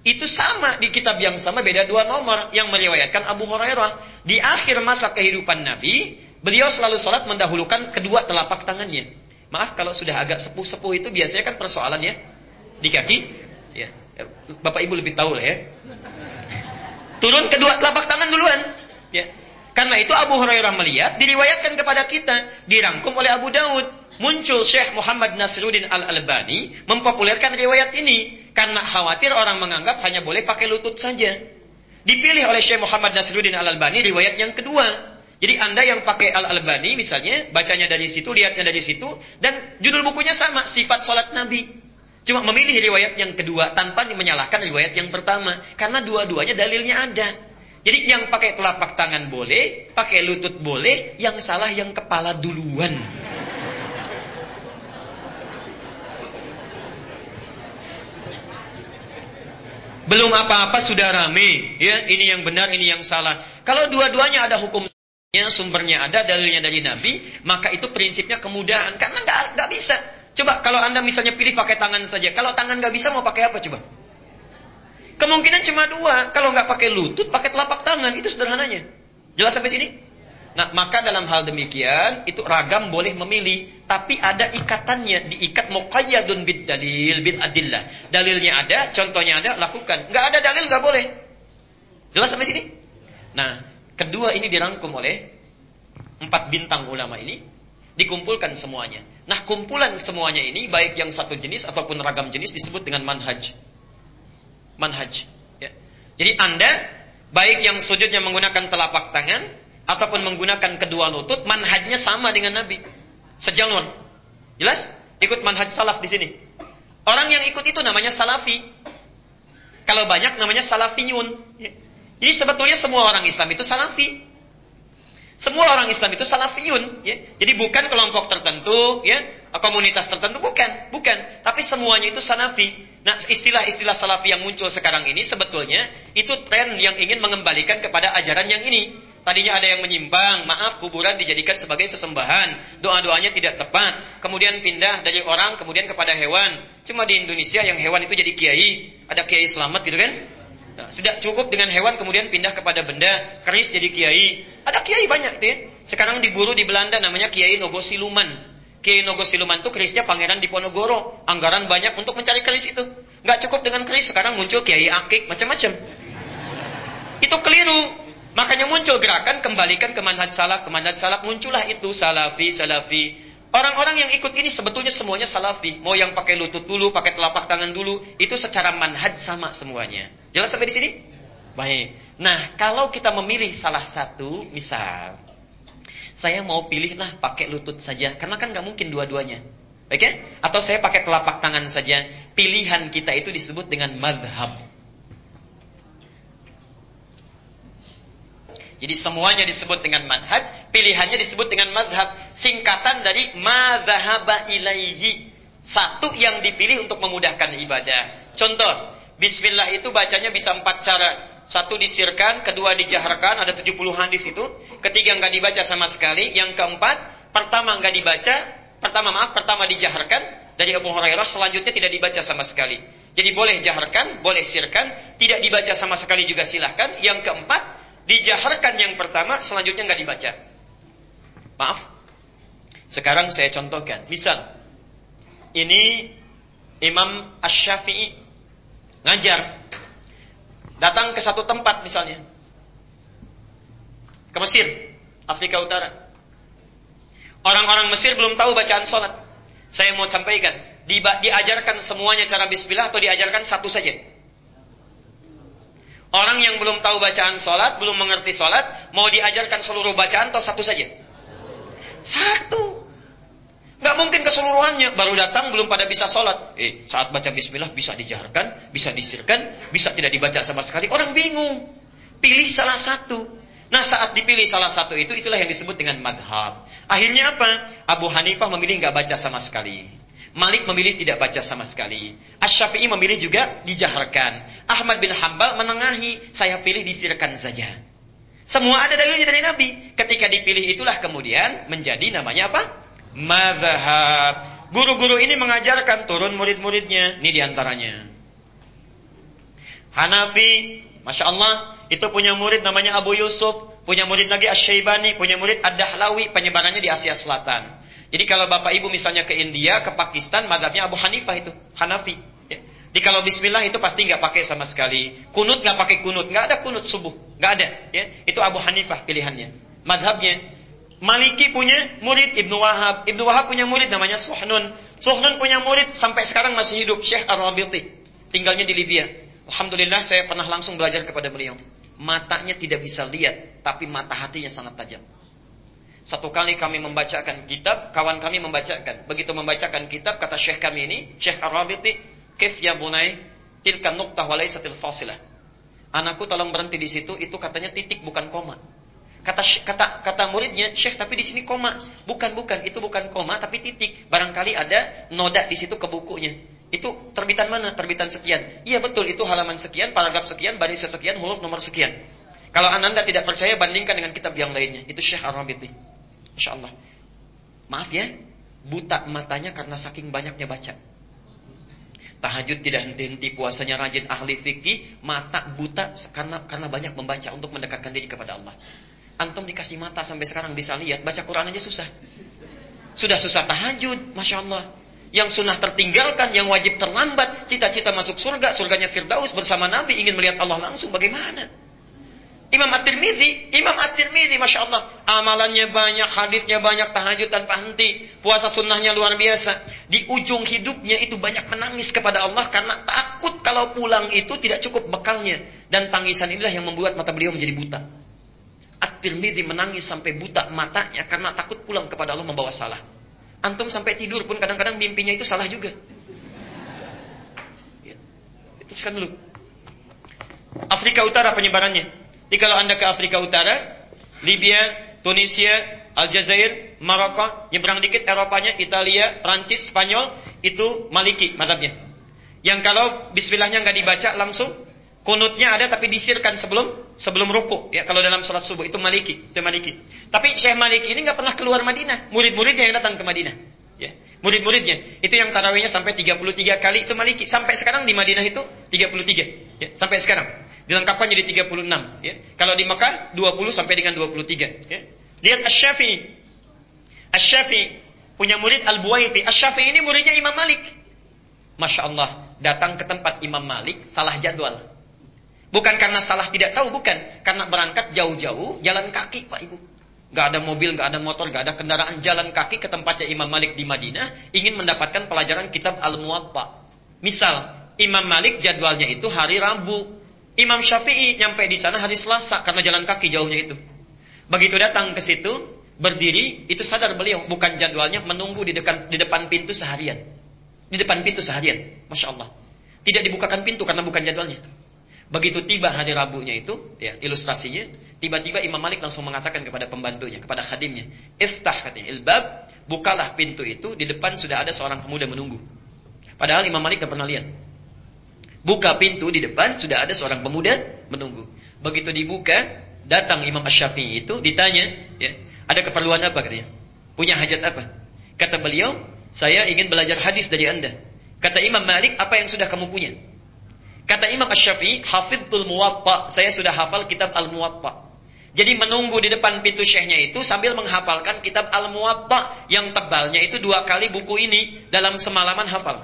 Itu sama di kitab yang sama, beda dua nomor. Yang meriwayatkan Abu Hurairah. Di akhir masa kehidupan Nabi, beliau selalu sholat mendahulukan kedua telapak tangannya. Maaf kalau sudah agak sepuh-sepuh itu biasanya kan persoalan ya. Di kaki. Ya. Bapak Ibu lebih tahu lah ya. Turun kedua telapak tangan duluan. Ya. Karena itu Abu Hurairah melihat, diriwayatkan kepada kita, dirangkum oleh Abu Daud. Muncul Syekh Muhammad Nasiruddin Al-Albani mempopulerkan riwayat ini. Karena khawatir orang menganggap hanya boleh pakai lutut saja. Dipilih oleh Syekh Muhammad Nasiruddin Al-Albani riwayat yang kedua. Jadi Anda yang pakai Al-Albani misalnya, bacanya dari situ, lihatnya dari situ, dan judul bukunya sama, Sifat Salat Nabi. Cuma memilih riwayat yang kedua tanpa menyalahkan riwayat yang pertama. Karena dua-duanya dalilnya ada. Jadi yang pakai telapak tangan boleh, pakai lutut boleh, yang salah yang kepala duluan. Belum apa-apa sudah rame, ya, ini yang benar, ini yang salah. Kalau dua-duanya ada hukumnya, sumbernya ada, dalilnya dari Nabi, maka itu prinsipnya kemudahan. Karena nggak nggak bisa. Coba kalau Anda misalnya pilih pakai tangan saja, kalau tangan nggak bisa mau pakai apa coba? Kemungkinan cuma dua. Kalau nggak pakai lutut, pakai telapak tangan, itu sederhananya. Jelas sampai sini? Nah, maka dalam hal demikian itu ragam boleh memilih, tapi ada ikatannya, diikat muqayyadun bid dalil bil adillah. Dalilnya ada, contohnya ada, lakukan. Enggak ada dalil enggak boleh. Jelas sampai sini? Nah, kedua ini dirangkum oleh empat bintang ulama ini, dikumpulkan semuanya. Nah, kumpulan semuanya ini baik yang satu jenis ataupun ragam jenis disebut dengan manhaj. Manhaj, ya. Jadi Anda baik yang sujudnya menggunakan telapak tangan ataupun menggunakan kedua lutut, manhajnya sama dengan Nabi. Sejalur. Jelas? Ikut manhaj salaf di sini. Orang yang ikut itu namanya salafi. Kalau banyak namanya salafiyun. Jadi sebetulnya semua orang Islam itu salafi. Semua orang Islam itu salafiyun. Jadi bukan kelompok tertentu, ya, komunitas tertentu, bukan, bukan. Tapi semuanya itu salafi. Nah, istilah-istilah salafi yang muncul sekarang ini sebetulnya itu tren yang ingin mengembalikan kepada ajaran yang ini. Tadinya ada yang menyimpang, maaf, kuburan dijadikan sebagai sesembahan, doa-doanya tidak tepat, kemudian pindah dari orang kemudian kepada hewan. Cuma di Indonesia yang hewan itu jadi kiai, ada kiai selamat gitu kan? Nah, sudah cukup dengan hewan kemudian pindah kepada benda, keris jadi kiai. Ada kiai banyak tuh ya. Sekarang diburu di Belanda namanya Kiai Nogosiluman. Kiai Nogosiluman itu kerisnya Pangeran Diponegoro. Anggaran banyak untuk mencari keris itu. Nggak cukup dengan keris, sekarang muncul Kiai Akik, macam-macam. Itu keliru. Makanya muncul gerakan kembalikan ke manhaj salaf, ke manhaj salaf, muncullah itu salafi, salafi. Orang-orang yang ikut ini sebetulnya semuanya salafi. Mau yang pakai lutut dulu, pakai telapak tangan dulu, itu secara manhaj sama semuanya. Jelas sampai di sini? Baik. Nah, kalau kita memilih salah satu, misal saya mau pilihlah pakai lutut saja, karena kan nggak mungkin dua-duanya. Oke? Okay? Atau saya pakai telapak tangan saja. Pilihan kita itu disebut dengan madhab. Jadi semuanya disebut dengan manhaj, pilihannya disebut dengan madhab. Singkatan dari madhahaba ilaihi. Satu yang dipilih untuk memudahkan ibadah. Contoh, bismillah itu bacanya bisa empat cara. Satu disirkan, kedua dijaharkan, ada tujuh puluh hadis itu. Ketiga enggak dibaca sama sekali. Yang keempat, pertama enggak dibaca, pertama maaf, pertama dijaharkan dari Abu Hurairah, selanjutnya tidak dibaca sama sekali. Jadi boleh jaharkan, boleh sirkan, tidak dibaca sama sekali juga silahkan. Yang keempat, dijaharkan yang pertama, selanjutnya nggak dibaca. Maaf. Sekarang saya contohkan. Misal, ini Imam Asy-Syafi'i ngajar. Datang ke satu tempat misalnya. Ke Mesir, Afrika Utara. Orang-orang Mesir belum tahu bacaan sholat. Saya mau sampaikan, di, diajarkan semuanya cara bismillah atau diajarkan satu saja? Orang yang belum tahu bacaan sholat, belum mengerti sholat, mau diajarkan seluruh bacaan atau satu saja? Satu. Gak mungkin keseluruhannya. Baru datang belum pada bisa sholat. Eh, saat baca bismillah bisa dijaharkan, bisa disirkan, bisa tidak dibaca sama sekali. Orang bingung. Pilih salah satu. Nah, saat dipilih salah satu itu, itulah yang disebut dengan madhab. Akhirnya apa? Abu Hanifah memilih gak baca sama sekali. Malik memilih tidak baca sama sekali. Asy-Syafi'i memilih juga dijaharkan. Ahmad bin Hambal menengahi, saya pilih disirkan saja. Semua ada dalilnya dari Nabi. Ketika dipilih itulah kemudian menjadi namanya apa? Mazhab. Guru-guru ini mengajarkan, turun murid-muridnya. Ini diantaranya. Hanafi, Masya Allah, itu punya murid namanya Abu Yusuf, punya murid lagi Asy-Syaibani, punya murid Ad-Dahlawi, penyebarannya di Asia Selatan. Jadi kalau Bapak Ibu misalnya ke India, ke Pakistan, mazhabnya Abu Hanifah itu, Hanafi. Ya. Jadi kalau Bismillah itu pasti nggak pakai sama sekali. Kunut nggak pakai kunut, nggak ada kunut subuh, nggak ada. Ya. Itu Abu Hanifah pilihannya, mazhabnya. Maliki punya murid Ibnu Wahab, Ibnu Wahab punya murid namanya Suhnun. Suhnun punya murid sampai sekarang masih hidup, Syekh Ar-Rabiti, tinggalnya di Libya. Alhamdulillah saya pernah langsung belajar kepada beliau. Matanya tidak bisa lihat, tapi mata hatinya sangat tajam. Satu kali kami membacakan kitab, kawan kami membacakan. Begitu membacakan kitab, kata Syekh kami ini, Syekh Ar-Rabiti, "Kif ya bunai, tilka nuqtah wa laysatil fasilah." Anakku tolong berhenti di situ, itu katanya titik bukan koma. Kata kata kata muridnya, "Syekh, tapi di sini koma." Bukan, bukan, itu bukan koma tapi titik. Barangkali ada noda di situ ke bukunya. Itu terbitan mana? Terbitan sekian. Iya betul, itu halaman sekian, paragraf sekian, baris sekian, huruf nomor sekian. Kalau Anda tidak percaya, bandingkan dengan kitab yang lainnya. Itu Syekh Ar-Rabiti. Masya Allah. Maaf ya, buta matanya karena saking banyaknya baca. Tahajud tidak henti-henti, puasanya rajin, ahli fikih, mata buta karena karena banyak membaca untuk mendekatkan diri kepada Allah. Antum dikasih mata sampai sekarang bisa lihat, baca Quran aja susah. Sudah susah tahajud, Masya Allah. Yang sunnah tertinggalkan, yang wajib terlambat, cita-cita masuk surga, surganya Firdaus bersama Nabi, ingin melihat Allah langsung, bagaimana? Imam At-Tirmidzi, Imam At-Tirmidzi, Masya Allah, amalannya banyak, hadisnya banyak, tahajud tanpa henti, puasa sunnahnya luar biasa. Di ujung hidupnya itu banyak menangis kepada Allah karena takut kalau pulang itu tidak cukup bekalnya. Dan tangisan inilah yang membuat mata beliau menjadi buta. At-Tirmidzi menangis sampai buta matanya karena takut pulang kepada Allah membawa salah. Antum sampai tidur pun kadang-kadang mimpinya itu salah juga. Ya. Itu kan dulu. Afrika Utara penyebarannya. Jadi kalau Anda ke Afrika Utara, Libya, Tunisia, Aljazair, Maroko, nyebrang dikit Eropanya, Italia, Prancis, Spanyol, itu Maliki mazhabnya. Yang kalau bismillahnya nggak dibaca langsung, kunutnya ada tapi disirkan sebelum sebelum ruku. Ya, kalau dalam salat subuh itu Maliki, itu Maliki. Tapi Syekh Maliki ini nggak pernah keluar Madinah. Murid-muridnya yang datang ke Madinah. Ya, murid-muridnya itu yang tarawihnya sampai tiga puluh tiga kali itu Maliki. Sampai sekarang di Madinah itu tiga puluh tiga. Ya, sampai sekarang. Dilengkapkan jadi tiga puluh enam. Ya. Kalau di Mekah dua puluh sampai dengan dua puluh tiga. Ya. Lihat Asy-Syafi'i. Asy-Syafi'i punya murid Al-Buwaiti. Asy-Syafi'i ini muridnya Imam Malik. Masya Allah, datang ke tempat Imam Malik salah jadwal. Bukan karena salah tidak tahu, bukan. Karena berangkat jauh-jauh, jalan kaki Pak Ibu. Gak ada mobil, gak ada motor, gak ada kendaraan, jalan kaki ke tempatnya Imam Malik di Madinah, ingin mendapatkan pelajaran kitab Al-Muwatta. Misal, Imam Malik jadwalnya itu hari Rabu. Imam Syafi'i nyampe di sana hari Selasa, karena jalan kaki jauhnya itu. Begitu datang ke situ, berdiri, itu sadar beliau, bukan jadwalnya menunggu di depan, di depan pintu seharian. Di depan pintu seharian, Masya Allah. Tidak dibukakan pintu karena bukan jadwalnya. Begitu tiba hari Rabunya itu, ya, ilustrasinya, tiba-tiba Imam Malik langsung mengatakan kepada pembantunya, kepada khadimnya, "Iftah," katanya, "ilbab, bukalah pintu itu, di depan sudah ada seorang pemuda menunggu." Padahal Imam Malik tidak pernah lihat. Buka pintu, di depan sudah ada seorang pemuda menunggu. Begitu dibuka, datang Imam Asy-Syafi'i itu, ditanya, ya, "Ada keperluan apa?" katanya. "Punya hajat apa?" Kata beliau, "Saya ingin belajar hadis dari Anda." Kata Imam Malik, "Apa yang sudah kamu punya?" Kata Imam Asy-Syafi'i, "Hafidhul Muwatta." Saya sudah hafal kitab Al-Muwatta. Jadi menunggu di depan pintu syekhnya itu sambil menghafalkan kitab Al-Muwatta yang tebalnya itu dua kali buku ini dalam semalaman hafal.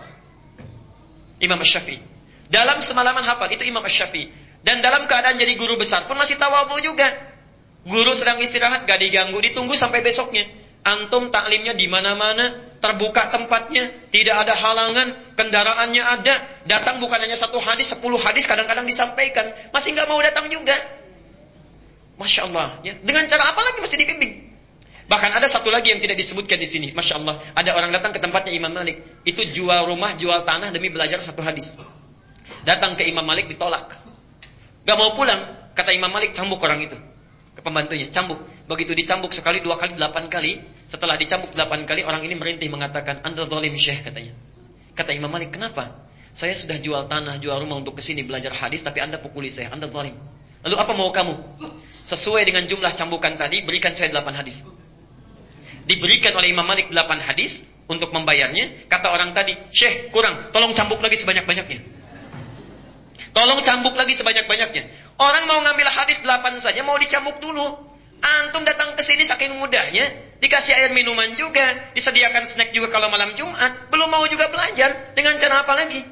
Imam Asy-Syafi'i dalam semalaman hafal itu Imam Asy-Syafi'i. Dan dalam keadaan jadi guru besar pun masih tawadhu juga. Guru sedang istirahat, gak diganggu, ditunggu sampai besoknya. Antum taklimnya di mana-mana, terbuka tempatnya, tidak ada halangan, kendaraannya ada, datang bukan hanya satu hadis, sepuluh hadis kadang-kadang disampaikan, masih nggak mau datang juga. Masya Allah, ya. Dengan cara apa lagi mesti dibimbing? Bahkan ada satu lagi yang tidak disebutkan di sini, Masya Allah, ada orang datang ke tempatnya Imam Malik, itu jual rumah, jual tanah demi belajar satu hadis. Datang ke Imam Malik ditolak, gak mau pulang. Kata Imam Malik, "Cambuk orang itu." Ke pembantunya, "Cambuk." Begitu dicambuk sekali, dua kali, delapan kali. Setelah dicambuk delapan kali, orang ini merintih mengatakan, "Anta zalim Syekh," katanya. Kata Imam Malik, "Kenapa? Saya sudah jual tanah, jual rumah untuk kesini belajar hadis, tapi Anda pukuli saya, Anda zalim. Lalu apa mau kamu?" "Sesuai dengan jumlah cambukan tadi, berikan saya delapan hadis." Diberikan oleh Imam Malik delapan hadis untuk membayarnya. Kata orang tadi, "Syekh, kurang, tolong cambuk lagi sebanyak-banyaknya." Tolong cambuk lagi sebanyak-banyaknya. Orang mau ngambil hadis delapan saja mau dicambuk dulu. Antum datang ke sini saking mudahnya, dikasih air minuman juga, disediakan snack juga kalau malam Jumat, belum mau juga belajar, dengan cara apa lagi?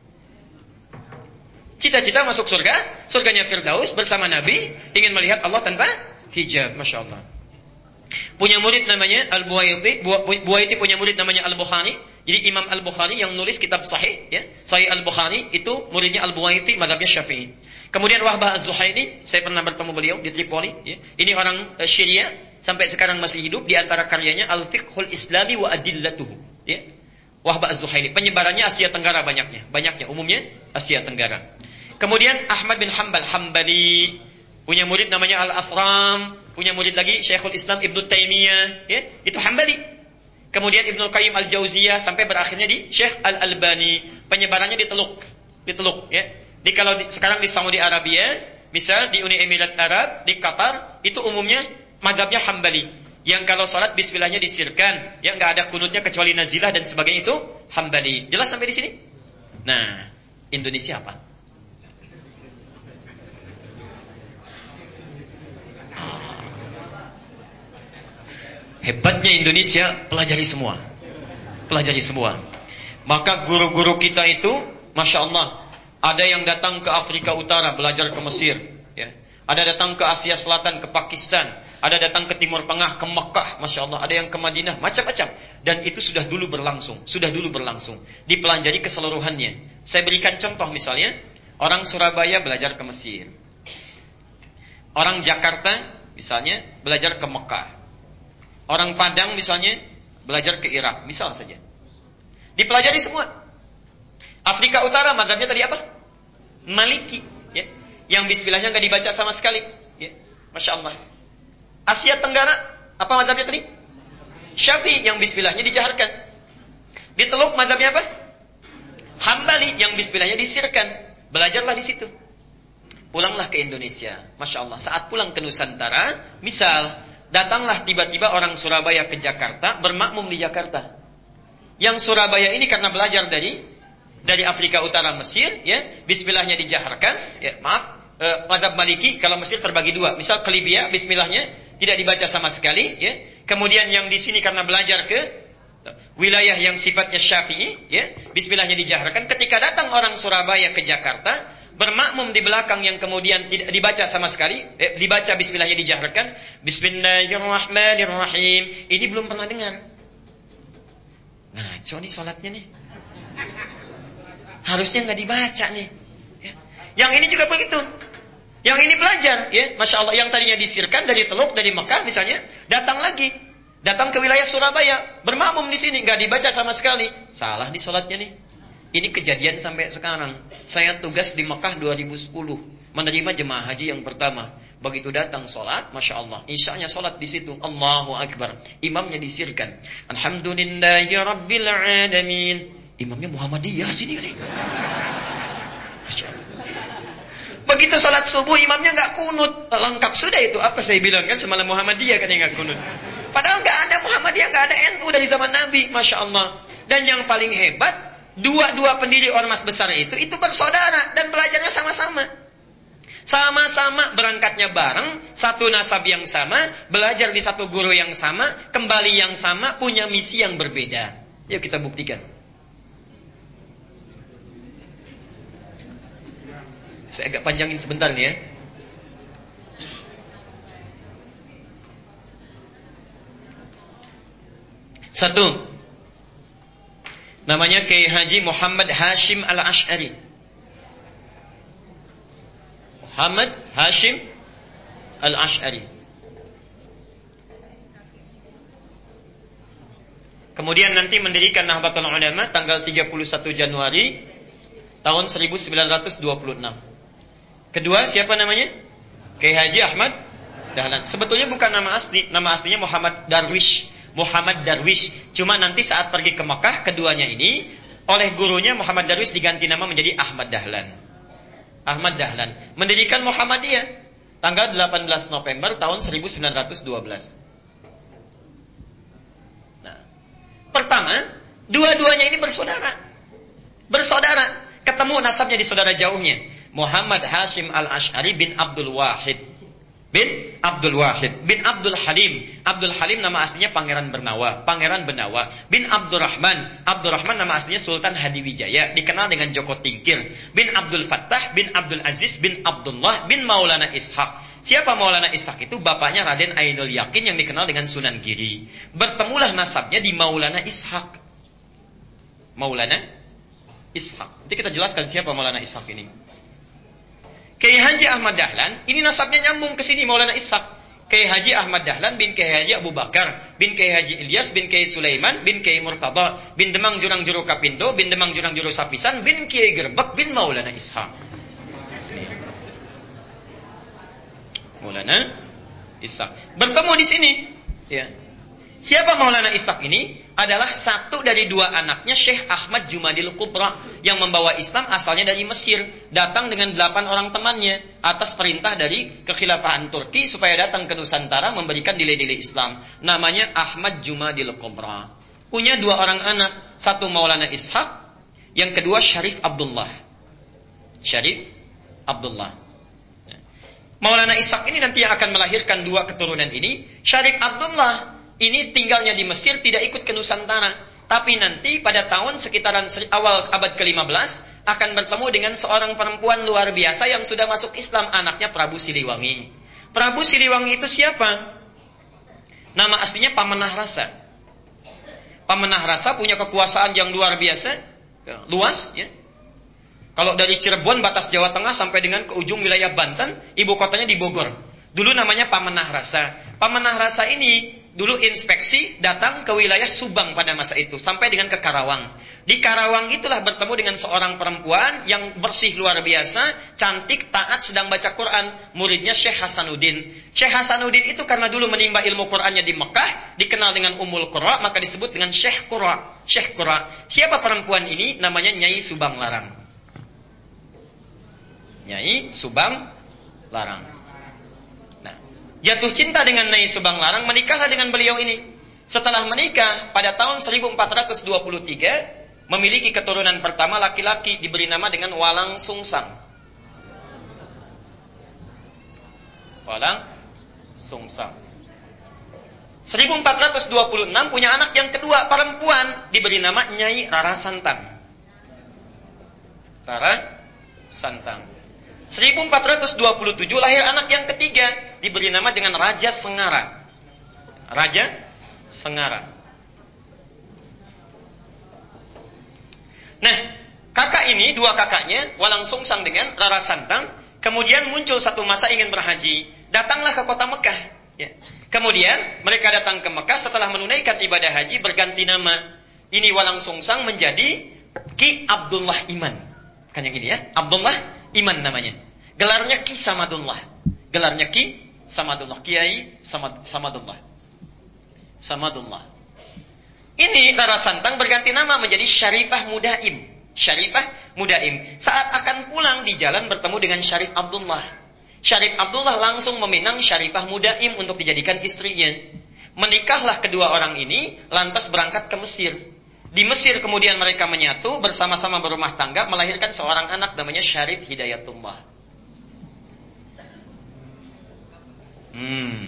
Cita-cita masuk surga, surganya Firdaus bersama Nabi, ingin melihat Allah tanpa hijab, Masya Allah. Punya murid namanya Al-Buwaiti, Buwaiti punya murid namanya Al-Bukhari. Jadi Imam Al-Bukhari yang nulis kitab Sahih, ya, Sahih Al-Bukhari itu muridnya Al-Buwaiti, mazhabnya Syafi'i. Kemudian Wahbah Az-Zuhaili, saya pernah bertemu beliau di Tripoli, ya. Ini orang uh, Syria, sampai sekarang masih hidup. Di antara karyanya Al-Fiqhul Islami wa Adillatuhu, ya. Wahbah Az-Zuhaili, penyebarannya Asia Tenggara banyaknya, banyaknya umumnya Asia Tenggara. Kemudian Ahmad bin Hanbal Hambali, punya murid namanya Al-Asram, punya murid lagi Syekhul Islam Ibnu Taimiyah, ya, itu Hambali. Kemudian Ibnu Qayyim Al-Jauziyah sampai berakhirnya di Syekh Al-Albani. Penyebarannya di Teluk, di Teluk, ya. Di kalau di, sekarang di Saudi Arabia, misal di Uni Emirat Arab, di Qatar, itu umumnya mazhabnya Hambali. Yang kalau salat bismillahnya disirkan, ya enggak ada kunutnya kecuali nazilah dan sebagainya, itu Hambali. Jelas sampai di sini? Nah, Indonesia apa? Hebatnya Indonesia, pelajari semua. Pelajari semua. Maka guru-guru kita itu, Masya Allah, ada yang datang ke Afrika Utara, belajar ke Mesir, ya. Ada datang ke Asia Selatan, ke Pakistan. Ada datang ke Timur Tengah, ke Mekah, Masya Allah. Ada yang ke Madinah, macam-macam. Dan itu sudah dulu berlangsung. Sudah dulu berlangsung. Dipelajari keseluruhannya. Saya berikan contoh misalnya, orang Surabaya belajar ke Mesir. Orang Jakarta, misalnya, belajar ke Mekah. Orang Padang misalnya belajar ke Irak, misal saja. Dipelajari semua. Afrika Utara mazhabnya tadi apa? Maliki, ya. Yang bismillahnya enggak dibaca sama sekali, ya. Masya Allah. Asia Tenggara apa mazhabnya tadi? Syafi'i, yang bismillahnya dijaharkan. Di Teluk mazhabnya apa? Hambali, yang bismillahnya disirkan. Belajarlah di situ. Pulanglah ke Indonesia, Masya Allah. Saat pulang ke Nusantara, misal datanglah tiba-tiba orang Surabaya ke Jakarta, bermakmum di Jakarta. Yang Surabaya ini karena belajar dari dari Afrika Utara Mesir, ya, bismillahnya dijaharkan, ya, maaf, eh, mazhab Maliki kalau Mesir terbagi dua. Misal ke Libya, bismillahnya tidak dibaca sama sekali, ya. Kemudian yang di sini karena belajar ke wilayah yang sifatnya Syafi'i, ya, bismillahnya dijaharkan. Ketika datang orang Surabaya ke Jakarta, bermakmum di belakang yang kemudian tidak dibaca sama sekali, eh, dibaca bismillahnya dijaharkan, Bismillahirrahmanirrahim. Ini belum pernah dengar. Ngaco nih sholatnya nih. Harusnya nggak dibaca nih. Ya. Yang ini juga begitu. Yang ini belajar, ya, Masya Allah. Yang tadinya disirkan dari Teluk, dari Mekah misalnya, datang lagi, datang ke wilayah Surabaya, bermakmum di sini, nggak dibaca sama sekali. Salah di sholatnya nih. Ini kejadian sampai sekarang. Saya tugas di Mekah dua ribu sepuluh, menerima jemaah haji yang pertama. Begitu datang sholat, Masya Allah, isya'nya sholat di situ, Allahu Akbar. Imamnya disirkan, Alhamdulillahi Rabbil Alamin. Imamnya Muhammadiyah sini. Masya Allah. Begitu sholat subuh, imamnya nggak kunut. Lengkap sudah itu. Apa saya bilang kan semalam Muhammadiyah katanya nggak kunut. Padahal nggak ada Muhammadiyah, nggak ada N U dari zaman Nabi, Masya Allah. Dan yang paling hebat, dua-dua pendiri ormas besar itu, itu bersaudara dan belajarnya sama-sama. Sama-sama berangkatnya bareng, satu nasab yang sama, belajar di satu guru yang sama, kembali yang sama, punya misi yang berbeda. Yuk kita buktikan. Saya agak panjangin sebentar nih ya. Satu, namanya Kiai Haji Muhammad Hashim Al-Ash'ari. Muhammad Hashim Al-Ash'ari. Kemudian nanti mendirikan Nahdlatul Ulama tanggal tiga puluh satu Januari tahun seribu sembilan ratus dua puluh enam. Kedua, siapa namanya? Kiai Haji Ahmad Dahlan. Sebetulnya bukan nama asli, nama aslinya Muhammad Darwish. Muhammad Darwish. Cuma nanti saat pergi ke Mekah, keduanya ini oleh gurunya Muhammad Darwish diganti nama menjadi Ahmad Dahlan. Ahmad Dahlan mendirikan Muhammadiyah tanggal delapan belas November tahun seribu sembilan ratus dua belas. Nah, pertama, dua-duanya ini bersaudara. Bersaudara, ketemu nasabnya di saudara jauhnya. Muhammad Hashim Al-Asy'ari bin Abdul Wahid. Bin Abdul Wahid. Bin Abdul Halim. Abdul Halim nama aslinya Pangeran Bernawa. Pangeran Benawa. Bin Abdurrahman. Abdurrahman nama aslinya Sultan Hadiwijaya. Dikenal dengan Joko Tingkir. Bin Abdul Fattah. Bin Abdul Aziz. Bin Abdullah. Bin Maulana Ishaq. Siapa Maulana Ishaq itu? Bapaknya Raden Ainul Yakin yang dikenal dengan Sunan Giri. Bertemulah nasabnya di Maulana Ishaq. Maulana Ishaq. Nanti kita jelaskan siapa Maulana Ishaq ini. Kiai Haji Ahmad Dahlan, ini nasabnya nyambung ke sini Maulana Ishaq. Kiai Haji Ahmad Dahlan bin Kiai Haji Abu Bakar, bin Kiai Haji Ilyas, bin Kiai Sulaiman, bin Kiai Murtada, bin Demang Jurang Juru Kapindo, bin Demang Jurang Juru Sapisan, bin Kiai Gerbek, bin Maulana Ishaq. Maulana Ishaq. Bertemu di sini. Ya. Siapa Maulana Ishaq ini? Adalah satu dari dua anaknya Syekh Ahmad Jumadil Kubra yang membawa Islam asalnya dari Mesir, datang dengan delapan orang temannya atas perintah dari kekhilafahan Turki supaya datang ke Nusantara memberikan nilai-nilai Islam. Namanya Ahmad Jumadil Kubra. Punya dua orang anak, satu Maulana Ishaq, yang kedua Syarif Abdullah. Syarif Abdullah. Maulana Ishaq ini nanti yang akan melahirkan dua keturunan ini. Syarif Abdullah ini tinggalnya di Mesir, tidak ikut ke Nusantara. Tapi nanti pada tahun sekitaran awal abad ke lima belas akan bertemu dengan seorang perempuan luar biasa yang sudah masuk Islam, anaknya Prabu Siliwangi. Prabu Siliwangi itu siapa? Nama aslinya Pamenah Rasa. Pamenah Rasa punya kekuasaan yang luar biasa, ya, luas. Ya. Kalau dari Cirebon batas Jawa Tengah sampai dengan ke ujung wilayah Banten, ibu kotanya di Bogor. Dulu namanya Pamenah Rasa. Pamenah Rasa ini dulu inspeksi datang ke wilayah Subang pada masa itu sampai dengan ke Karawang. Di Karawang itulah bertemu dengan seorang perempuan yang bersih luar biasa, cantik, taat, sedang baca Quran. Muridnya Syekh Hasanuddin. Syekh Hasanuddin itu karena dulu menimba ilmu Qurannya di Mekah, dikenal dengan Ummul Qura, maka disebut dengan Syekh Qura. Syekh Qura. Siapa perempuan ini? Namanya Nyai Subang Larang. Nyai Subang Larang. Jatuh cinta dengan Nyai Subang Larang, menikahlah dengan beliau ini. Setelah menikah, pada tahun seribu empat ratus dua puluh tiga, memiliki keturunan pertama laki-laki, diberi nama dengan Walang Sungsang. Walang Sungsang. seribu empat ratus dua puluh enam, punya anak yang kedua, perempuan, diberi nama Nyai Rara Santang. Rara Santang. seribu empat ratus dua puluh tujuh, lahir anak yang ketiga, diberi nama dengan Raja Sengara. Raja Sengara. Nah, kakak ini, dua kakaknya, Walang Sungsang dengan Rara Santang, kemudian muncul satu masa ingin berhaji. Datanglah ke kota Mekah. Ya. Kemudian mereka datang ke Mekah setelah menunaikan ibadah haji, berganti nama. Ini Walang Sungsang menjadi Ki Abdullah Iman. Kan yang ini ya, Abdullah Iman namanya. Gelarnya Ki Samadullah. Gelarnya Ki Samadullah. Kiai Samad, Samadullah. Samadullah. Ini Rara Santang berganti nama menjadi Syarifah Mudaim. Syarifah Mudaim. Saat akan pulang di jalan bertemu dengan Syarif Abdullah. Syarif Abdullah langsung meminang Syarifah Mudaim untuk dijadikan istrinya. Menikahlah kedua orang ini, lantas berangkat ke Mesir. Di Mesir kemudian mereka menyatu, bersama-sama berumah tangga, melahirkan seorang anak namanya Syarif Hidayatullah. Hmm.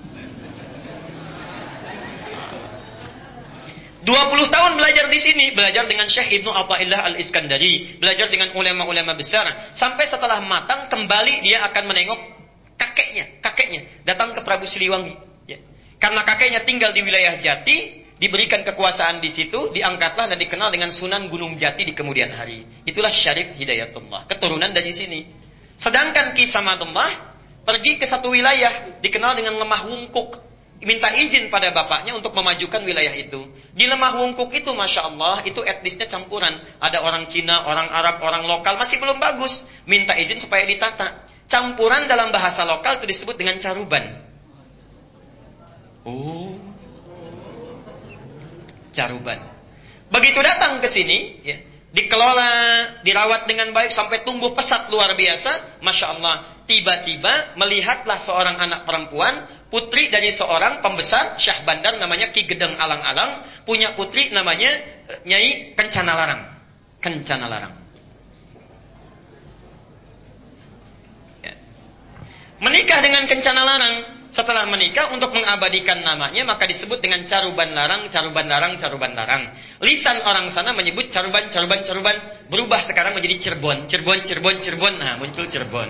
dua puluh tahun belajar di sini, belajar dengan Syekh Ibnu Athaillah Al-Iskandari, belajar dengan ulama-ulama besar, sampai setelah matang kembali dia akan menengok kakeknya, kakeknya datang ke Prabu Siliwangi. Ya. Karena kakeknya tinggal di wilayah Jati, diberikan kekuasaan di situ, diangkatlah dan dikenal dengan Sunan Gunung Jati di kemudian hari. Itulah Syarif Hidayatullah, keturunan dari sini. Sedangkan Ki Samadullah pergi ke satu wilayah dikenal dengan Lemah Wungkuk. Minta izin pada bapaknya untuk memajukan wilayah itu. Di Lemah Wungkuk itu, Masya Allah, itu etnisnya campuran. Ada orang Cina, orang Arab, orang lokal, masih belum bagus. Minta izin supaya ditata. Campuran dalam bahasa lokal itu disebut dengan caruban. Oh, caruban. Begitu datang ke sini, ya, dikelola, dirawat dengan baik sampai tumbuh pesat luar biasa. Masya Allah, tiba-tiba melihatlah seorang anak perempuan, putri dari seorang pembesar Syah Bandar namanya Ki Gedeng Alang-Alang, punya putri namanya Nyai Kencana Larang. Kencana Larang. Menikah dengan kencana larang. Setelah menikah untuk mengabadikan namanya maka disebut dengan caruban larang, caruban larang, caruban larang. Lisan orang sana menyebut caruban, caruban, caruban. Berubah sekarang menjadi Cirebon, Cirebon, Cirebon, Cirebon. Nah, muncul Cirebon.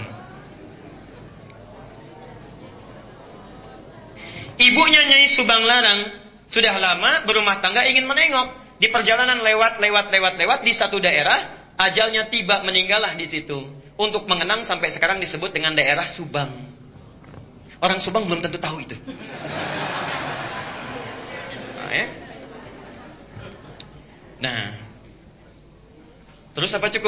Ibunya Nyai Subang Larang sudah lama berumah tangga ingin menengok. Di perjalanan lewat, lewat, lewat, lewat di satu daerah, ajalnya tiba, meninggallah di situ. Untuk mengenang sampai sekarang disebut dengan daerah Subang. Orang Subang belum tentu tahu itu. Nah, ya. Nah. Terus apa cukup?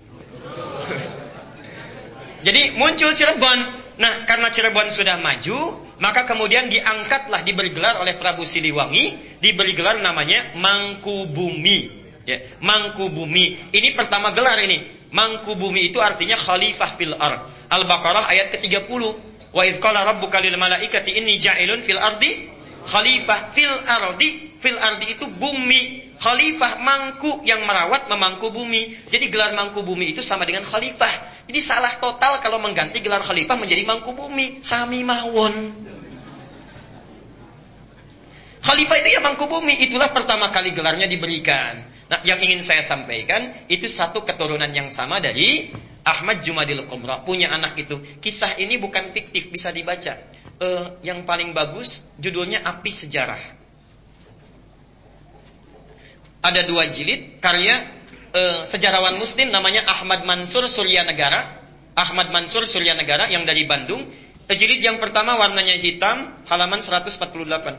Jadi muncul Cirebon. Nah, karena Cirebon sudah maju, maka kemudian diangkatlah, diberi gelar oleh Prabu Siliwangi, diberi gelar namanya Mangkubumi. Ya, Mangkubumi. Ini pertama gelar ini. Mangkubumi itu artinya khalifah fil ard. Al-Baqarah ayat ke tiga puluh. Wa idz qala rabbuka lil malaikati inni ja'ilun fil ardi khalifah. Fil ardi, fil ardi itu bumi. Khalifah, mangku, yang merawat, memangku bumi. Jadi gelar mangku bumi itu sama dengan khalifah. Jadi salah total kalau mengganti gelar khalifah menjadi mangku bumi. Sami mawon. Khalifah itu ya mangku bumi. Itulah pertama kali gelarnya diberikan. Nah, yang ingin saya sampaikan itu satu keturunan yang sama dari Ahmad Jumadil Kubra, punya anak itu. Kisah ini bukan fiktif, bisa dibaca. Uh, yang paling bagus judulnya Api Sejarah. Ada dua jilid karya uh, sejarawan Muslim namanya Ahmad Mansur Suryanegara. Ahmad Mansur Suryanegara yang dari Bandung. Uh, jilid yang pertama warnanya hitam, halaman seratus empat puluh delapan.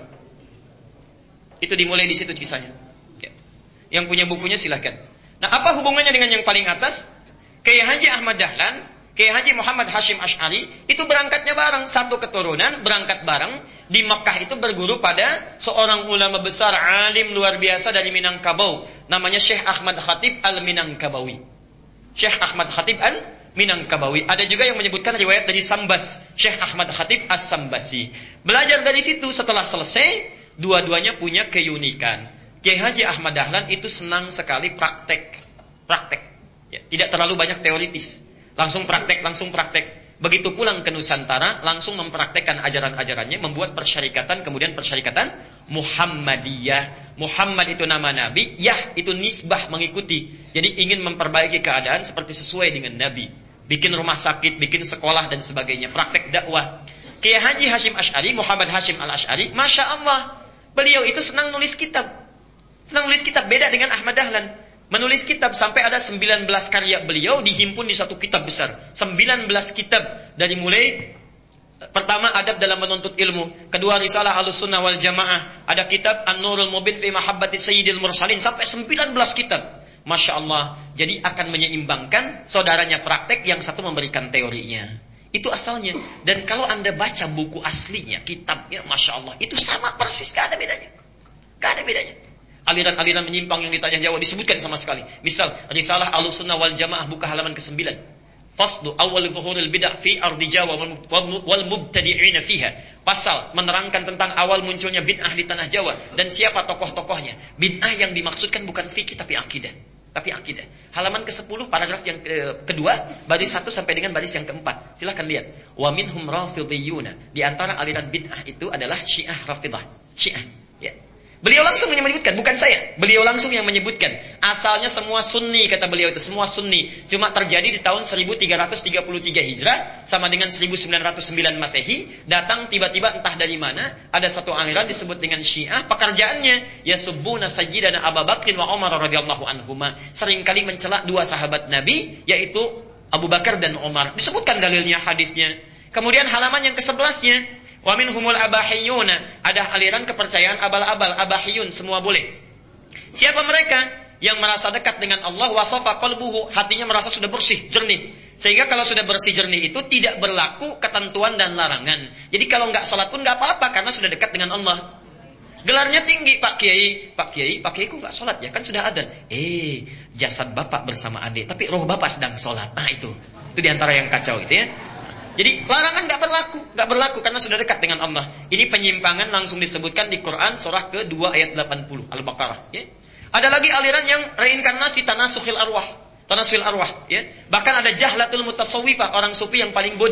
Itu dimulai di situ kisahnya. Ya. Yang punya bukunya silahkan. Nah, apa hubungannya dengan yang paling atas? Kiai Haji Ahmad Dahlan, Kiai Haji Muhammad Hashim Asy'ari itu berangkatnya bareng, satu keturunan berangkat bareng. Di Mekah itu berguru pada seorang ulama besar, alim luar biasa dari Minangkabau, namanya Syekh Ahmad Khatib Al-Minangkabawi. Syekh Ahmad Khatib Al-Minangkabawi. Ada juga yang menyebutkan riwayat dari Sambas, Syekh Ahmad Khatib As-Sambasi. Belajar dari situ, setelah selesai, dua-duanya punya keunikan. Kiai Haji Ahmad Dahlan itu senang sekali praktek, praktek. Ya, tidak terlalu banyak teoritis. Langsung praktek, langsung praktek. Begitu pulang ke Nusantara, langsung mempraktekkan ajaran-ajarannya, membuat persyarikatan, kemudian persyarikatan Muhammadiyah. Muhammad itu nama Nabi, Yah itu nisbah, mengikuti. Jadi ingin memperbaiki keadaan seperti sesuai dengan Nabi. Bikin rumah sakit, bikin sekolah dan sebagainya. Praktek dakwah. Kiai Haji Hashim Asy'ari, Muhammad Hashim Al-Asy'ari, Masya Allah, beliau itu senang nulis kitab. Senang nulis kitab, beda dengan Ahmad Dahlan. Menulis kitab sampai ada sembilan belas karya beliau dihimpun di satu kitab besar. sembilan belas kitab. Dari mulai pertama adab dalam menuntut ilmu, kedua risalah Ahlussunnah wal Jamaah, ada kitab An-Nurul Mubin fi Mahabbati Sayyidil Mursalin, sampai sembilan belas kitab. Masya Allah. Jadi akan menyeimbangkan, saudaranya praktek, yang satu memberikan teorinya. Itu asalnya. Dan kalau Anda baca buku aslinya, kitabnya, Masya Allah, itu sama persis, gak ada bedanya. Gak ada bedanya. Aliran-aliran menyimpang yang di tanah Jawa disebutkan sama sekali. Misal, risalah Ahlussunnah wal Jamaah buka halaman kesembilan. Faslu awal zuhuril bid'ah fi ardi Jawa wal mubtadi'ina fiha. Pasal menerangkan tentang awal munculnya bid'ah di tanah Jawa dan siapa tokoh-tokohnya. Bid'ah yang dimaksudkan bukan fikih tapi akidah. Tapi akidah. Halaman kesepuluh paragraf yang ke kedua, baris satu sampai dengan baris yang keempat. Silahkan lihat. Wa minhum rafidhiyuna. Di antara aliran bid'ah itu adalah Syiah Rafidah. Syiah. Ya. Beliau langsung yang menyebutkan, bukan saya. Beliau langsung yang menyebutkan. Asalnya semua sunni, kata beliau itu. Semua sunni. Cuma terjadi di tahun seribu tiga ratus tiga puluh tiga Hijrah. Sama dengan seribu sembilan ratus sembilan Masehi. Datang tiba-tiba entah dari mana. Ada satu aliran disebut dengan Syiah. Pekerjaannya. Yasubbuna sayyidana Abu Bakrin wa Umar radhiyallahu anhuma. Seringkali mencela dua sahabat Nabi. Yaitu Abu Bakar dan Umar. Disebutkan dalilnya, hadisnya. Kemudian halaman yang kesebelasnya. Wa minhumul abahiyuna, ada aliran kepercayaan abal-abal, abahiyun, semua boleh. Siapa mereka? Yang merasa dekat dengan Allah, wasafa qalbuhu, hatinya merasa sudah bersih, jernih. Sehingga kalau sudah bersih jernih itu tidak berlaku ketentuan dan larangan. Jadi kalau enggak sholat pun enggak apa-apa karena sudah dekat dengan Allah. Gelarnya tinggi, Pak Kiai. Pak Kiai, Pak Kiai kok enggak sholat ya? Kan sudah adzan. Eh, jasad Bapak bersama adik, tapi roh Bapak sedang sholat. Nah itu. Itu diantara yang kacau gitu ya. Jadi larangan nggak berlaku, nggak berlaku karena sudah dekat dengan Allah. Ini penyimpangan langsung disebutkan di Quran surah kedua ayat delapan puluh Al-Baqarah. Ya. Ada lagi aliran yang reinkarnasi tanasukhil arwah, tanasukhil arwah. Ya. Bahkan ada jahlatul mutasawwifah, orang sufi yang paling bodoh.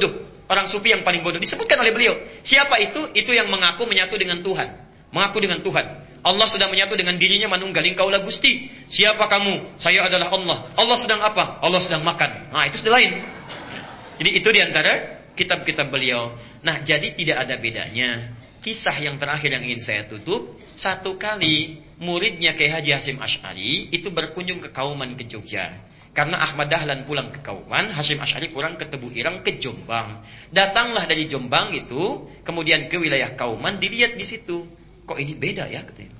orang sufi yang paling bodoh. Disebutkan oleh beliau. Siapa itu? Itu yang mengaku menyatu dengan Tuhan. Mengaku dengan Tuhan. Allah sedang menyatu dengan dirinya manunggaling kaulah Gusti. Siapa kamu? Saya adalah Allah. Allah sedang apa? Allah sedang makan. Nah, itu sudah lain. Jadi itu diantara kitab-kitab beliau. Nah, jadi tidak ada bedanya. Kisah yang terakhir yang ingin saya tutup. Satu kali muridnya Kiai Haji Hasyim Asy'ari itu berkunjung ke Kauman ke Jogja. Karena Ahmad Dahlan pulang ke Kauman, Hasyim Asy'ari pulang ke Tebu Ireng ke Jombang. Datanglah dari Jombang itu, kemudian ke wilayah Kauman, dilihat di situ. Kok ini beda ya katanya.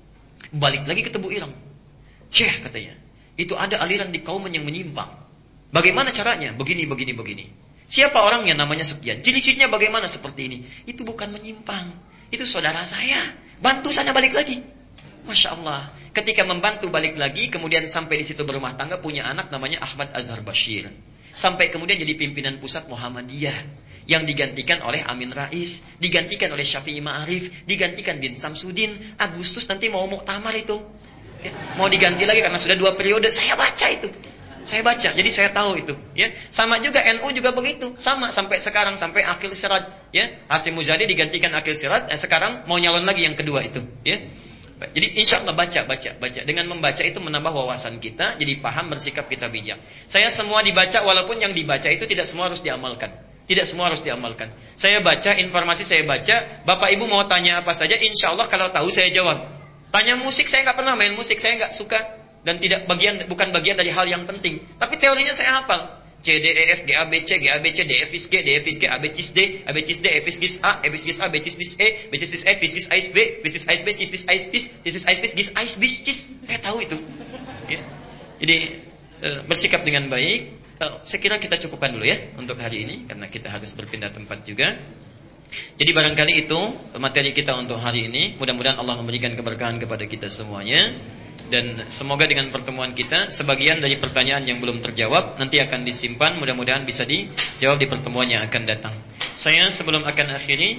Balik lagi ke Tebu Ireng. Syekh katanya, itu ada aliran di Kauman yang menyimpang. Bagaimana caranya? Begini, begini, begini. Siapa orangnya? Namanya sekian. Ciri-cirinya bagaimana seperti ini? Itu bukan menyimpang. Itu saudara saya. Bantu saya balik lagi. Masya Allah. Ketika membantu balik lagi, kemudian sampai di situ berumah tangga, punya anak namanya Ahmad Azhar Bashir. Sampai kemudian jadi pimpinan pusat Muhammadiyah. Yang digantikan oleh Amin Rais, digantikan oleh Syafi'i Ma'arif, digantikan Din Samsudin. Agustus nanti mau muktamar itu. Ya, mau diganti lagi karena sudah dua periode. Saya baca itu. Saya baca, jadi saya tahu itu. Ya, sama juga N U juga begitu, sama sampai sekarang sampai Akil Siraj. Ya, Hasyim Muzadi digantikan Akil Siraj, eh, sekarang mau nyalon lagi yang kedua itu. Ya. Jadi insya Allah baca, baca, baca. Dengan membaca itu menambah wawasan kita, jadi paham, bersikap kita bijak. Saya semua dibaca, walaupun yang dibaca itu tidak semua harus diamalkan. Tidak semua harus diamalkan. Saya baca, informasi saya baca. Bapak Ibu mau tanya apa saja, insya Allah kalau tahu saya jawab. Tanya musik, saya nggak pernah main musik, saya nggak suka dan tidak bagian, bukan bagian dari hal yang penting. Tapi teorinya saya hafal. C, D, E, F, G, A, B, C, G, A, B, C, D, F, G, D, F, G, A, B, C, D, A, B, C, D, F, G, A, F, G, A, B, C, D, E, B, C, D, F, G, A, B, B, C, D, B, C, D, A, B, C, D, A, B, C, D, C, saya tahu itu. Ya. Jadi bersikap dengan baik. Saya kira kita cukupkan dulu ya untuk hari ini karena kita harus berpindah tempat juga. Jadi barangkali itu materi kita untuk hari ini. Mudah-mudahan Allah memberikan keberkahan kepada kita semuanya. Dan semoga dengan pertemuan kita sebagian dari pertanyaan yang belum terjawab nanti akan disimpan, mudah-mudahan bisa dijawab di pertemuan yang akan datang. Saya sebelum akan akhiri,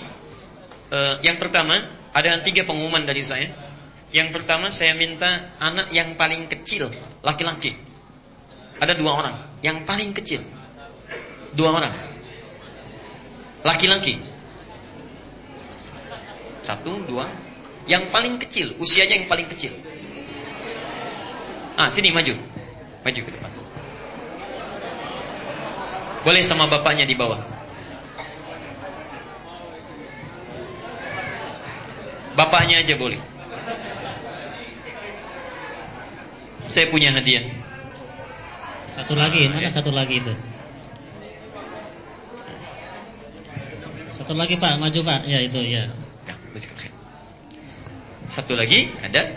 eh, yang pertama ada tiga pengumuman dari saya. Yang pertama saya minta anak yang paling kecil laki-laki. Ada dua orang yang paling kecil, dua orang laki-laki, satu dua, yang paling kecil usianya yang paling kecil. Ah, sini maju. Maju ke depan. Boleh sama bapaknya di bawah. Bapaknya aja boleh. Saya punya hadiah. Satu lagi, mana satu lagi itu? Satu lagi Pak, maju Pak. Ya itu ya. Ya, satu lagi ada.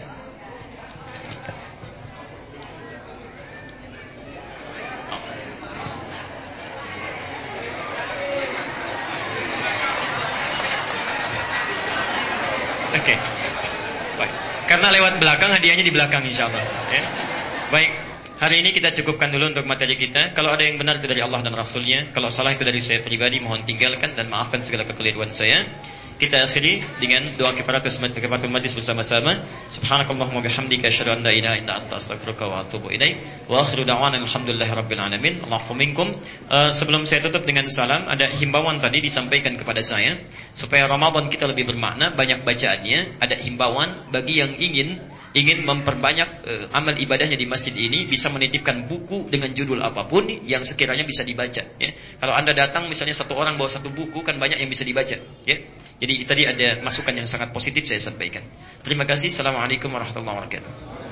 Oke, okay. Baik. Karena lewat belakang, hadiahnya di belakang insya Allah. Ya. Baik, hari ini kita cukupkan dulu untuk materi kita. Kalau ada yang benar itu dari Allah dan Rasulnya, kalau salah itu dari saya pribadi, mohon tinggalkan dan maafkan segala kekeliruan saya. Kita akhiri dengan doa kifaratus majlis bersama-sama. Subhanakallahumma bihamdika asyhadu an la ilaha illa anta astaghfiruka wa atubu ilaik. Wa akhiru da'wana alhamdulillahirabbil alamin. Allahu minkum. Uh, sebelum saya tutup dengan salam, ada himbauan tadi disampaikan kepada saya supaya Ramadan kita lebih bermakna, banyak bacaannya. Ada himbauan bagi yang ingin ingin memperbanyak uh, amal ibadahnya di masjid ini, bisa menitipkan buku dengan judul apapun yang sekiranya bisa dibaca. Ya. Kalau Anda datang misalnya satu orang bawa satu buku, kan banyak yang bisa dibaca. Ya. Jadi tadi ada masukan yang sangat positif saya sampaikan. Terima kasih. Assalamualaikum warahmatullahi wabarakatuh.